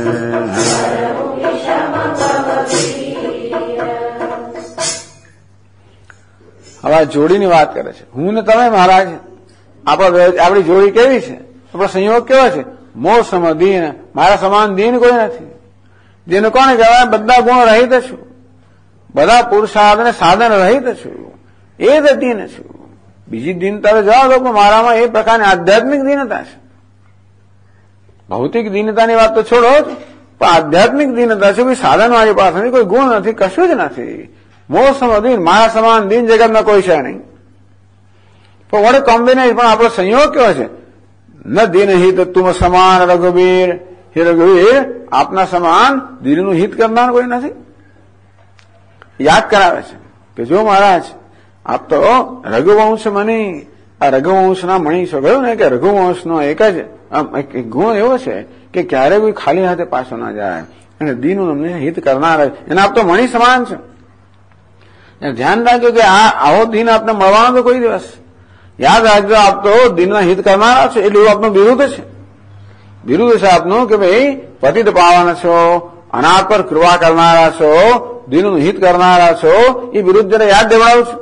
હવે જોડીની વાત કરે છે. હું ને તમે મહારાજ, આપણી જોડી કેવી છે, આપણો સંયોગ કેવો છે? મોસમ દીન, મારા સમાન દીન કોઈ નથી. જેને કોને કહેવાય? બધા ગુણ રહિત છું, બધા પુરુષાર્થ અને સાધન રહિત છું, એ જ દીન છું. બીજી દીનતા તો જવા દો, પણ મારામાં એ પ્રકારની આધ્યાત્મિક દીનતા છે. ભૌતિક દીનતાની વાત તો છોડો, પણ આધ્યાત્મિક દીનતા છે. કોઈ સાધન મારી પાસે નથી, કોઈ ગુણ નથી, કશું જ નથી. મોસમ દીન, મારા સમાન દીન જગતમાં કોઈ છે નહીં. પણ વડે કોમ્બિનેશન, પણ આપણો સંયોગ કેવો છે? ન દીન હિત તુમ સમાન રઘુબીર, હે રઘુવીર, આપના સમાન દિલનું હિત કરનાર કોઈ નથી. યાદ કરાવે છે કે જો મહારાજ, આપ તો રઘુવંશ મણી, આ રઘુવંશના મણી છો. કહ્યું ને કે રઘુવંશનો એક જ ગુણ એવો છે કે ક્યારેય કોઈ ખાલી હાથે પાછો ના જાય, અને દીનનું અમને હિત કરનાર, એને આપ તો મણી સમાન છો. ધ્યાન રાખજો કે આવો દિન આપને મળવાનો તો કોઈ દિવસ. યાદ રાખજો, આપ તો દિનના હિત કરનારા છો, એટલે એવું આપનું બિરુદ છે. બિરુદ છે આપનું કે ભાઈ પતિત પાવન છો, અનાથ પર કૃપા કરનારા છો, દિનનું હિત કરનારા છો. એ બિરુદ જરા યાદ દેવડાવું છું.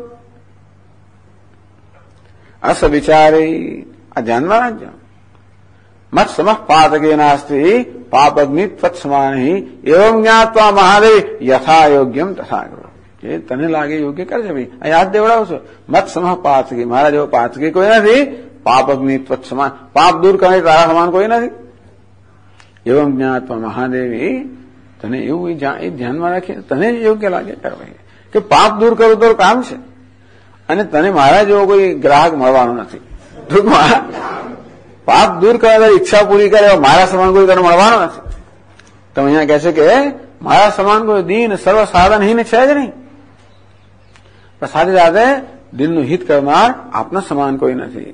અસ વિચારી, આ ધ્યાનમાં રાખજો. મત સમઃ પાતકે નાસ્તિ પાપગ્નિ ત્વત્સમાનિ એવં જ્ઞાત્વા મહાદેવ યથા યોગ્યમ તથા કરો. એ તને લાગે યોગ્ય કરજે ભાઈ, આ યાદ દેવડાવું છું. મત સમઃ પાતકી, મારા જેવો પાતકી કોઈ નથી. પાપ અગ્નિ ત્વત સમાન, પાપ દૂર કરે તારા સમાન કોઈ નથી. એવમ જ્ઞાત્વા મહાદેવી, તને એવું એ ધ્યાનમાં રાખીએ, તને યોગ્ય લાગે કરવા કે પાપ દૂર કરવું તો કામ છે, અને તને મારા જેવો કોઈ ગ્રાહક મળવાનો નથી. ટૂંકમાં પાપ દૂર કરવા ઈચ્છા પૂરી કરે મારા સમાન કોઈ તને મળવાનો નથી. તો અહીંયા કહે છે કે મારા સમાન કોઈ દીન સર્વ સાધનહીન છે જ નહીં, પણ સાથે સાથે દિલનું હિત કરનાર આપના સમાન કોઈ નથી.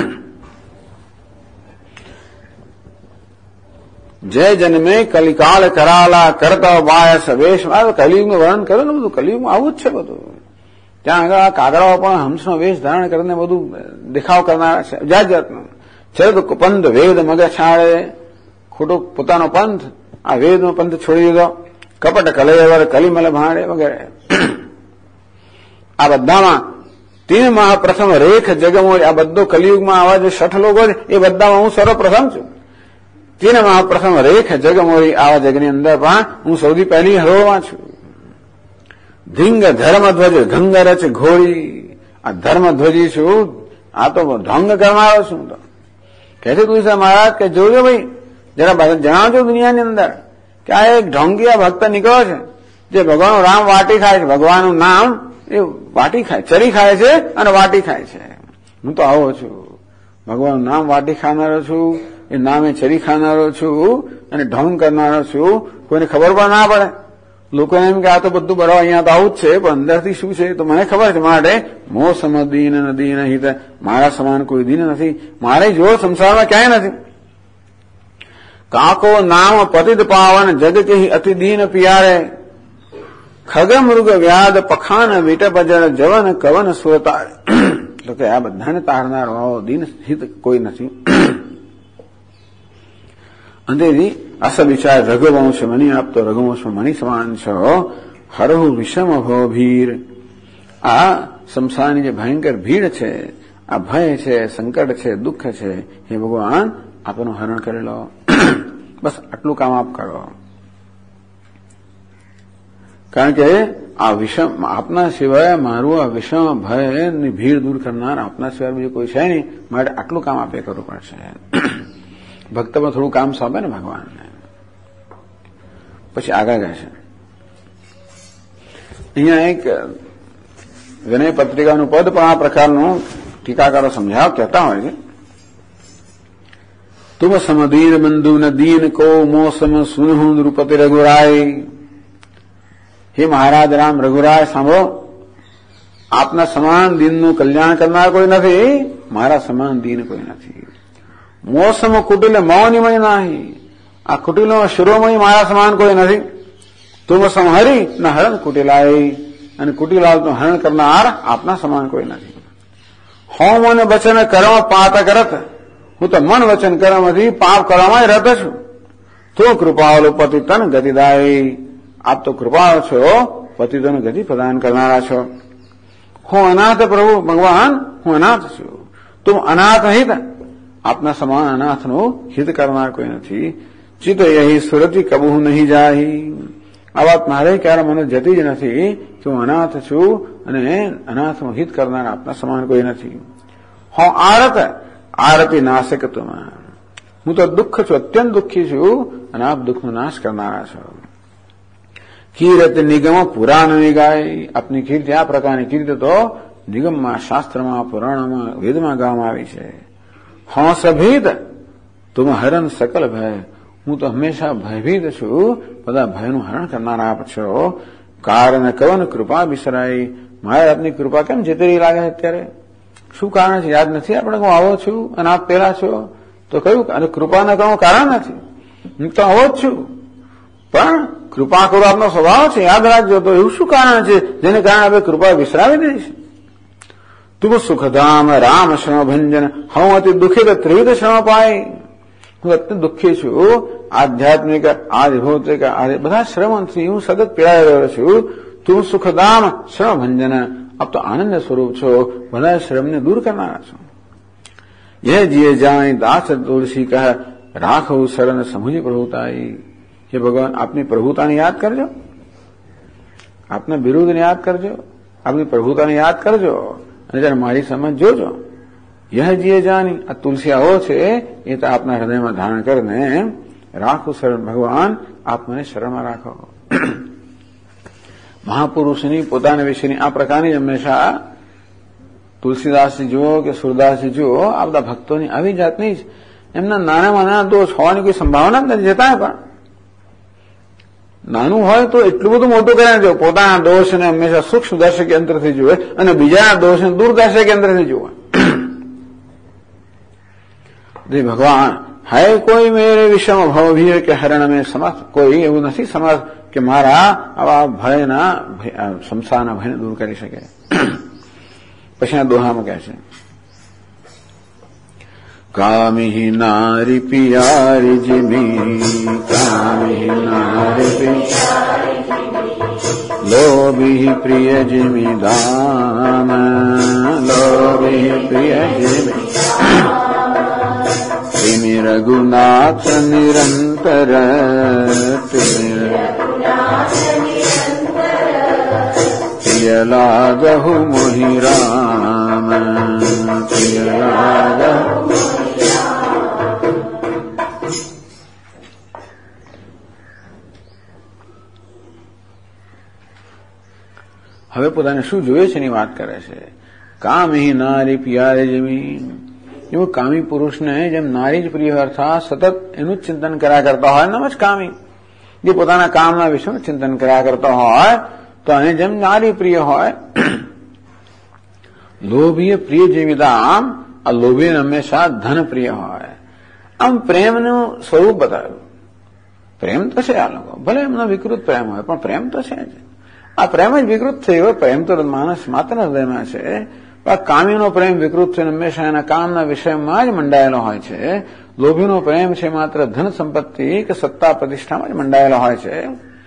જય જન્મે કલિકાળ કરાલા કરતા બાય સવેશ. કલિયુગનું વર્ણન કર્યું ને બધું, કલિયુગમાં આવું જ છે બધું. ત્યાં આગળ કાગડાઓ પણ હંસનો વેશ ધારણ કરીને બધું દેખાવ કરનારા છે, જાત જાતનું. ચરદ પંથ વેદ મગ છાળે, ખોટો પોતાનો પંથ, આ વેદનો પંથ છોડી દીધો. કપટ કલયવર કલિમલ ભાંડે વગેરે. આ બધામાં તીન મહાપ્રથમ રેખ જગમોરી, આ બધો કલિયુગમાં આવા જે 60 લોકો છે એ બધામાં હું સર્વપ્રથમ છું. તીન મહાપ્રથમ રેખ જગમોરી, આવા જગની અંદર પણ હું સૌથી પહેલી હરોળમાં છું. ધીંગ ધર્મધ્વજ ગંગરચ ઘોડી, આ ધર્મધ્વજી છું, આ તો ઢોંગ કરનારો છું. તો કહે છે તુલસી મહારાજ કે જોજો ભાઈ, જરા જણાવજો દુનિયાની અંદર કે આ એક ઢોંગિયા ભક્ત નીકળ્યો છે, જે ભગવાનનું રામ વાટી ખાય છે, ભગવાનનું નામ એ વાટી ખાય, ચરી ખાય છે અને વાટી ખાય છે. હું તો આવો છું, ભગવાનનું નામ વાટી ખાનારો છું, એ નામે ચરી ખાનારો છું અને ઢોંગ કરનારો છું. કોઈને ખબર પણ ના પડે. લોકોને એમ કે આ તો બધું બરાબર, અહીંયા તો આવું જ છે, પણ અંદરથી શું છે તો મને ખબર છે. માટે મો સમ દીન ન દીન હિત, મારા સમાન કોઈ દીન નથી, મારે જો સંસારમાં ક્યાંય નથી. કાકો નામ પતિત પાવન જગ કે અતિ દીન પિયારે, ખગ મૃગ વ્યાદ પખાન વિટપ જળ જવન કવન સુરતાર. એટલે કે આ બધાને તારનાર દીન હિત કોઈ નથી. અંતેથી અસ વિચાર રઘુવંશ મની આપતો, રઘુવંશ મની સમાન છો. હરહુ વિષમ ભો ભીર, આ સંસારની જે ભયંકર ભીડ છે, આ ભય છે, સંકટ છે, દુઃખ છે, હે ભગવાન આપનું હરણ કરી લો. બસ આટલું કામ આપ કરો. કારણ કે આ વિષમ, આપના સિવાય મારું આ વિષમ ભયની ભીડ દૂર કરનાર આપના સિવાય બીજું કોઈ છે નહીં. માટે આટલું કામ આપે કરવું પડશે. ભક્તમાં થોડું કામ સોંપે ને ભગવાનને. પછી આગળ કહે છે, અહીંયા એક વિનય પત્રિકાનું પદ પણ આ પ્રકારનું ટીકાકારો સમજાવ કહેતા હોય છે. તુમ સમદીન બંધુ ન દીન કો મોસમ સુનહુ નૃપતિ રઘુરાય. હે મહારાજ રામ, રઘુરાય સાંભળો, આપના સમાન દીનનું કલ્યાણ કરનાર કોઈ નથી, મારા સમાન દીન કોઈ નથી. મોસમ કુટિલ મૌનિમય નાહી, આ કુટિલો શિરોમય મારા સમાન કોઈ નથી. તુમ સંહરી ન હરણ કુટિલાય, અને કુટિલાલ તો હરણ કરનાર આપના સમાન કોઈ નથી. હોમ અને વચન કર્મ પાત કરત, હું તો મન વચન કર્મથી પાપ કરવામાં રત છું. તું કૃપાળુ પતિતન ગતિદાય, આપ તો કૃપાળુ છો, પતિતન ગતિ પ્રદાન કરનારા છો. હું અનાથ પ્રભુ ભગવાન, હું અનાથ છું. તું અનાથ હિત, આપના સમાન અનાથનું હિત કરનાર કોઈ નથી. ચિત્ત યહી સુરતી કબહુ નહીં જાહી, આ વાત મારે ક્યારે મને જતી જ નથી કે હું અનાથ છું અને અનાથનું હિત કરનાર આપના સમાન કોઈ નથી. હું આરત, આરતી નાશક તુમ, હું તો દુઃખ છું, અત્યંત દુઃખી છું અને આપ દુઃખનો નાશ કરનારા છો. કીર્ત નિગમ પુરાણ નિગાય, આપની કીર્તિ, આ પ્રકારની કીર્તિ તો નિગમમાં, શાસ્ત્રમાં, પુરાણમાં, વેદમાં ગાવામાં આવી છે. હોંસ ભીત તુમ હરણ સકલ ભય, હું તો હંમેશા ભયભીત છું, બધા ભયનું હરણ કરનારા આપ છો. કારણ કવન કૃપા બિસરાય, મારે આપની કૃપા કેમ જતી લાગે અત્યારે? શું કારણ છે? યાદ નથી આપણે હું આવો છું અને આપ પેલા છો તો કયું? અને કૃપાના કહું કારણ નથી, હું તો આવો જ છું, પણ કૃપા કરો આપનો સ્વભાવ છે, યાદ રાખજો. તો એવું શું કારણ છે જેને કારણે આપણે કૃપા વિસરાવી દઈશ? તું સુખધામ રામ શ્રમ ભંજન, હું અતિ દુઃખિત ત્રિવિધ શ્રમ પાય, હું અત્યંત દુઃખી છું, આધ્યાત્મિક, આધિભૌતિક, બધા શ્રમથી હું સતત પીડાઈ છું. તું સુખધામ શ્રમ ભંજન, આપ તો આનંદ સ્વરૂપ છો, બધા શ્રમને દૂર કરનારા છો. યહ જીએ જાણી દાસ તુલસી કહે, રાખવું શરણ સમુજી પ્રભુતાઈ. હે ભગવાન, આપની પ્રભુતાને યાદ કરજો, આપના વિરુદ્ધને યાદ કરજો, આપની પ્રભુતાને યાદ કરજો અને જયારે મારી સમજ જોજો. યહ જીએ જાની, આ તુલસી આવો છે એ તો આપના હૃદયમાં ધારણ કરીને રાખું શરણ, ભગવાન આપ મને શરણમાં રાખો. મહાપુરુષની પોતાના વિશેની આ પ્રકારની હંમેશા તુલસીદાસજી જુઓ કે સુરદાસજી જુઓ, આ બધા ભક્તોની આવી જાતની જ એમના નાનામાં નાના દોષ હોવાની કોઈ સંભાવના જ નથી. જતા પણ નાનું હોય તો એટલું બધું મોટું કરે જો પોતાના દોષને હંમેશા સૂક્ષ્મ દર્શક યંત્રથી જુએ અને બીજાના દોષને દૂરદર્શક યંત્રથી જુએ. ભગવાન હૈ કોઈ મેરે વિષમ ભવભીર કે હરણ મેં સમર્થ, કોઈ એવું નથી સમર્થ કે મારા આવા ભયના, સંસારના ભયને દૂર કરી શકે. પછી આ દોહામાં કહે છે, કામિહી નારી પિયારી જીમી, કામિહી નારી પિયારી, લોભી પ્રિય જીમી દાન, લોભી પ્રિય જીમી તિમિ રઘુનાથ નિરંતર, પ્રિય લાગહુ મોહી રામ, પ્રિય લાગહુ. હવે પોતાને શું જોઈએ છે એની વાત કરે છે. કામી નારી પિયારે જમી, એવું કામી પુરુષને જેમ નારી જ પ્રિય અર્થાત સતત એનું જ ચિંતન કર્યા કરતા હોય, નમ જ કામી, જે પોતાના કામના વિષયનું ચિંતન કર્યા કરતા હોય તો એને જેમ નારી પ્રિય હોય. લોભીય પ્રિય જેવીતા, આમ આ લોભી હંમેશા ધન પ્રિય હોય. આમ પ્રેમનું સ્વરૂપ બતાવ્યું. પ્રેમ તો છે આ લોકો, ભલે એમનો વિકૃત પ્રેમ હોય પણ પ્રેમ તો છે જ. આ પ્રેમ જ વિકૃત થયો, પ્રેમ તો માણસ માત્ર હૃદયમાં છે. આ કામીનો પ્રેમ વિકૃત છે, હંમેશા એના કામના વિષયમાં જ મંડાયેલો હોય છે. લોભીનો પ્રેમ છે માત્ર ધન સંપત્તિ કે સત્તા પ્રતિષ્ઠામાં જ મંડાયેલો હોય છે.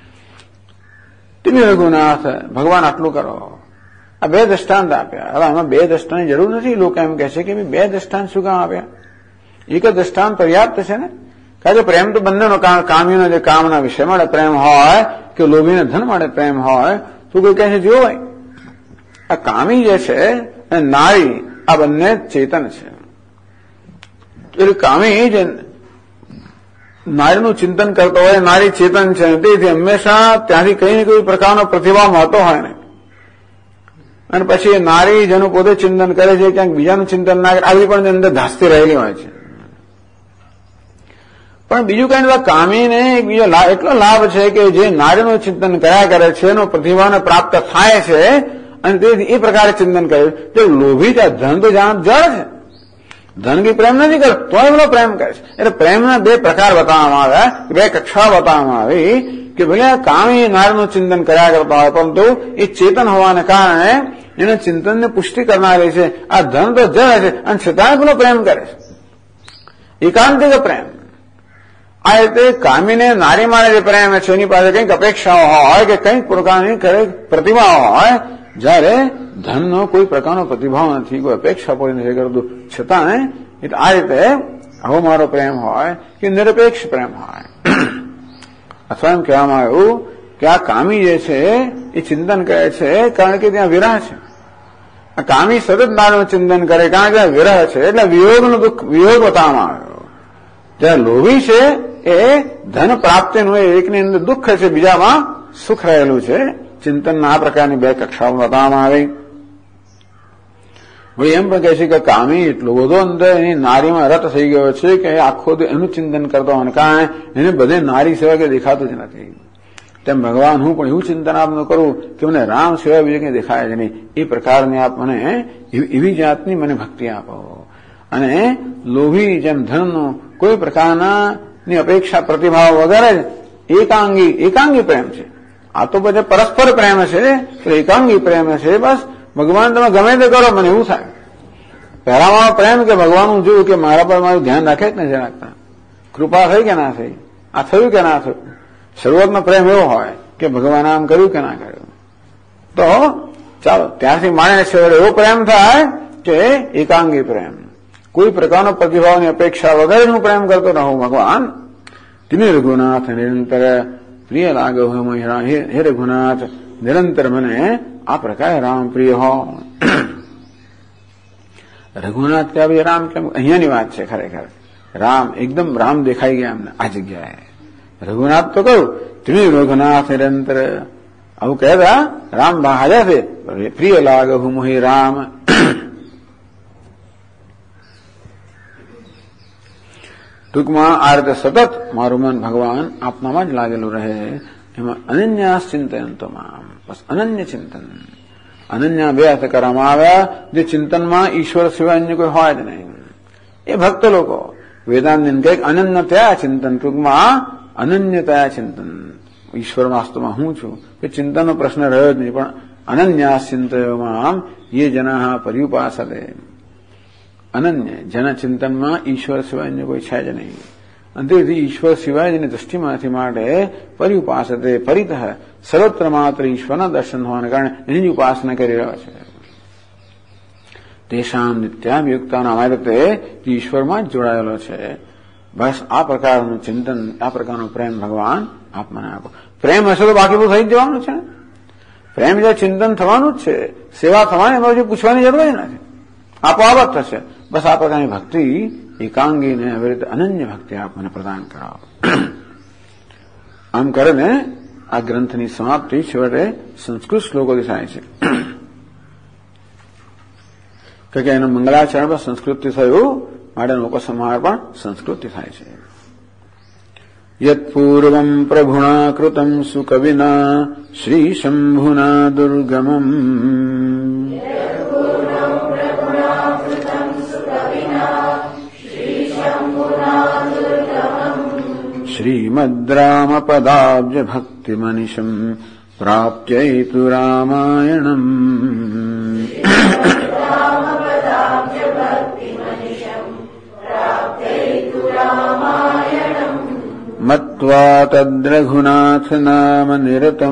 તમે રઘુનાથ ભગવાન આટલું કરો. આ બે દ્રષ્ટાંત આપ્યા. હવે આમાં બે દ્રષ્ટાંતની જરૂર નથી. લોકો એમ કહે છે કે બે દ્રષ્ટાંત શું કામ આપ્યા? એક જ દ્રષ્ટાંત પર્યાપ્ત છે ને. કારણ કે પ્રેમ તો બંનેનો, કામીનો જે કામના વિષય માટે પ્રેમ હોય કે લોભીને ધન માટે પ્રેમ હોય તો કોઈ કહે છે જો ભાઈ આ કામી જે છે અને નારી આ બંને ચેતન છે. એટલે કામી જે નારીનું ચિંતન કરતો હોય, નારી ચેતન છે, તેથી હંમેશા ત્યાંથી કઈ ને કોઈ પ્રકારનો પ્રતિભાવ મળતો હોય ને. અને પછી નારી જેનું પોતે ચિંતન કરે છે, ક્યાંક બીજાનું ચિંતન ના કરે, આવી પણ અંદર ધાસતી રહેલી હોય છે. પણ બીજું કઈ નથી, કામીને એક બીજો એટલો લાભ છે કે જે નારીનું ચિંતન કર્યા કરે છે એનો પ્રતિભાવને પ્રાપ્ત થાય છે અને તે એ પ્રકારે ચિંતન કરે છે. લોભી છે, ધન તો જળ છે, ધન કે પ્રેમ નથી કરતો તો એમનો પ્રેમ કરે છે. એટલે પ્રેમના બે પ્રકાર બતાવવામાં આવ્યા, બે કક્ષા બતાવવામાં આવી કે ભલે કામી નારીનું ચિંતન કર્યા કરતા હોય પરંતુ એ ચેતન હોવાને કારણે એના ચિંતનને પુષ્ટિ કરનારી છે. આ ધન તો જળ છે અને છતાં પેલો પ્રેમ કરે છે, એકાંતિક પ્રેમ. આ રીતે કામીને નારી માટે જે પ્રેમ છે એની પાસે કંઈક અપેક્ષાઓ હોય કે કંઈક પ્રકારની પ્રતિભા હોય, જયારે ધનનો કોઈ પ્રકારનો પ્રતિભાવ નથી, કોઈ અપેક્ષા પૂરી નથી કરતું, છતાં આ રીતે આવો મારો પ્રેમ હોય કે નિરપેક્ષ પ્રેમ હોય. અથવા એમ કહેવામાં આવ્યું કે આ કામી જે છે એ ચિંતન કરે છે કારણ કે ત્યાં વિરહ છે. આ કામી સતત નારીનું ચિંતન કરે કારણ કે વિરહ છે, એટલે વિયોગનું દુઃખ, વિયોગ બતાવવામાં આવ્યો. જ્યારે લોભી છે એ ધન પ્રાપ્તિનું એકની અંદર દુઃખ છે, બીજામાં સુખ રહેલું છે. ચિંતનના આ પ્રકારની બે કક્ષાઓ બતાવવામાં આવી. વળી એમ પણ કહે છે કે કામી એટલો બધો અંદર એની નારીમાં રત થઈ ગયો છે કે આખો એનું ચિંતન કરતો હોવાને કારણે એને બધે નારી સિવાય કે દેખાતું જ નથી. તેમ ભગવાન હું પણ એવું ચિંતન આપનું કરું કે મને રામ સિવાય બીજું કંઈ દેખાય જ નહીં. એ પ્રકારની આપ મને એવી જાતની મને ભક્તિ આપો. અને લોભી જેમ ધનનો કોઈ પ્રકારના ની અપેક્ષા પ્રતિભાવ વગેરે એકાંગી પ્રેમ છે. આ તો બધે પરસ્પર પ્રેમ છે, એકાંગી પ્રેમ છે. બસ ભગવાન તમે ગમે તે કરો મને એવું થાય. પહેલામાં પ્રેમ કે ભગવાનનું જોયું કે મારા પર મારું ધ્યાન રાખે જ નથી રાખતા, કૃપા થઈ કે ના થઈ, આ થયું કે ના થયું. શરૂઆતનો પ્રેમ એવો હોય કે ભગવાન આમ કર્યું કે ના કર્યું. તો ચાલો ત્યારથી માણે છે એવો પ્રેમ થાય કે એકાંગી પ્રેમ, કોઈ પ્રકારનો પ્રતિભાવની અપેક્ષા વગરનું પ્રેમ કરતો રહું ભગવાન. તમે રઘુનાથ નિરંતર પ્રિય લાગો હોય, હે રઘુનાથ નિરંતર મને આ પ્રકારે રામ પ્રિય હો. રઘુનાથ કે ભાઈ રામ કેમ, અહીંયાની વાત છે ખરેખર. રામ એકદમ રામ દેખાઈ ગયા અમને આ જગ્યાએ. રઘુનાથ તો કહું તમે રઘુનાથ નિરંતર આવું કહેતા રામ હાજર છે. પ્રિય લાગો મોહી રામ. ટૂંકમાં આ રીતે સતત મારું મન ભગવાન આપનામાં જ લાગેલું રહે. એમાં અનન્યાસ ચિંતયંતોમાં, બસ અનન્ય ચિંતન. અનન્ય બે અર્થ કરવામાં આવ્યા, જે ચિંતનમાં ઈશ્વર સિવાય અન્ય કોઈ હોય જ નહીં. એ ભક્ત લોકો વેદાંત કઈક અનન્યતયા ચિંતન, ટૂંકમાં અનન્યતયા ચિંતન. ઈશ્વર વાસ્તવમાં હું છું એ ચિંતનનો પ્રશ્ન રહ્યો જ નહીં. પણ અનન્યાસ ચિંતયોમાં ये જના પર્યુપાસતે. અનન્ય જેના ચિંતનમાં ઈશ્વર સિવાય અન્ય કોઈ છે જ નહીં. અંતેથી ઈશ્વર સિવાય જેની દ્રષ્ટિમાંથી માટે પર્યુપાસતે પરિતઃ સર્વત્ર માત્ર ઈશ્વરના દર્શન હોવાને કારણે એની જ ઉપાસના કરી રહ્યો છે. તેષામ નિત્યાભિયુક્તાના અમારી રીતે ઈશ્વરમાં જ જોડાયેલો છે. બસ આ પ્રકારનું ચિંતન, આ પ્રકારનો પ્રેમ ભગવાન આપ મને આપો. પ્રેમ હશે તો બાકી બધું થઈ જ જવાનું છે. પ્રેમ જે ચિંતન થવાનું જ છે, સેવા થવાની, એમાં હજુ પૂછવાની જરૂર જ નથી, આપોઆપ થશે. બસ આ પ્રકારની ભક્તિ એકાંગીને આવી રીતે અનન્ય ભક્તિ આપ મને પ્રદાન કરાવો. આમ કરીને આ ગ્રંથની સમાપ્તિ છેવટે સંસ્કૃત શ્લોકોથી થાય છે. કે એનું મંગલાચરણ પણ સંસ્કૃતથી થયું, માટે લોકસંહાર પણ સંસ્કૃતથી થાય છે. યત્પૂર્વમ પ્રભુણા કૃતમ સુકવિના શ્રી શંભુના દુર્ગમમ શ્રીમદ્ રામપદાબ્જ ભક્તિમનિશમ પ્રાપ્યૈતુ રામાયણમ મત્વા તદ્રઘુનાથ નામ નિરતમ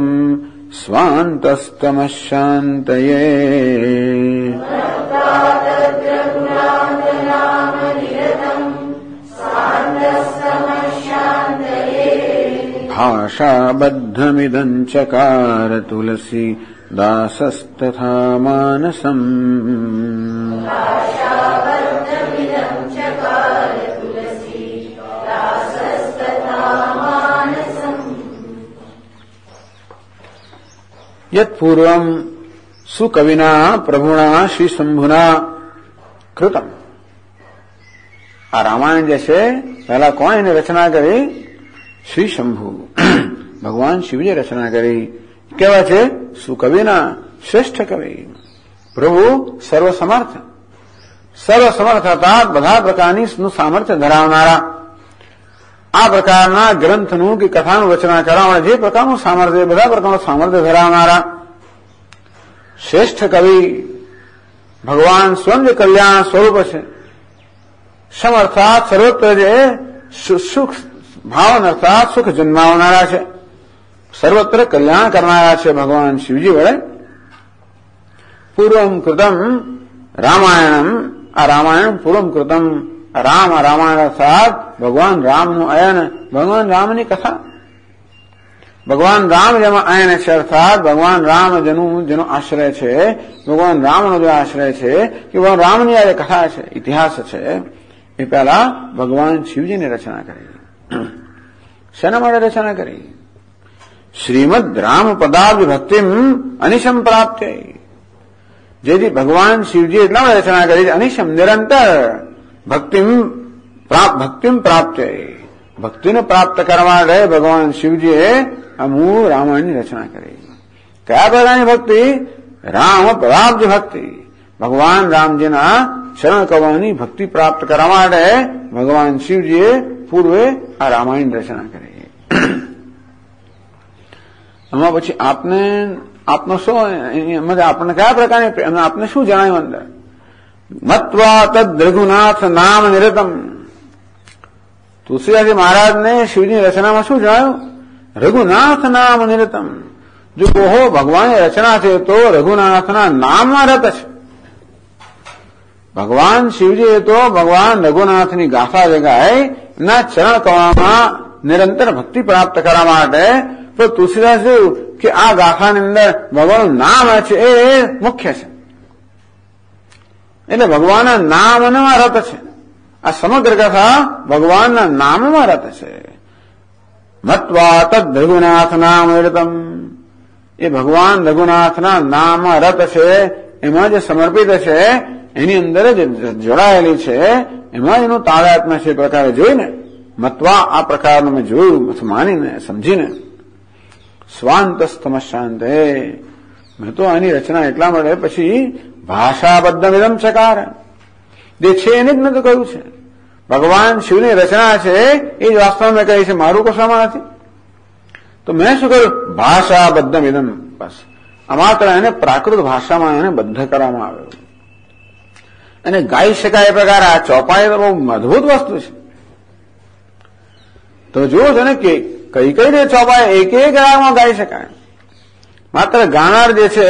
સ્વાંતસ્તમશાંતયે ભાષાબદ્ધમિદં ચકાર તુલસી દાસસ્તથા માનસમ યત્પૂર્વમ સુકવિના પ્રભુણા શ્રી શંભુના કૃતમ. આ રામાયણ જે છે પહેલા કોણ એની રચના કરી? શ્રી શંભુ, ભગવાન શિવજીએ રચના કરી. કેવા છે? સુકવિના, શ્રેષ્ઠ કવિ. પ્રભુ સર્વસમર્થ, સર્વસમર્થ અર્થાત બધા પ્રકારની સામર્થ્ય ધરાવનારા. આ પ્રકારના ગ્રંથનું કે કથાનું રચના કરવા જે પ્રકારનું સામર્થ્ય, બધા પ્રકારનું સામર્થ્ય ધરાવનારા શ્રેષ્ઠ કવિ ભગવાન સ્વયં જે કલ્યાણ સ્વરૂપ છે. સમર્થાત સર્વત્ર જે સુખ ભાવન અર્થાત સુખ જન્માવનારા છે, સર્વત્ર કલ્યાણ કરનારા છે ભગવાન શિવજી વડે. પૂર્વમ કૃતમ રામાયણમ, આ રામાયણ પૂર્વમ કૃતમ. રામ, રામાયણ અર્થાત ભગવાન રામનું અયન, ભગવાન રામની કથા. ભગવાન રામ જેમાં અયન છે અર્થાત ભગવાન રામ જેનો આશ્રય છે, ભગવાન રામનો જે આશ્રય છે કે ભગવાન રામની આ કથા છે, ઇતિહાસ છે, એ પહેલા ભગવાન શિવજીની રચના કરી. શેના માટે રચના કરી? શ્રીમદ રામ પદાબ્જ ભક્તિમ અનિશમ પ્રાપ્ત્ય. જેથી ભગવાન શિવજી એટલા માટે રચના કરી અનિશમ, નિરંતર ભક્તિમ પ્રાપ્ત્ય, ભક્તિને પ્રાપ્ત કરવા માટે ભગવાન શિવજીએ આ મૂળ રામાયણની રચના કરી. કયા પ્રકારની ભક્તિ? રામ પદાબ્જ ભક્તિ, ભગવાન રામજીના શરણ કવળની ભક્તિ પ્રાપ્ત કરવા માટે ભગવાન શિવજીએ પૂર્વે આ રામાયણ રચના કરી. એમાં પછી આપનો શું આપણને કયા પ્રકારની આપને શું જણાવ્યું અંદર? મત્વા તદ રઘુનાથ નામ નિરતમ. તુલસીદાસજી મહારાજને શિવજીની રચનામાં શું જણાવ્યું? રઘુનાથ નામ નિરતમ. જો કહો ભગવાનની રચના છે તો રઘુનાથના નામમાં રત છે. ભગવાન શિવજીએ તો ભગવાન રઘુનાથની ગાથા જગાય એમના ચરણ કમળમાં નિરંતર ભક્તિ પ્રાપ્ત કરવા માટે. તો તુલસીદાસ જોયું કે આ ગાથાની અંદર ભગવાનનું નામ છે એ મુખ્ય છે, એટલે ભગવાનના નામમાં રત છે. આ સમગ્ર કથા ભગવાનના નામમાં રત છે. મત્વા તદ રઘુનાથ નામ રતમ, એ ભગવાન રઘુનાથના નામમાં રત છે, એમાં જે સમર્પિત છે, એની અંદર જે જોડાયેલી છે, એમાં એનું તાદાત્મ્ય છે. પ્રકારે જોઈને મત્વા આ પ્રકારનું મેં જોયું, માનીને સમજીને સ્વાંતસ્તમ શાંત. મેં તો આની રચના એટલા માટે પછી ભાષાબદ્ધમિદમ ચકાર, જે છે એને જ નતું કહ્યું છે. ભગવાન શિવની રચના છે એ જ વાસ્તવમાં મેં કહી છે, મારું કશામાં નથી. તો મેં શું કર્યું? ભાષાબદ્ધમિદમ, બસ આ માત્ર એને પ્રાકૃત ભાષામાં એને બદ્ધ કરવામાં આવ્યો અને ગાઈ શકાય એ પ્રકાર. આ ચોપાઈ તો બહુ અદભુત વસ્તુ છે. તો જુઓ છો ને કે કઈ કઈ રીતે ચોપાઈ એક એક રાગમાં ગાઈ શકાય. માત્ર ગાનાર જે છે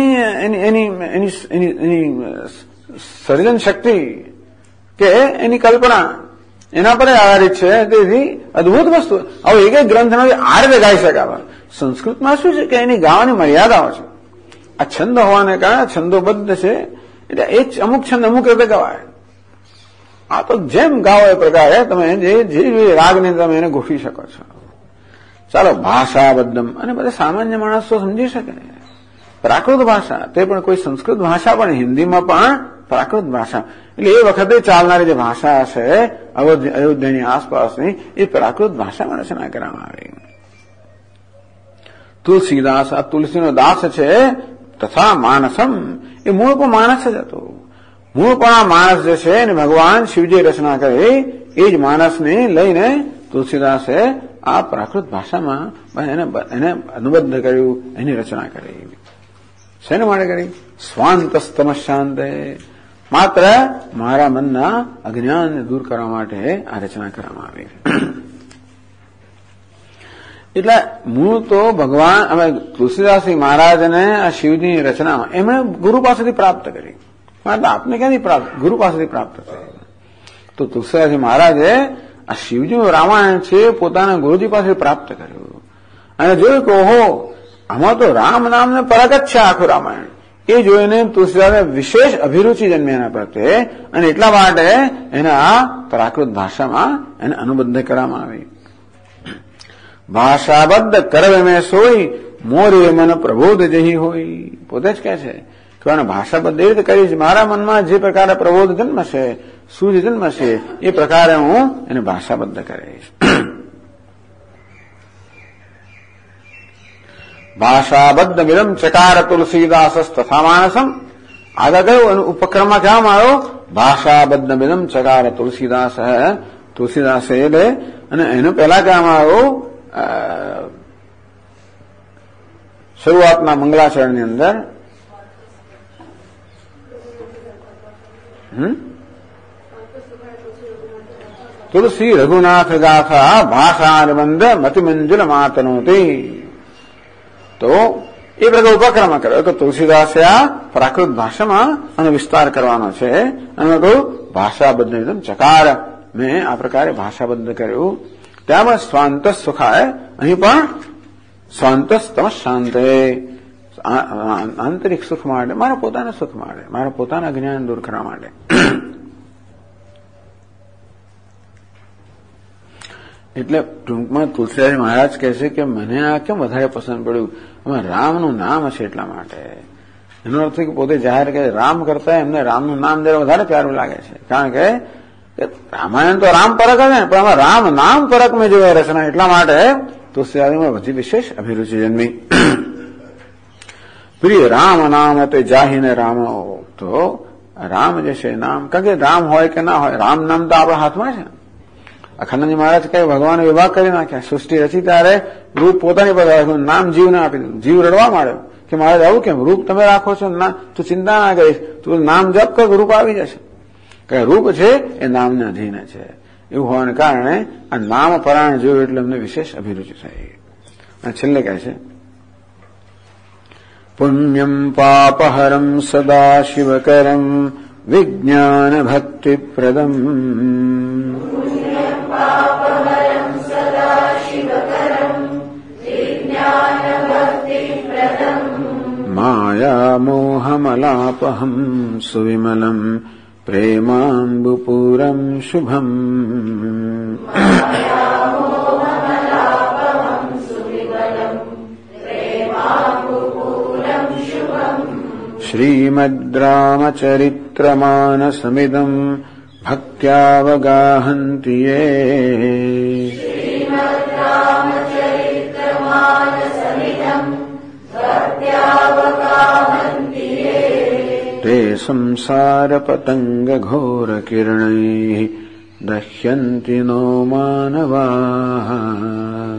એની સર્જન શક્તિ કે એની કલ્પના એના પર આધારિત છે. તેથી અદભુત વસ્તુ. હવે એક એક ગ્રંથનો આ રીતે ગાઈ શકાય. સંસ્કૃતમાં શું છે કે એની ગાવાની મર્યાદાઓ છે. આ છંદ હોવાને કારણે છંદોબદ્ધ છે, એટલે એ અમુક છંદ અમુક રીતે ગવાય. આ તો જેમ ગાવો એ પ્રકારે તમે જે રાગને તમે એને ગોઠવી શકો છો. ચાલો ભાષાબદ્ધમ, અને બધા સામાન્ય માણસ તો સમજી શકે. પ્રાકૃત ભાષા, તે પણ કોઈ સંસ્કૃત ભાષા, પણ હિન્દીમાં પણ પ્રાકૃત ભાષા, એટલે એ વખતે ચાલનારી જે ભાષા હશે અયોધ્યાની આસપાસની, એ પ્રાકૃત ભાષામાં રચના કરવામાં આવી. તુલસીદાસ, આ તુલસીનો દાસ છે. તથા માનસમ, એ મૂળ પણ માણસ જ હતો. મૂળ પણ આ માણસ જે છે એને ભગવાન શિવજી રચના કરી, એ જ માણસને લઈને તુલસીદાસે આ પ્રાકૃત ભાષામાં એને અનુબદ્ધ કર્યું, એની રચના કરી. શેના માટે કરી? સ્વાંતસ્તમ શાંતે, માત્ર મારા મનના અજ્ઞાનને દૂર કરવા માટે આ રચના કરવામાં આવી. એટલે મૂળ તો ભગવાન હવે તુલસીદાસજી મહારાજને આ શિવજીની રચનામાં એમણે ગુરુ પાસેથી પ્રાપ્ત કરી. એટલે આપને ક્યાંથી પ્રાપ્ત? ગુરુ પાસેથી પ્રાપ્ત થઈ. તો તુલસીદાસજી મહારાજે આ શિવજીનું રામાયણ છે પોતાના ગુરુજી પાસેથી પ્રાપ્ત કર્યું, અને જોયું કે ઓહો, આમાં તો રામ નામને પરક જ છે આખું રામાયણ. એ જોઈને તુલસીદાસને વિશેષ અભિરુચિ જન્મી એના પ્રત્યે, અને એટલા માટે એને આ પ્રાકૃત ભાષામાં એને અનુબદ્ધ કરવામાં આવી. ભાષાબદ્ધ કરવે મેં સોઈ, મોરે મન પ્રબોધ જહી હોય. પોતે જ કહે છે કે આને ભાષાબદ્ધ એ રીતે કરીશ, મારા મનમાં જે પ્રકારે પ્રબોધ જન્મશે, સૂર્ય જન્મશે, એ પ્રકારે હું એને ભાષાબદ્ધ કરીશ. ભાષાબદ્ધ મિલમ ચકાર તુલસીદાસ તથા માનસમ. આગળ કયું ઉપક્રમમાં કહેવામાં આવ્યો? ભાષાબદ્ધ મિલમ ચકાર તુલસીદાસ. તુલસીદાસ એટલે, અને એનું પહેલા કહેવામાં આવ્યું શરૂઆતના મંગલાચરણની અંદર, તુલસી રઘુનાથ ગાથા ભાષાનુબંધ મતિમંજુલ માતનોતી. તો એ પ્રકાર ઉપક્રમ કર્યો કે તુલસીદાસે આ પ્રાકૃત ભાષામાં અને વિસ્તાર કરવાનો છે, અને કહ્યું ભાષાબદ્ધ ચકાર, મેં આ પ્રકારે ભાષાબદ્ધ કર્યું. ત્યારબાદ સ્વાંત સુખાય, અહીં પણ સ્વાંતસ્તમ શાંતે, આંતરિક સુખ માટે, મારા પોતાના સુખ માટે, મારા પોતાના જ્ઞાન દૂર કરવા માટે. એટલે ટૂંકમાં તુલસીદાસ મહારાજ કહે છે કે મને આ કેમ વધારે પસંદ પડ્યું? અમે રામનું નામ હશે એટલા માટે. એનો અર્થ કે પોતે જાહેર કે રામ કરતા એમને રામનું નામ જરા વધારે પ્યારું લાગે છે, કારણ કે રામાયણ તો રામ પરક જ ને, પણ આમાં રામ નામ પરક મેં જોયા રચના, એટલા માટે તુલસીદાસમાં બધી વિશેષ અભિરુચિ જન્મી. પ્રિય રામ નામ તે જાહીને રામ. તો રામ જે છે નામ, કારણ કે રામ હોય કે ના હોય, રામ નામ તો આપણા હાથમાં છે. અખંડાનંદ મહારાજ કહે ભગવાને વિભાગ કરી નાખ્યા, સૃષ્ટિ રચી ત્યારે રૂપ પોતાની પાસે, નામ જીવને આપી દીધું. જીવ રડવા માંડ્યો કે મહારાજ આવું કેમ, રૂપ તમે રાખો છો, ના તું ચિંતા ના કરીશ, તું નામ જપ કર, રૂપ આવી જશે. કે રૂપ છે એ નામને અધીન છે. એવું હોવાને કારણે આ નામ પરાયણ જોયું એટલે અમને વિશેષ અભિરુચિ થઈ. અને છેલ્લે કહે છે પુણ્યમ પાપહરમ સદા શિવકરમ વિજ્ઞાન ભક્તિપ્રદમ. માયા મોહમલાપહમ સુવિમલમ પ્રેમાંબુપૂરમ શુભમ. શ્રીમદ્ રામચરિત્રમાનસમિદં ભક્ત્યાવગાહન્તિ યે. તે સંસારપતંગ ઘોર કિરણૈઃ દહ્યન્તિ નો માનવાઃ.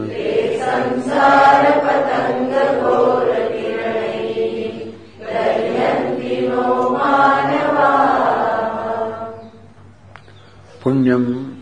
પુણ્યમ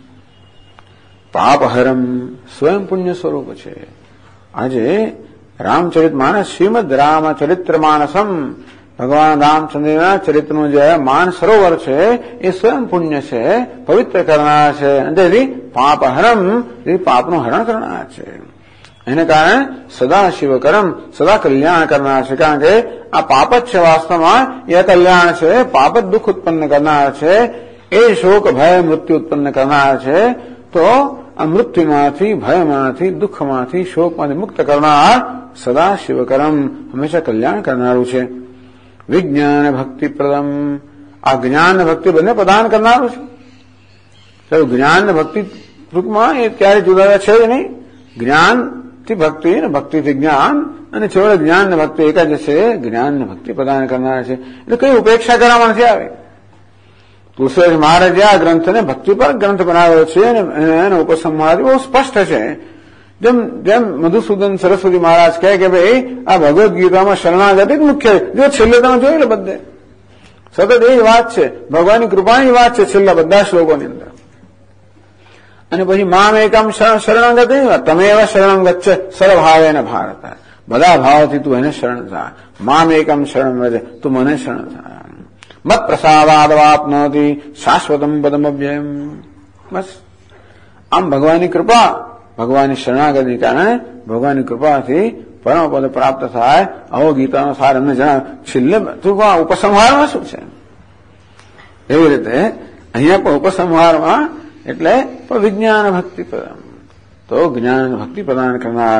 પાપહરમ, સ્વયં પુણ્ય સ્વરૂપ છે. આજે રામચરિત માનસ, શ્રીમદ રામચરિત્ર માનસમ, ભગવાન રામચંદ્રના ચરિત્રનું જે માન સરોવર છે એ સ્વયં પુણ્ય છે, પવિત્ર કરનાર છે. તેથી પાપહરમ, એ પાપનું હરણ કરનાર છે. એને કારણે સદા શિવકરમ, સદા કલ્યાણ કરનાર છે. કારણ કે આ પાપ જ છે વાસ્તવમાં, એ કલ્યાણ છે. પાપ જ દુઃખ ઉત્પન્ન કરનાર છે, એ શોક ભય મૃત્યુ ઉત્પન્ન કરનાર છે. તો આ મૃત્યુમાંથી, ભયમાંથી, દુઃખમાંથી, શોકમાંથી મુક્ત કરનાર સદા શિવકરમ, હંમેશા કલ્યાણ કરનારું છે. વિજ્ઞાન ભક્તિપ્રદમ, આ જ્ઞાન ભક્તિ બંને પ્રદાન કરનારું છે. જ્ઞાન ભક્તિ ટૂંકમાં એ ક્યારે જુદા છે જ નહીં. જ્ઞાનથી ભક્તિ ને ભક્તિથી જ્ઞાન, અને છેવટે જ્ઞાન ને ભક્તિ એક જ છે. જ્ઞાન ને ભક્તિ પ્રદાન કરનાર છે. એટલે કઈ ઉપેક્ષા કરવામાં નથી આવી. તુલસીદાસ મહારાજે આ ગ્રંથને ભક્તિ પર ગ્રંથ બનાવ્યો છે અને એનો ઉપસંહાર બહુ સ્પષ્ટ છે. જેમ મધુસૂદન સરસ્વતી મહારાજ કહે કે ભાઈ આ ભગવદ્ ગીતામાં શરણાગતિ મુખ્ય, જો છેલ્લે તમે જોઈ લો બધે સતત એ જ વાત છે, ભગવાનની કૃપાની વાત છે છેલ્લા બધા શ્લોકોની અંદર. અને પછી મામ એકમ શરણાગતિ, તમે એવા શરણાગત છે સર્વભાવેન ભારત, બધા ભાવથી તું એને શરણ થા. મામ એકમ શરણ વધે, તું મને શરણ થા. મત પ્રસાદાદવાપનોતી શાશ્વતમ પદમવ્યયમ. બસ આમ ભગવાનની કૃપા, ભગવાનની શરણાગતિને કારણે ભગવાનની કૃપાથી પરમ પદ પ્રાપ્ત થાય. આવો ગીતાનો સાર એમને જણાવ. છેલ્લે ઉપસંહારમાં શું છે એવી રીતે અહીંયા પણ ઉપસંહારમાં એટલે વિજ્ઞાન ભક્તિ પ્રદાન, તો જ્ઞાન ભક્તિ પ્રદાન કરનાર.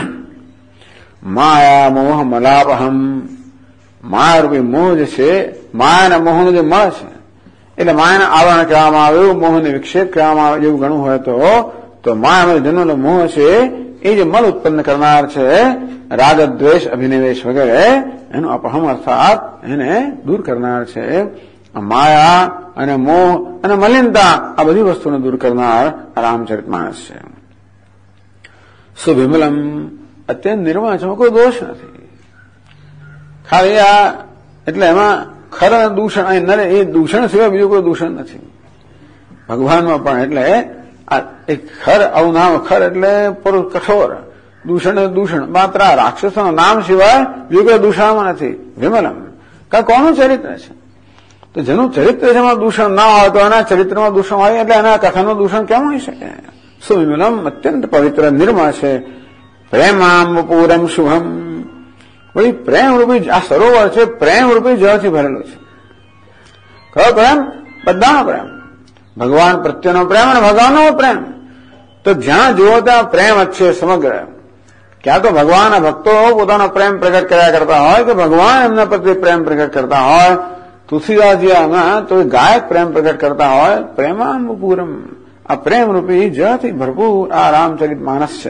માયા મોહ મલાપહમ, માયા રૂપી મોહ જે છે, માયાના મોહનું જે મળ છે એટલે માયાના આવરણ કહેવામાં આવે, મોહને વિક્ષેપ કહેવામાં આવે, જેવું ઘણું હોય તો માયામાં જન્મનો મોહ છે એ જે મળ ઉત્પન્ન કરનાર છે, રાગ દ્વેષ અભિનિવેશ વગેરે, એનો અપહમ અર્થાત એને દૂર કરનાર છે. માયા અને મોહ અને મલિનતા આ બધી વસ્તુને દૂર કરનાર રામચરિતમાનસ છે. સુવિમલમ, અત્યંત નિર્મળ છે, કોઈ દોષ નથી. ખાલી આ એટલે એમાં ખર અને દૂષણ, એ દૂષણ સિવાય બીજું કોઈ દૂષણ નથી ભગવાનમાં પણ. એટલે આ એક ખર, આવું નામ ખર એટલે પૂરું કઠોર, દૂષણ દૂષણ માત્ર રાક્ષસોના નામ સિવાય બીજું કોઈ દૂષણમાં નથી. વિમલમ, કોનું ચરિત્ર છે? તો જેનું ચરિત્ર છે એમાં દૂષણ ના હોય તો એના ચરિત્રમાં દૂષણ હોય એટલે એના કથાનું દૂષણ કેમ હોઈ શકે? સુવિમલમ, અત્યંત પવિત્ર નિર્મળ છે. પ્રેમામ પૂરમ શુભમ, વળી પ્રેમ રૂપી આ સરોવર છે, પ્રેમ રૂપી જળથી ભરેલું છે. કયો પ્રેમ? બધાનો પ્રેમ, ભગવાન પ્રત્યેનો પ્રેમ અને ભગવાનનો પ્રેમ. તો જ્યાં જુઓ ત્યાં પ્રેમ જ છે સમગ્ર. ક્યાં તો ભગવાનના ભક્તો પોતાનો પ્રેમ પ્રગટ કર્યા કરતા હોય કે ભગવાન એમના પ્રત્યે પ્રેમ પ્રગટ કરતા હોય. તુલસીદાસજીમાં તો ગાયક પ્રેમ પ્રગટ કરતા હોય. પ્રેમામ પૂરમ, આ પ્રેમ રૂપી જળથી ભરપૂર આ રામચરિત માનસ છે.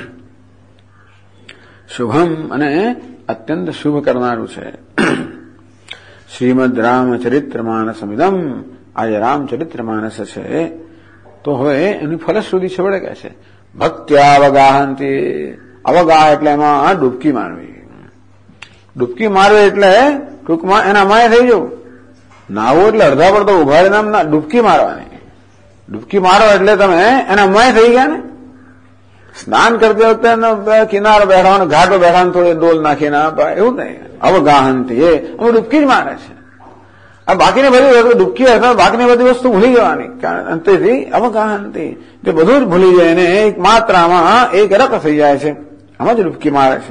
શુભમ, અને અત્યંત શુભ કરનારું છે. શ્રીમદ રામચરિત્ર માનસમિદમ, આ જે રામચરિત્ર માનસ છે તો હવે એની ફલશ્રુતિ છેવડે કહે છે ભક્ત્યાવગાહંતી. અવગાહ એટલે એમાં ડૂબકી મારવી. ડૂબકી મારવી એટલે ટૂંકમાં એના માય થઈ જવું. નાવું એટલે અડધા પડતો ઉભા રહીને આમ ડૂબકી મારવાની. ડૂબકી મારો એટલે તમે એના મય થઈ ગયા ને. સ્નાન કરતી વખતે કિનારો બેઠાનો, ઘાટો બેઠાનો થોડી ડોલ નાખીને એવું નહીં. અવગાહનથી એ અમે ડૂબકી જ મારે છે. આ બાકીની બધી વસ્તુ ડૂબકી હતા, બાકીની બધી વસ્તુ ભૂલી જવાની. અંતેથી અવગાહનથી તે બધું જ ભૂલી જાય ને એક માત્રામાં એક રત થઈ જાય છે. આમાં જ ડૂબકી મારે છે.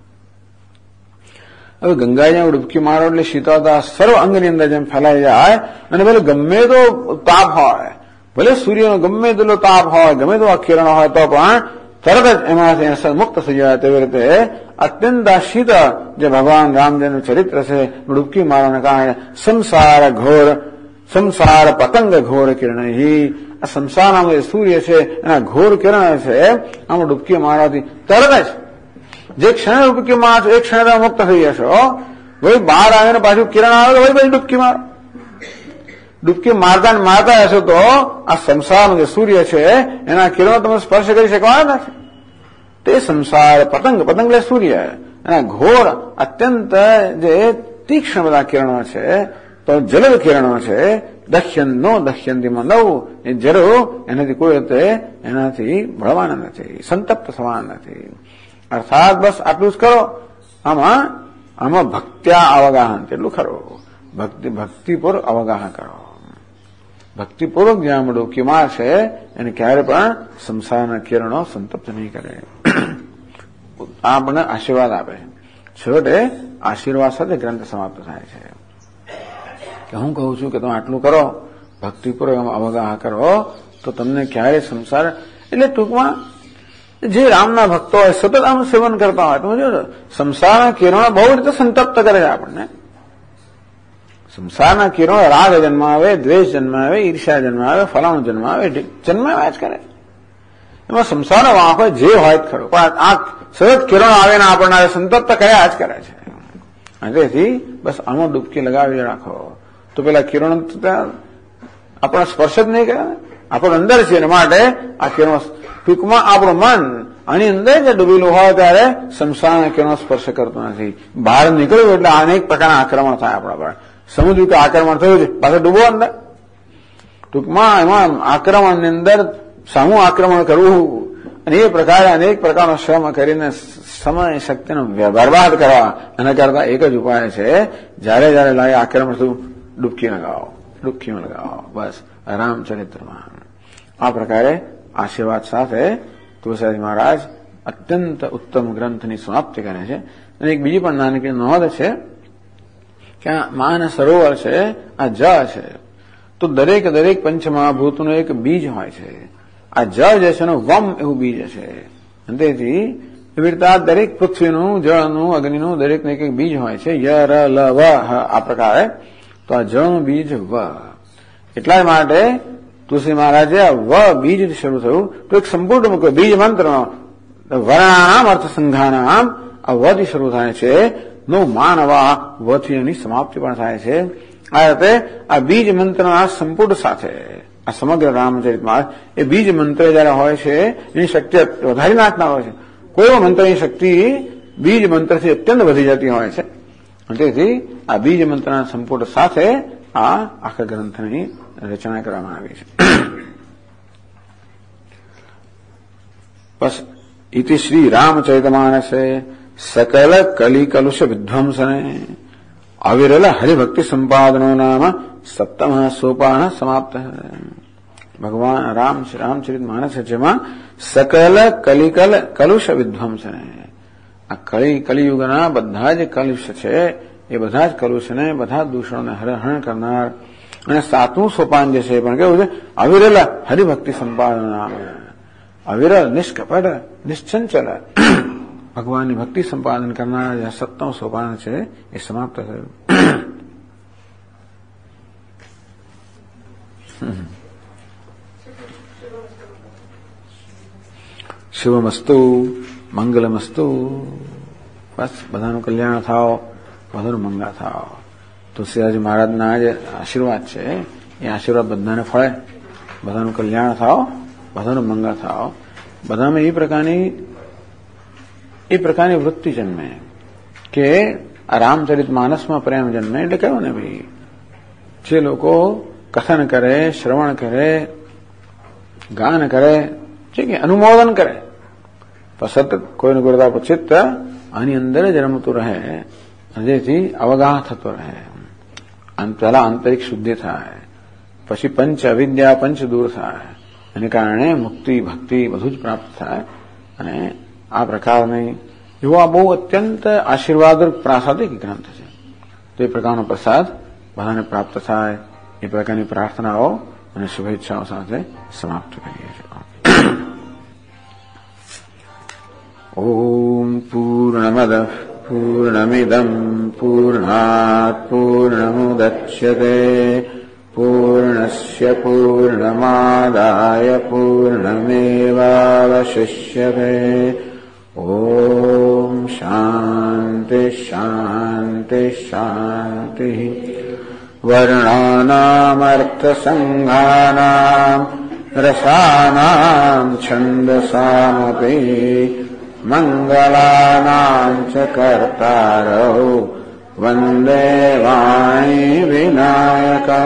હવે ગંગાજી ડૂબકી મારો એટલે શીતળતા સર્વ અંગની અંદર જેમ ફેલાઈ જાય. અને ભલે ગમે તો તાપ હોય, ભલે સૂર્યનો ગમે તેટલો તાપ હોય, ગમે તો કિરણ હોય તો પણ તરત જ એમાંથી મુક્ત થઈ જાય. તેવી રીતે અત્યંત શીતળ જે ભગવાન રામજીનું ચરિત્ર છે, ડૂબકી મારવાને કારણે સંસાર પતંગ ઘોર કિરણ, આ સંસારમાં જે સૂર્ય છે એના ઘોર કિરણ છે, આમાં ડૂબકી મારવાથી તરત જ જે ક્ષણે ડૂબકી મારશો એક ક્ષણે મુક્ત થઈ જશો. ભાઈ બહાર આવીને પાછું કિરણ આવે તો ભાઈ પછી ડૂબકી મારો. ડૂબકી મારતા ને મારતા હશો તો આ સંસારનો જે સૂર્ય છે એના કિરણો તમે સ્પર્શ કરી શકવાના નથી. તે સંસાર પતંગ, પતંગ એટલે સૂર્ય, એના ઘોર અત્યંત જે તીક્ષ્ણ બધા કિરણો છે, તો જલદ કિરણો છે. દહ્યંતિમાં નવું એ જરો એનાથી કોઈ રીતે એનાથી ભળવાના નથી, સંતપ્ત થવાના નથી. અર્થાત બસ આટલું જ કરો. આમાં ભક્ત્યા અવગાહન એટલું ખરું. ભક્તિપૂર્વક અવગાહ કરો. ભક્તિપૂર્વક જ્યાં ડૂબકી મારશે એને ક્યારે પણ સંસારના કિરણો સંતપ્ત નહીં કરે. આપણને આશીર્વાદ આપે. છેવટે આશીર્વાદ સાથે ગ્રંથ સમાપ્ત થાય છે કે હું કહું છું કે તમે આટલું કરો, ભક્તિપૂર્વક અવગાહ કરો તો તમને ક્યારે સંસાર એટલે ટૂંકમાં જે રામના ભક્તો હોય સતત આનું સેવન કરતા હોય તો જો સંસારના કિરણો બહુ રીતે સંતપ્ત કરે છે આપણને. સંસારના કિરણો રાગ જન્માવે, દ્વેષ જન્માવે, ઈર્ષ્યા જન્માવે, ફલાણું જન્માવે, જન્માવ્યા જ કરે. એમાં સંસારનો વાંક હોય જે હોય જ ખરો, પણ આ સતત કિરણો આવે ને આપણને સંતપ્ત કર્યા જ કરે છે. તેથી બસ આમાં ડૂબકી લગાવી રાખો તો પેલા કિરણો આપણો સ્પર્શ જ નહીં કરે. આપણો અંદર છે એના માટે આ કિરણો, ટૂંકમાં આપણું મન આની અંદર જે ડૂબેલું હોય ત્યારે સંસારના કિરણો સ્પર્શ કરતો નથી. બહાર નીકળ્યું એટલે અનેક પ્રકારના આક્રમણ થાય આપણા પર. સમજવું કે આક્રમણ થયું છે, પાછળ ડૂબો અંદર. ટૂંકમાં એમાં આક્રમણની અંદર સામું આક્રમણ કરવું અને એ પ્રકારે અનેક પ્રકારનો શ્રમ કરીને સમય શક્તિનો બરબાદ કરવા, એના કરતા એક જ ઉપાય છે, જયારે જયારે લાગે આક્રમણ થયું ડૂબકી લગાવો, ડૂબકીમાં લગાવો. બસ રામચરિત્રમાં આ પ્રકારે આશીર્વાદ સાથે તુલસીદાસ મહારાજ અત્યંત ઉત્તમ ગ્રંથની સમાપ્તિ કરે છે. અને એક બીજી પણ નાનકડી નોંધ છે કે આ માન સરોવર છે, આ જળ છે, તો દરેક પંચમહાભૂતનું એક બીજ હોય છે. આ જળ જે છે એનું વમ એવું બીજ છે. અને તેથી એવી રીતે આ દરેક પૃથ્વીનું, જળનું, અગ્નિનું દરેકને એક બીજ હોય છે. ય ર લ વ આ પ્રકારે. તો આ જળનું બીજ વ. એટલા જ માટે તુલસી મહારાજે આ વ બીજ શરૂ થયું તો એક સંપૂર્ણ બીજ મંત્રનો વર્ણાનામ અર્થ સંઘાનામ આ વથી શરૂ થાય છે. નો માનવા વથી એની સમાપ્તિ પણ થાય છે. આ રીતે આ બીજ મંત્રના સંપૂર્ણ સાથે આ સમગ્ર રામચરિતમાં એ બીજ મંત્ર જયારે હોય છે એની શક્તિ વધારી નાખનાર હોય છે. કોઈ મંત્રની શક્તિ બીજ મંત્રથી અત્યંત વધી જતી હોય છે. તેથી આ બીજ મંત્રના સંપૂર્ણ સાથે આ આખા ગ્રંથની રચના કરવામાં આવી છે. બસ ઇતિ શ્રી રામચરિતમાનસે સકલ કલી કલુષ વિધ્વંસને અવિરલ હરિભક્તિ સંપાદનો નામ સપ્તમ સોપાન સમાપ્ત. ભગવાન રામચરિત માનસ જેમાં સકલ કલુષ વિધ્વંસને આ કલિયુગના બધા જ કલુષ છે એ બધા જ કલુષને, બધા દૂષણોને હરણ કરનાર. અને સાતમું સોપાન જે છે એ પણ કેવું છે, અવિરલ હરિભક્તિ સંપાદન નામ. અવિરલ, નિષ્કપટ, નિશ્ચંચલ ભગવાનની ભક્તિ સંપાદન કરનાર જે સપ્તમ સોપાન છે એ સમાપ્ત થયું. શિવમસ્તુ, મંગલમસ્તુ. બસ બધાનું કલ્યાણ થાવ, બધાનું મંગળ થાવ. તુલસીદાસ મહારાજના જે આશીર્વાદ છે એ આશીર્વાદ બધાને ફળે. બધાનું કલ્યાણ થાવ, બધાનું મંગળ થાવ. બધામાં એ પ્રકારની વૃત્તિ જન્મે કે આ રામચરિત માનસમાં પ્રેમ જન્મે. એટલે કહ્યું ને ભાઈ, જે લોકો કથન કરે, શ્રવણ કરે, ગાન કરે, જે કે અનુમોદન કરે, તો સતત કોઈનું કરતા ચિત્ત આની અંદર જ રમતું રહે, જેથી અવગાહ થતો રહે. પહેલા આંતરિક શુદ્ધિ થાય, પછી પંચ અવિદ્યા પંચ દૂર થાય, એને કારણે મુક્તિ, ભક્તિ બધું જ પ્રાપ્ત થાય. અને આ પ્રકારની એવો આ બહુ અત્યંત આશીર્વાદરૂપ પ્રાસાદિક ગ્રંથ છે. તો એ પ્રકારનો પ્રસાદ બધાને પ્રાપ્ત થાય એ પ્રકારની પ્રાર્થનાઓ અને શુભેચ્છાઓ સાથે સમાપ્ત કરીએ છીએ. ઓમ પૂર્ણમદ પૂર્ણમિદં પૂર્ણાત પૂર્ણમુદચ્યતે પૂર્ણસ્ય પૂર્ણમાદાય પૂર્ણમેવાવશિષ્યતે. ઓમ શાંતિ શાંતિ શાંતિ. વર્ણાનામર્થસંઘાનામ રસાનામ છંદસામપી મંગલાનામ ચ કર્તારૌ વંદે વાણી વિનાયકૌ.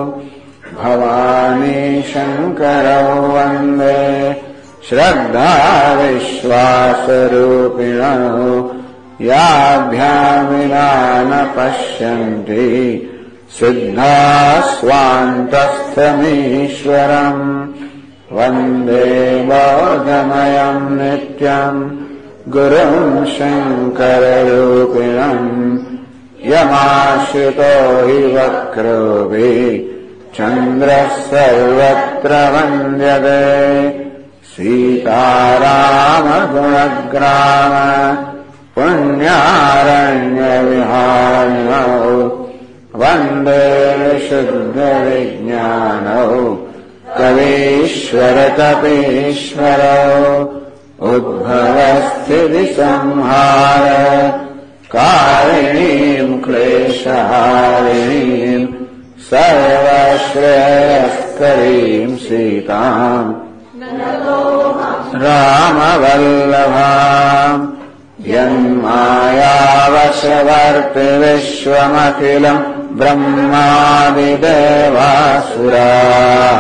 ભવાની શંકરૌ વંદે શ્રદ્ધા વિશ્વાસરૂપિણો યાભ્યામ વિના ન પશ્યન્તિ સિદ્ધા સ્વાંતસ્થમીશ્વરમ. વંદે બોધમયં નિત્યં ગુરું શંકરરૂપિણં યમાશ્રિતો હિ વક્રોભિ ચંદ્રઃ સર્વત્ર વંદ્યતે. सीताराम गुणग्राम पुण्यारण्यविहारिणौ वन्दे शुद्धविज्ञानौ कवीश्वरतपीश्वरौ उद्भवस्थितिसंहार कारिणीम् क्लेशहारिणीम् सर्वश्रेयस्करीम् सीताम् रामवल्लभाम् यन्मायावशवर्ति विश्वमखिलम् ब्रह्मादिदेवासुराः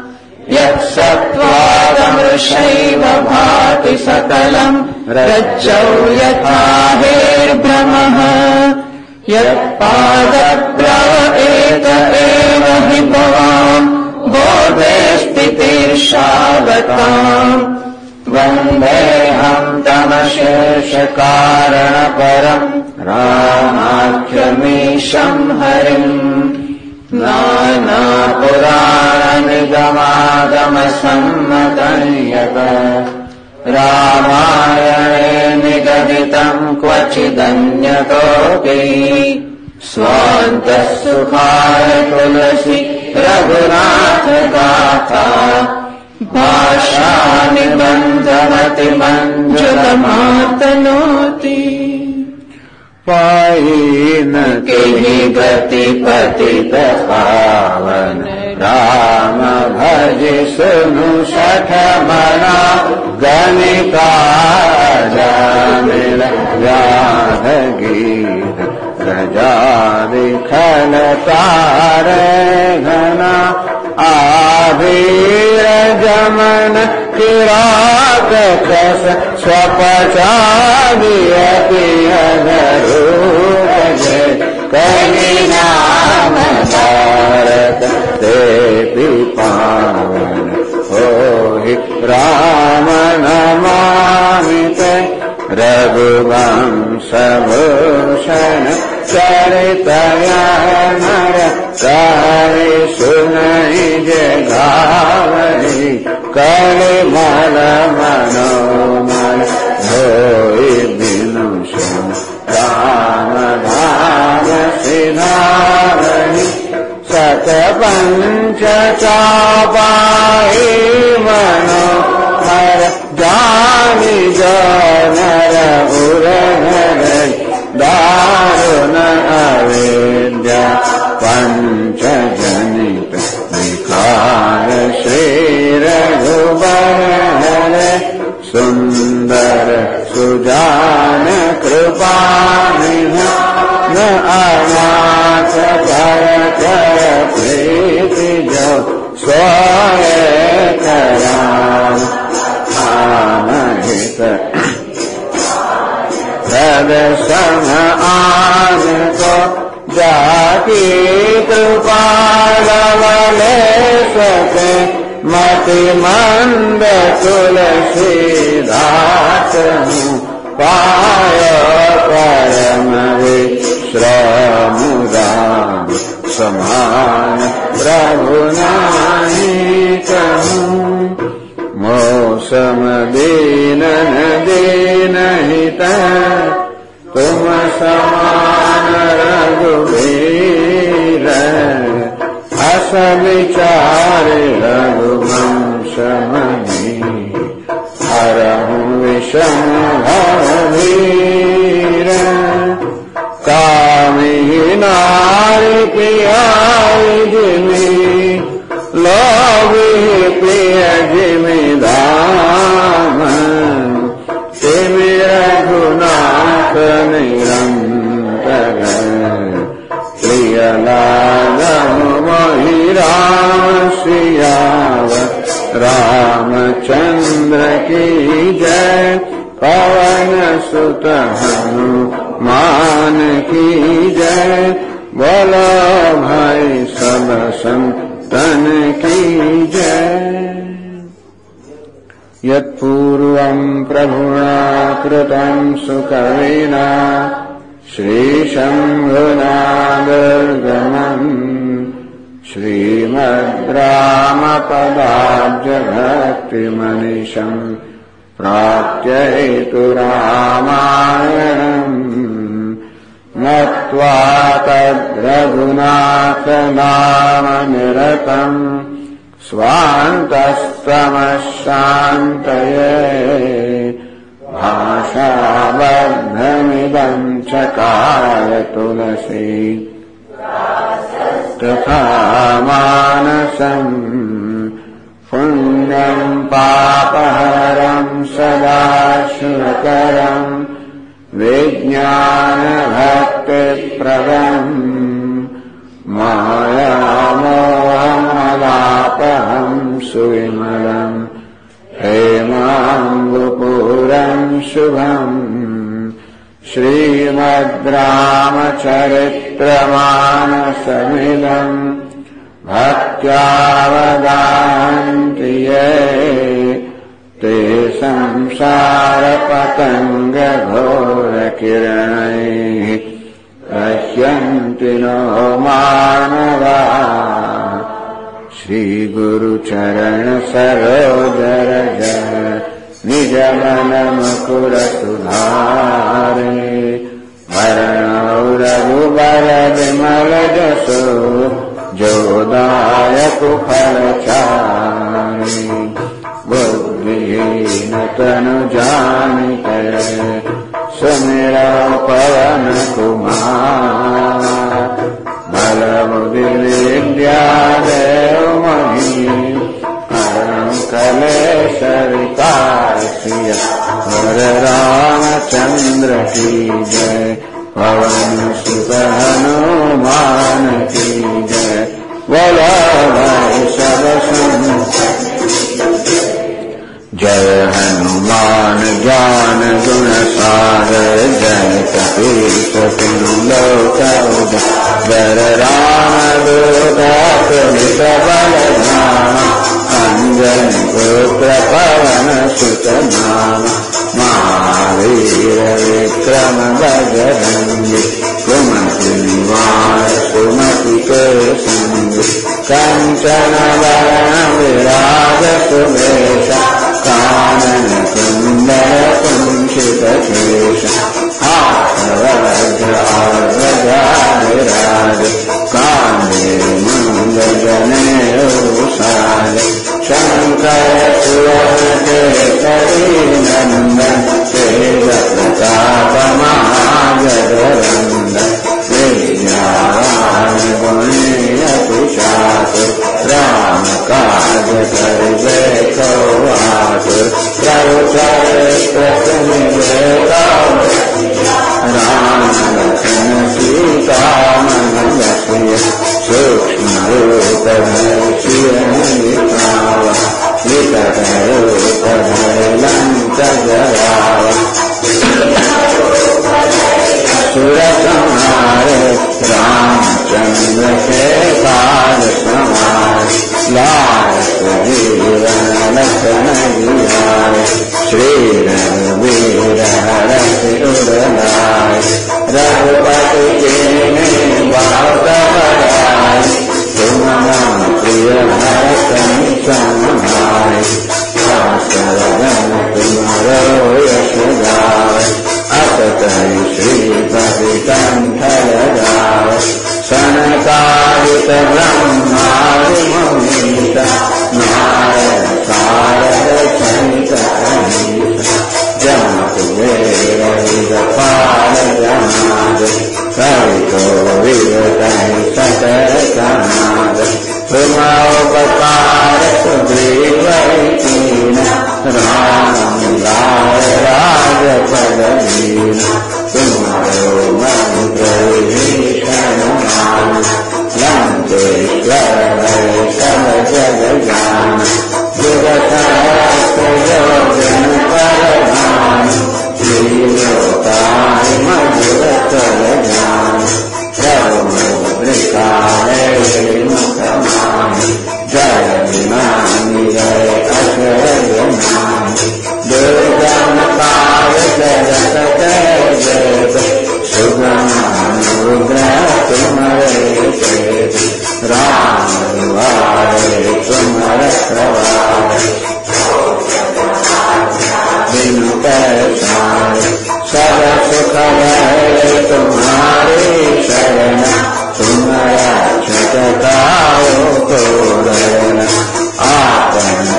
यत्सत्त्वादमृषैव भाति सकलम् रज्जौ यथा हेर्भ्रमः यत्पादप्लव एक एव हि भवाम् बोधे स्थितिर्षावताम् वन्देऽहम् तमशेषकारणपरम् रामाख्यमीशम् हरिम् नानापुराणनिगमागमसम्मतम् यत् रामायणे निगदितम् क्वचिदन्यतोऽपि स्वान्तः सुखाय तुलसी रघुनाथगाथा भाषानिबन्धमतिमञ्जुलमातनोति पायीन किहि गति पतित पावन राम भजि सुनु शठमना गणिका जामिल व्याध गीत गजादि खलतारे घना आभीर जमन किरात कस स्वपचादियति अधरूप जय कहि नाम तारक तेति पावन होहि राम नमामि ते रघुवंशभूषण चरित नर कारि सुनहि जे गावहि कलिमल मनोमल धोइ बिनु सुन राम धाम सिधावहि सत पंच चापाहि मनोहर जानि जनर उरहर दारुण अविद्या पंच जनित विकार श्री रघुबर सुंदर सुजान कृपानिध न अनाथ भरत प्रीति जो सोय कराम आनहित तदसम आन को जाकी कृपा लवले सके मति मंद तुलसीदास पाय परम विश्राम राम समान प्रभु नाहि कहूँ मौसम दीनन दीनहित तुम समान रघुवीर अस विचार रघुवंश मणि हरहु विषम भवभीर कामी नारी पियाई जिमी लोभी प्रिय जिमी धाम तिमि रघुनाथ निरंतर प्रिय लागम मोहि राम सियावर रामचंद्र की जय पवन सुत हनुमान की जय बोलो भाई सब संतन की जय यत्पूर्वम् प्रभुना कृतम् सुकविना श्रीशम्भुना दुर्गमम् श्रीमद्रामपदाब्जभक्तिमनिशम् प्राप्य हेतु रामायणम् नत्वा तद्रघुनाथनामनिरतम् स्वान्तस्तमःशान्तये भाषाबद्धमिदम् चकार तुलसी तथा मानसम् पुण्यम् पापहरम् सदा शुभकरम् विज्ञानभक्तिप्रदम् मायामोहमलापहम् सुविमलम् हेमाम्बुपूरम् शुभम् श्रीमद्रामचरित्रमानसमिदम् भक्त्यावगाहन्ति ये ते संसारपतङ्गघोरकिरणैः पश्यन्ति नो मानवाः श्रीगुरुचरणसरोजरज निजमनमुकुरसुधारे वरणौ रघुबरविमलजसो जोदायकुफलचारि बुद्धिहीनतनुजानिते सुमिरौ पवनकुमार बलबुद्धिविद्यादेव मही परम् कलेशविकासिय वर रामचंद्र की जय पवन सुत हनुमान की जय बोलो भाई सब जय हनुमान ज्ञान गुण सागर जय कपीस तिरु लोक उदर राम दूत बल धाम अंजन पुत्र पवन सुत नाम महावीर विक्रम बजरंगी सुमति निवास सुमति के संग कंचन वरण विराज सुवेश कानन कुंडल कुंचित केश हाथवज्र विराज कांधे मूल जनेऊसाज शंकर सुवन केसरी नंदन तेज प्रताप महाजगवंदन विद्यावान गुणीयति चातुर राम काज करिबे को आतुर प्रभु चरित्र सुनिबे राम लखन सीता मन बसिय सूक्ष्म रूप धरि निभाव विकट रूप धरि लंक जराव असुर संहारे रामचंद्र के काज सवार लाल जीवन लखन जियाए श्री रघुवीर हरषि उर रघुपति कीन्ही बहुत बड़ाई तुम मम प्रिय भरतहि सम भाई तुम्हारो यश गावै अत श्रीपति कंठ लगावै सनकादिक ब्रह्मादि मुनीत नारद सारद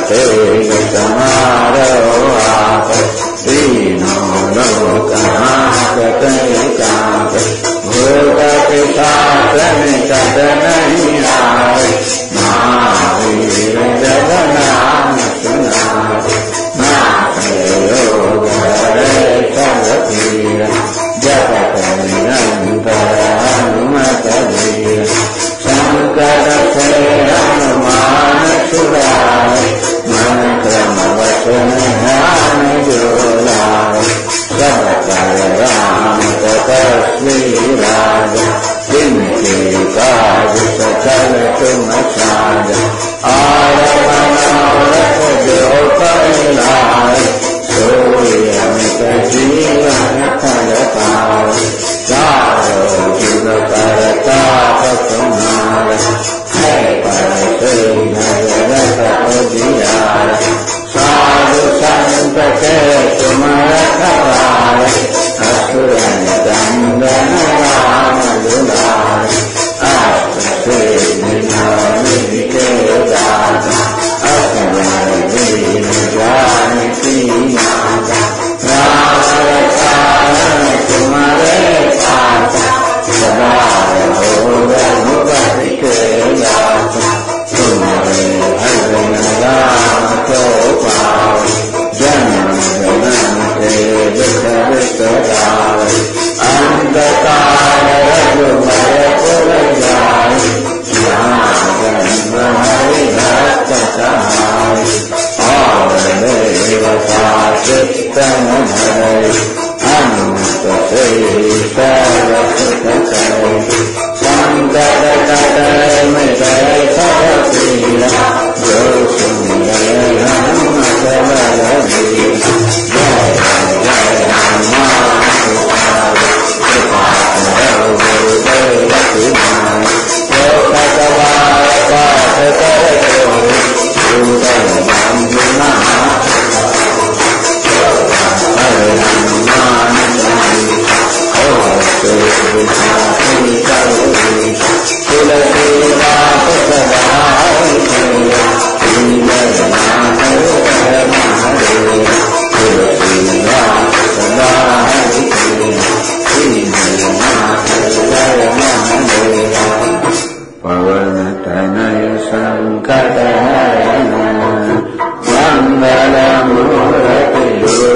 करते समारो आप तीनों लोग कहाँ भूत पिशाच निकट नहीं आए महावीर जब नाम सुनाए नाथ योग हरे सब पीर जपत निरंतर हनुमत वीर शंकर से हनुमान छुड़ाए मन क्रम वचन ध्यान जो लाए सब कर राम तपस्वी राज जिनके काज सकल तुम साज आर मनोरथ जो परिलाए सोई अमित जीवन फल पाए चारों जुग परताप तुम्हारा है पर भगवत उजियारा साधु संत के तुम रखवारे असुर निकंदन राम दुलारे अष्ट सिद्धि के दाता असवर दीन जानकी माता राम रक्षारण तुम्हारे पाता सदा रहो रघुपति के दाता तुम्हारे भजन राम को पाओ जन्म जन्म के दुख बिसराए अंधकार रघुबर पुर जाए जन्म हरि भक्त सहाय और देवता चित्तन धरे हनुमत से सर्व सुख करे संकट कटे मिटे सब पीरा जो सुंदर हनुमत बलवीरा जय जय हनुमान गुरुदेव तुम्हारे जो सतबार पाठ करे भूतल बंधुना हरे हनुमान तुलसीदास पवन तनय संकट हरण मंगल मूर्ति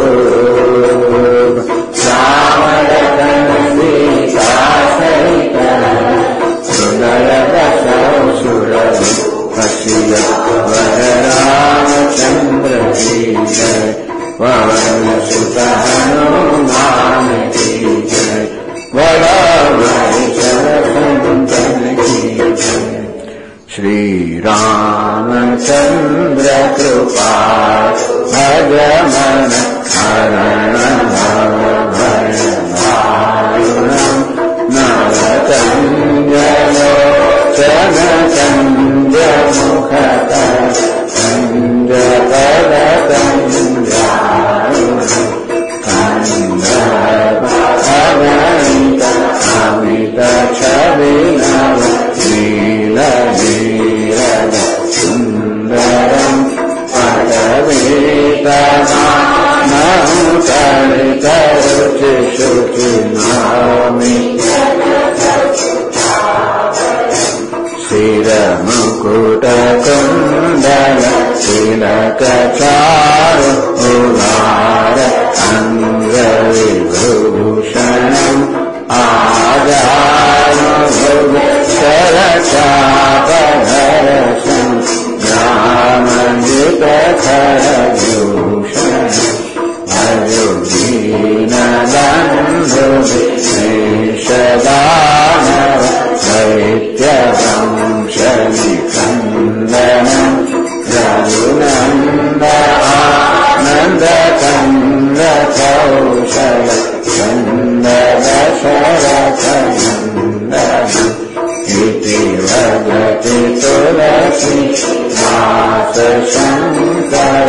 राम रतन सीता सहित सुंदर बसव सुर कसिय वर रामचंद्र की जय पवन सुत हनुमान की जय बड़ा भाई संतन की जय श्री रामचंद्र कृपाल भज मन हरण भय भारुणम नवकंज लोचन कंज मुखत कंज पद कंज कंद अमित छवि नव नील नीरद सुंदरम शिर मुकुट कुंडल तिलक चारु उदार अंग विभूषण आजानुभुज शरचापधर संग्रामजित खरभूषण अयोगीनबन्धु शेषदानव दैत्यवंशनिकन्दनं रघुनन्द आनन्दकन्द कौशल चन्द दशरथनन्दन इति वदति तुलसी दास शङ्कर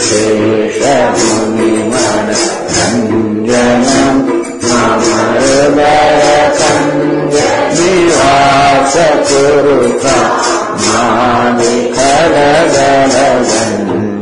शेषमुनिमन रञ्जनं मम हृदयकञ्ज निवास कुरुता मालिखलगलगन्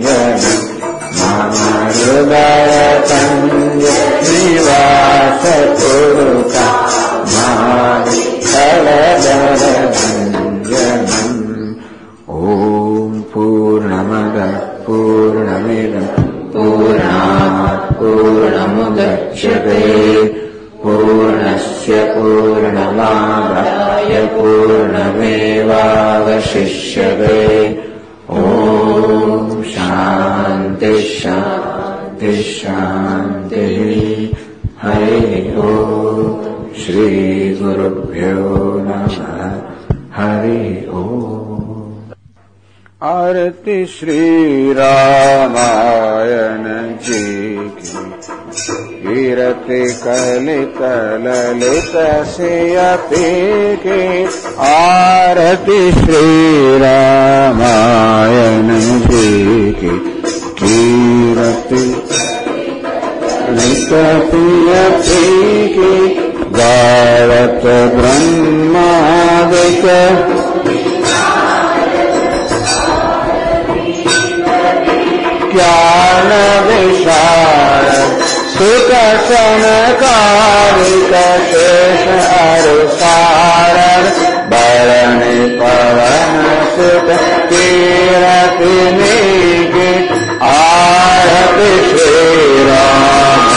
पूर्णमिदं पूर्णात् पूर्णमुदच्यते पूर्णस्य पूर्णमादाय पूर्णमेवावशिष्यते ॐ शान्ति शान्ति शान्तिः हरिः ॐ श्रीगुरुभ्यो नमः हरिः ॐ आरती श्री रामायण जी की कीरति कलित ललित सियति की आरती श्री रामायण जी की कीरति ललित सियति की गावत ब्रह्मादिक ज्ञान विशारद सुख सनकारिक शेष अरुसारद बरनि पवन सुत कीरति नीकी आरती श्री राम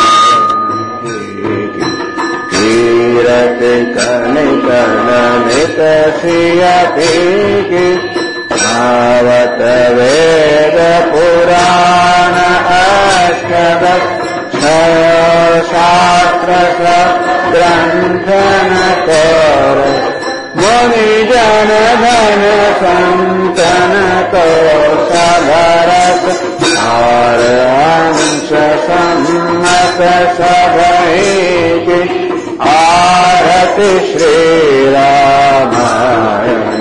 कीरति कलित ललित सियति की आवत वेद पुराण अष्टद शास्त्र ग्रंथन कर मुनि जन धन संतन को सभरस और अंश सम्मत सभैकी आरती श्री रामायण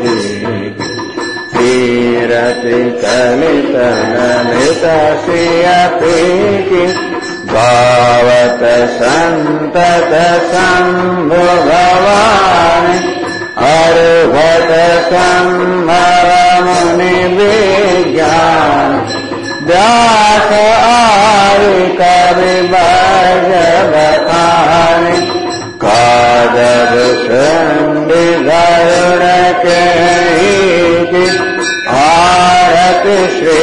कीरति कलित ललित सियति की गावत संतत शंभु भवानि अर्भत संभव मुनि विज्ञान व्यास आदि कवि बज बखानि कादर चंडी गरुड़ के आरती श्री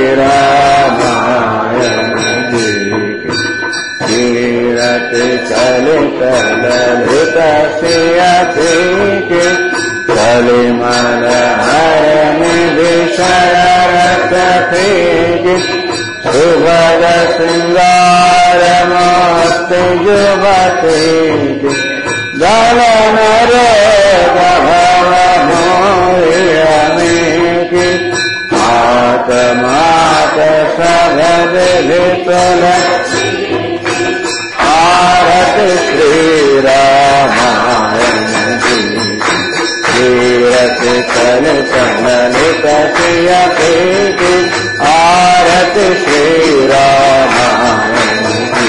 रामायण जी की कीरति कलित ललित सियति की कलिमल हरनि विषय रसति की सुभग श्रृंगार मस्ति युवती की गलन रोग भव मोहिनी की आत्मात सभद विपुल आरती श्री रामायण जी कीरति कलित ललित सियति की आरती श्री रामायण जी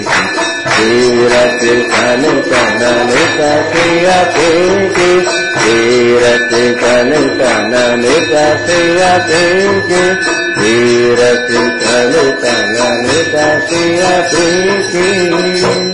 कीरति कलित ललित सियति की कीरति कलित ललित सियति की कीरति कलित ललित सियति की